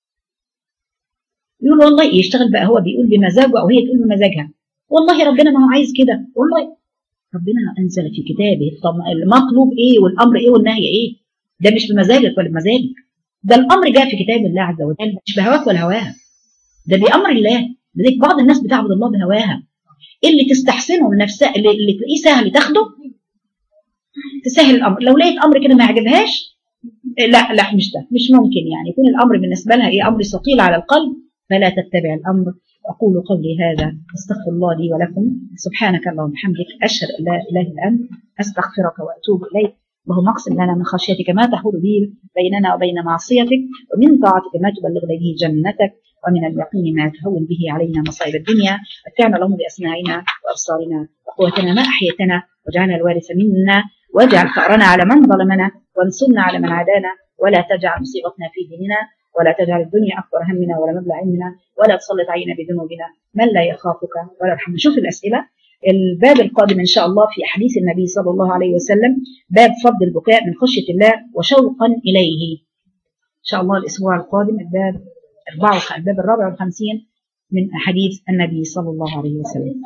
يقول والله يشتغل بقى، هو بيقول بمزاجه او هي تقول بمزاجها، والله ربنا ما هو عايز كده، والله ربنا انزل في كتابه المطلوب ايه والامر ايه والنهي ايه. ده مش بمزاجك ولا بمزاجك، ده الامر جاء في كتاب الله عز وجل، مش بهواك ولا هواها، ده بامر الله. لذلك بعض الناس بتعبد الله بهواها، اللي تستحسنه لنفسها، اللي تلاقيه سهل تاخده تسهل الامر. لو لقيت امر كده ما يعجبهاش، لا مش ده، مش ممكن يعني يكون الامر بالنسبه لها ايه؟ امر ثقيل على القلب، فلا تتبع الامر. اقول قولي هذا استغفر الله لي ولكم، سبحانك اللهم وبحمدك، اشهد ان لا اله الا انت، استغفرك واتوب اليك. اللهم اقسم لنا من خشيتك ما تحول به بيننا وبين معصيتك، ومن طاعتك ما تبلغنا به جنتك، ومن اليقين ما تهون به علينا مصائب الدنيا. متعنا اللهم باسماعنا وابصارنا وقوتنا ما احييتنا، واجعلنا الوارث منا، واجعل ثارنا على من ظلمنا، وانصرنا على من عادانا، ولا تجعل مصيبتنا في ديننا، ولا تجعل الدنيا اكبر همنا ولا مبلغ علمنا، ولا تسلط علينا بذنوبنا من لا يخافك ولا يرحمنا. نشوف الاسئله. الباب القادم ان شاء الله في حديث النبي صلى الله عليه وسلم، باب فضل البكاء من خشيه الله وشوقا اليه. ان شاء الله الاسبوع القادم الباب 54 من حديث النبي صلى الله عليه وسلم.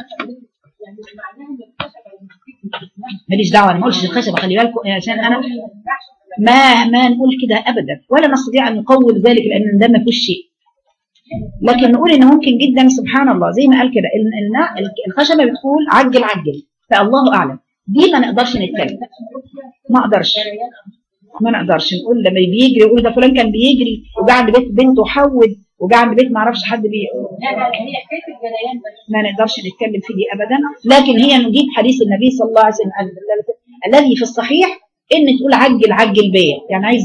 ماليش دعوه، انا ما قلتش الخشبه، خلي بالكم عشان انا ما نقول كده ابدا، ولا نستطيع ان نقول ذلك لان ده ما فيهوش شيء. لكن نقول ان ممكن جدا سبحان الله زي ما قال كده الخشبه بتقول عجل عجل، فالله اعلم. دي ما نقدرش نتكلم، ما نقدرش نقول لما بيجري يقول ده فلان كان بيجري وجا عند بيت بنته حود وجا عند بيت ما اعرفش حد ما نقدرش نتكلم في دي ابدا. لكن هي نجيب حديث النبي صلى الله عليه وسلم الذي في الصحيح ان تقول عجل عجل بيا، يعني عايز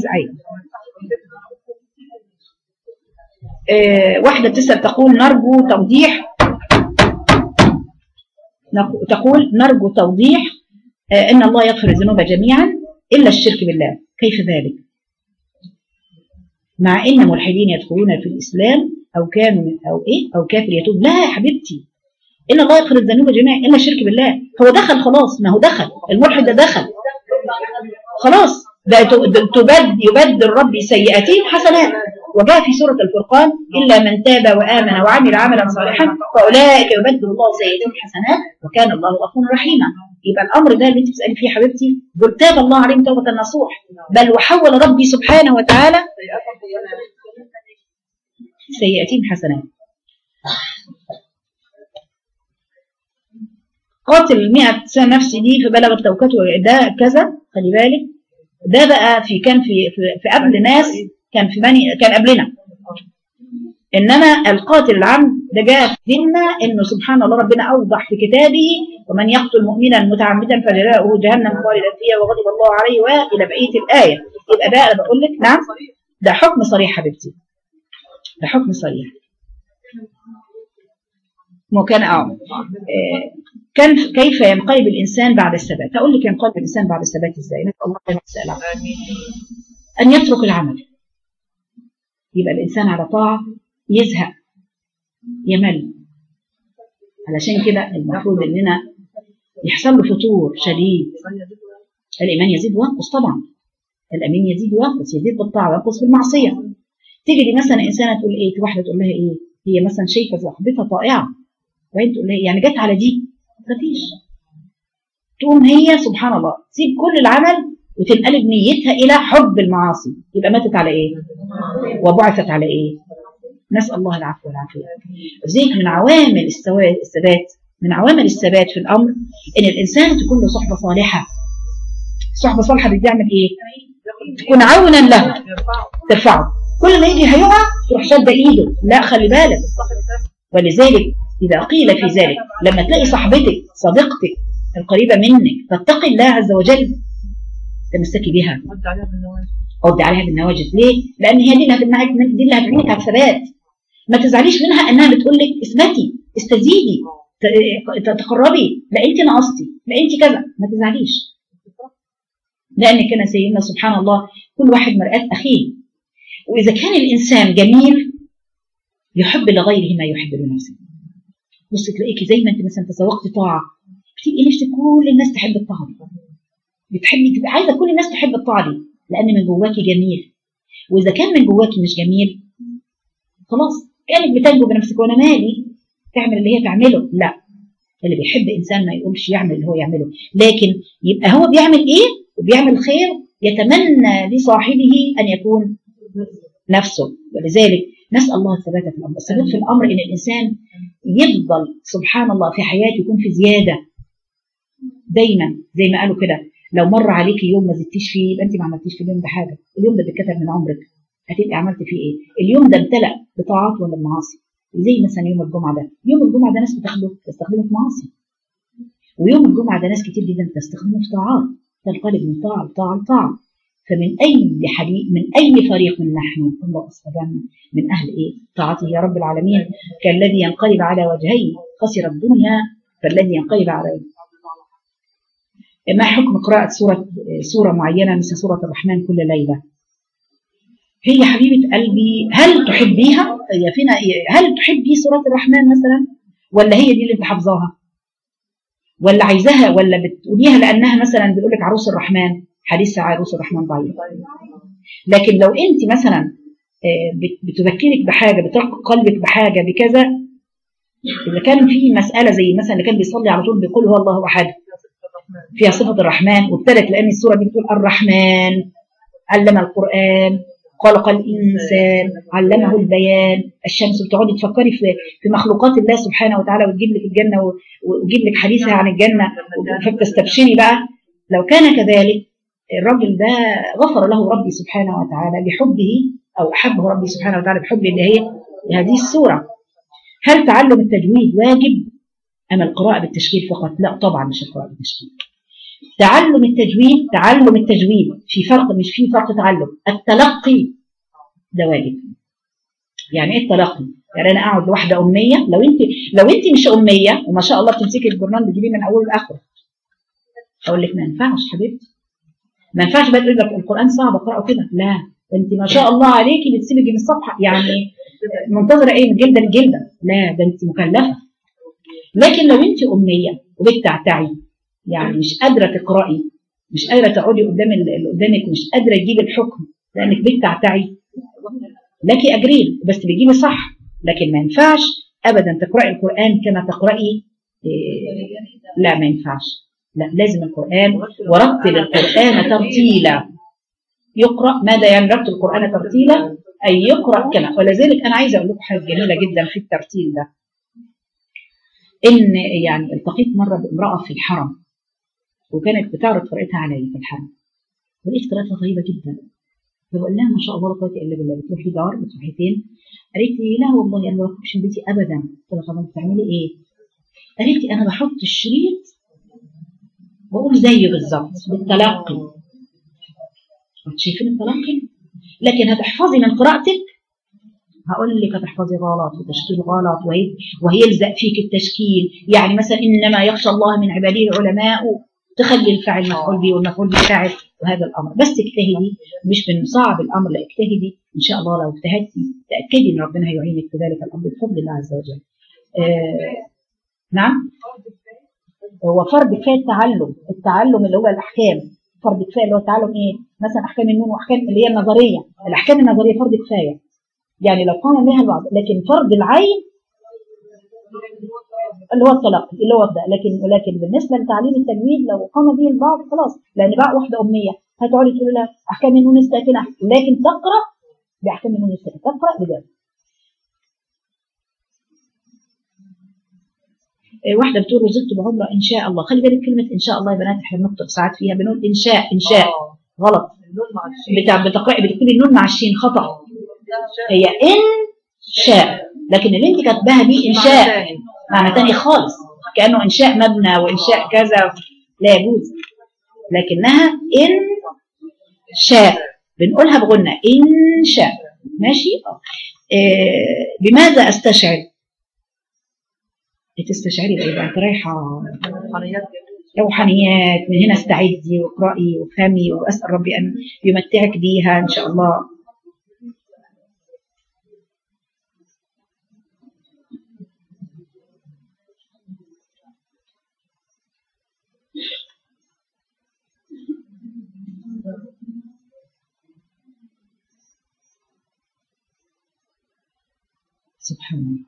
واحده بتسال تقول نرجو توضيح ان الله يغفر الذنوب جميعا الا الشرك بالله، كيف ذلك؟ مع ان ملحدين يدخلون في الاسلام او كافر يتوب. لا يا حبيبتي، ان الله يغفر الذنوب جميعا الا الشرك بالله. هو دخل خلاص، ما هو دخل الملحد ده دخل خلاص، يبدل ربي سيئاتهم حسنات. وجاء في سورة الفرقان إلا من تاب وآمن وعمل عملا صالحا فأولئك يبدل الله سيئاتهم حسنات وكان الله غفورا رحيما. يبقى الأمر ده اللي أنت بتسألي فيه حبيبتي دول تاب الله عليهم توبة نصوح، بل وحول ربي سبحانه وتعالى سيئاتهم حسنات. قاتل 100 سنة نفسي دي فبلغت توكته ده كذا. خلي بالك ده بقى كان في قبل ناس كان قبلنا، انما القاتل العمد ده جاء في ديننا انه سبحان الله ربنا اوضح في كتابه ومن يقتل مؤمنا متعمدا فجزاؤه جهنم خالدا فيها وغضب الله عليه والى بقيه الايه. يبقى ده انا بقول لك نعم ده حكم صريح حبيبتي، ده حكم صريح. وكان كان كيف ينقلب الانسان بعد الثبات؟ اقول لك ينقلب الانسان بعد الثبات ازاي؟ نسال الله تعالى ان يترك العمل. يبقى الانسان على طاعه يزهق يمل، علشان كده المفروض اننا يحصل له فتور شديد. الايمان يزيد وينقص طبعا، الايمان يزيد وينقص، يزيد بالطاعه وينقص بالمعصيه. تيجي مثلا انسانه تقول ايه، واحده تقول لها ايه، هي مثلا شايفه صاحبتها طائعه وهي تقول لها يعني جت على دي مفيش، تقوم هي سبحان الله تسيب كل العمل وتنقلب نيتها الى حب المعاصي. يبقى ماتت على ايه وبعثت على ايه؟ نسال الله العفو والعافيه. لذلك من عوامل الثبات، من عوامل الثبات في الامر ان الانسان تكون له صحبه صالحه. صحبه صالحه بتعمل ايه؟ تكون عونا له ترفعه، كل ما يجي هيقع تروح شاده ايده، لا خلي بالك. ولذلك اذا قيل في ذلك لما تلاقي صاحبتك صديقتك القريبه منك تتقي الله عز وجل تمسكي بها، عد عليها بالنواجذ. ليه؟ لان هي دي اللي هتمنعك، دي اللي هتعينك على الثبات. ما تزعليش منها انها بتقول لك اثبتي استزيدي تقربي، لا انت نقصتي، لا انت كذا، ما تزعليش. لان كان سيدنا سبحان الله كل واحد مرآة اخيه. واذا كان الانسان جميل يحب لغيره ما يحب لنفسه. بص تلاقيكي زي ما انت مثلا تسوقتي طاعه بتبقي نفسك كل الناس تحب الطاعه دي، بتحبي تبقى عايزه كل الناس تحب الطاعه دي لان من جواكي جميل. واذا كان من جواكي مش جميل خلاص كانك بتنجو بنفسك، وانا مالي تعمل اللي هي تعمله. لا، اللي بيحب انسان ما يقولش يعمل اللي هو يعمله، لكن يبقى هو بيعمل ايه وبيعمل خير يتمنى لصاحبه ان يكون نفسه. ولذلك نسال الله الثبات في الامر. الثبات في الامر ان الانسان يفضل سبحان الله في حياته يكون في زياده دايما. زي ما قالوا كده لو مر عليكي يوم ما زدتيش فيه يبقى انت ما عملتيش في اليوم ده حاجه، اليوم ده بيتكتب من عمرك، هتبقي عملت فيه ايه؟ اليوم ده امتلأ بطاعات ولا بمعاصي؟ زي مثلا يوم الجمعه ده، يوم الجمعه ده ناس تستخدمه في معاصي، ويوم الجمعه ده ناس كتير جدا تستخدمه في طاعات، تنقلب من طاعه لطاعه لطاعه. فمن اي حديث من اي فريق نحن الله استجابنا من اهل ايه؟ طاعته يا رب العالمين. كالذي ينقلب على وجهيه خسر الدنيا فالذي ينقلب على ما حكم قراءة سورة معينة مثل سورة الرحمن كل ليلة؟ هي حبيبة قلبي هل تحبيها؟ هل تحبي سورة الرحمن مثلا؟ ولا هي دي اللي انت حافظاها؟ ولا عايزاها ولا بتقوليها لأنها مثلا بيقول لك عروس الرحمن، حديث عروس الرحمن ضعيف. لكن لو انت مثلا بتذكرك بحاجة، بترق قلبك بحاجة بكذا، إذا كان في مسألة زي مثلا اللي كان بيصلي على طول بيقول هو الله أحد فيها صفة الرحمن، وابتدت لأن السورة دي بتقول الرحمن علم القرآن خلق الإنسان علمه البيان الشمس، بتقعدي تفكري في مخلوقات الله سبحانه وتعالى وتجيب لك الجنة وتجيب لك حديثها عن الجنة فتستبشري بقى. لو كان كذلك الرجل ده غفر له ربي سبحانه وتعالى بحبه أو أحبه ربي سبحانه وتعالى بحبه اللي هي هذه السورة. هل تعلم التجويد واجب أم القراءة بالتشكيل فقط؟ لا طبعا مش القراءة بالتشكيل. تعلم التجويد في فرق، مش في فرق تعلم. التلقي ده واجب. يعني ايه التلقي؟ يعني انا اقعد لوحده اميه، لو انت مش اميه وما شاء الله بتمسكي الجورنال بتجيبيه من اوله لاخره اقول لك ما ينفعش حبيبتي، ما ينفعش بقى تقول لك القران صعب اقراه كده. لا، انت ما شاء الله عليكي بتسيبي من الصفحه، يعني منتظره ايه من جلده لجلده؟ لا، ده انت مكلفه. لكن لو انت اميه وبتعتعي يعني مش قادره تقراي، مش قادره تقعدي قدام اللي قدامك ومش قادره تجيبي الحكم لانك بتعتعي، لك اجرين بس بتجيبي صح. لكن ما ينفعش ابدا تقراي القران كما تقراي لا ما ينفعش، لا لازم القران. ورتل القران ترتيلا، يقرا ماذا يعني رتل القران ترتيلا؟ اي يقرا كما. ولذلك انا عايزه اقول لكم حاجه جميله جدا في الترتيل ده، ان يعني التقيت مره بامراه في الحرم وكانت بتعرض قراءتها علي في الحرم، ولقيت قراءتها طيبه جدا، فبقول لها ما شاء الله لا قوه الا بالله، بتروحي دار بتروحي فين؟ قالت لي لا والله انا ما بخرجش من بيتي ابدا. قلت لها طب بتعملي ايه؟ قالت لي انا بحط الشريط واقول زيه بالظبط بالتلقي. شايفين التلقي؟ لكن هتحفظي من قراءتك، هقول لك هتحفظي غلط وتشكيل غلط وهيلزق فيك التشكيل. يعني مثلا انما يخشى الله من عباده العلماء، تخلي الفاعل مفعول به والمفعول به فاعل، وهذا الامر. بس اجتهدي، مش بنصعب الامر، لا اجتهدي ان شاء الله. لو اجتهدتي تاكدي ان ربنا هيعينك في ذلك الامر بفضل الله عز وجل. نعم، هو فرض كفايه التعلم اللي هو الاحكام. فرض كفايه اللي هو التعلم ايه؟ مثلا احكام النون واحكام اللي هي النظريه، الاحكام النظريه فرض كفايه يعني لو قام بها البعض. لكن فرض العين اللي هو التلقي اللي هو ده. لكن بالنسبه لتعليم التجويد لو قام به البعض خلاص، لان بقى واحده اميه هتقعدي تقول لها احكام النون الساكنه، لكن تقرا باحكام النون الساكنه، تقرا بجد. واحده بتقول رزقت بعمره ان شاء الله. خلي بالك كلمه ان شاء الله يا بنات احنا بنطق ساعات فيها بنقول انشاء غلط. بتقراي بتكتبي النون مع الشين خطا، هي ان شاء. لكن اللي انت كاتباها دي انشاء معنى تاني خالص، كانه انشاء مبنى وانشاء كذا، لا يجوز. لكنها ان شاء بنقولها بغنى ان شاء. ماشي. بماذا استشعر؟ تستشعري ايه بقى؟ انت رايحه روحانيات من هنا، استعدي واقرأي وافهمي، واسال ربي ان يمتعك بيها ان شاء الله. سبحان الله.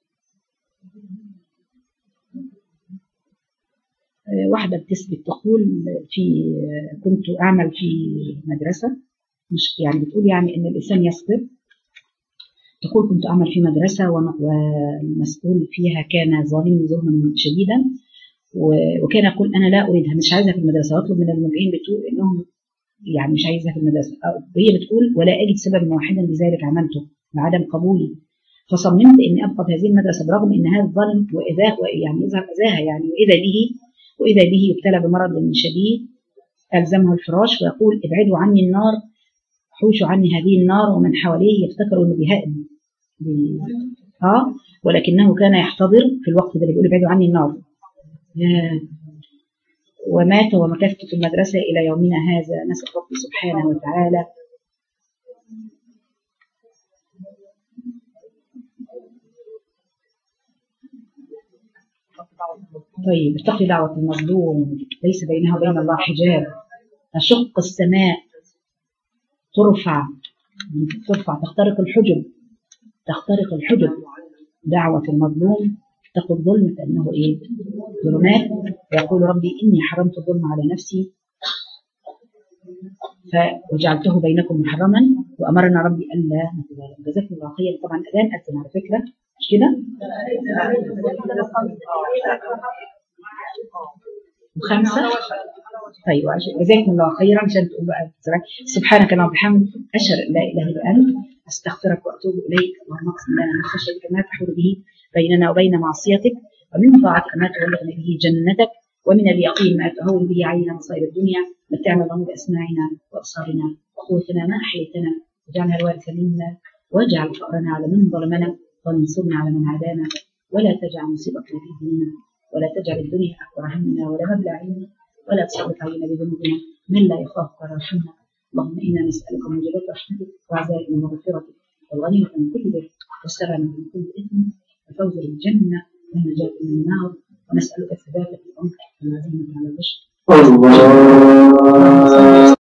واحدة بتثبت تقول كنت أعمل في مدرسة، مش يعني بتقول يعني إن الإنسان يصبر. تقول كنت أعمل في مدرسة والمسؤول فيها كان ظالمني ظلما شديدا، وكان يقول أنا لا أريدها، مش عايزها في المدرسة، وأطلب من المرجعين بتقول إنهم يعني مش عايزها في المدرسة. وهي بتقول ولا أجد سببا واحدا لذلك عملته لعدم قبولي، فصممت إني أبقى في هذه المدرسة برغم إن هذا الظالم وإذاه يعني يظهر أذاها يعني، وإذا به يبتلى بمرض شديد ألزمه الفراش ويقول ابعدوا عني النار، حوشوا عني هذه النار، ومن حواليه يفتكروا إنه بيهائم ولكنه كان يحتضر في الوقت ده اللي بيقول ابعدوا عني النار. ومات ومكثت في المدرسة إلى يومنا هذا. نسأل ربي سبحانه وتعالى طيب اتقي دعوة المظلوم، ليس بينها وبين الله حجاب. تشق السماء، ترفع تخترق الحجب. دعوة المظلوم اتقوا الظلم فإنه إيه؟ ظلمات. ويقول ربي إني حرمت الظلم على نفسي وجعلته بينكم محرما وأمرنا ربي ألا نتظالم. جزاكم الله خير. طبعا الأذان أذن على فكرة، مش كده؟ وخمسة. طيب جزاكم الله خيرا. عشان تقول بقى سبحانك اللهم وبحمدك أشهد أن لا إله إلا أنت أستغفرك وأتوب إليك. اللهم اقسم لنا من خشيتك ما تحول به بيننا وبين معصيتك، ومن طاعتك ما تبلغنا به جنتك، ومن اليقين ما تهون به علينا مصائب الدنيا. متعنا اللهم بأسماعنا وأبصارنا وقوتنا ما أحييتنا، واجعلها الوارث منا، واجعل فقرنا على من ظلمنا، وانصرنا على من عادانا، ولا تجعل مصيبتنا في ديننا، ولا تجعل الدنيا أكبر همنا ولا مبلغ علمنا، ولا تسلط علينا بذنوبنا من لا يخافك ولا يرحمنا. اللهم إنا نسألك موجبات رحمتك وعزائم مغفرتك والغنيمة من كل بر والسلامة من كل إثم والفوز بالجنة والنجاة من النار، ونسألك الثبات في الأمر والعزيمة على الرشد الله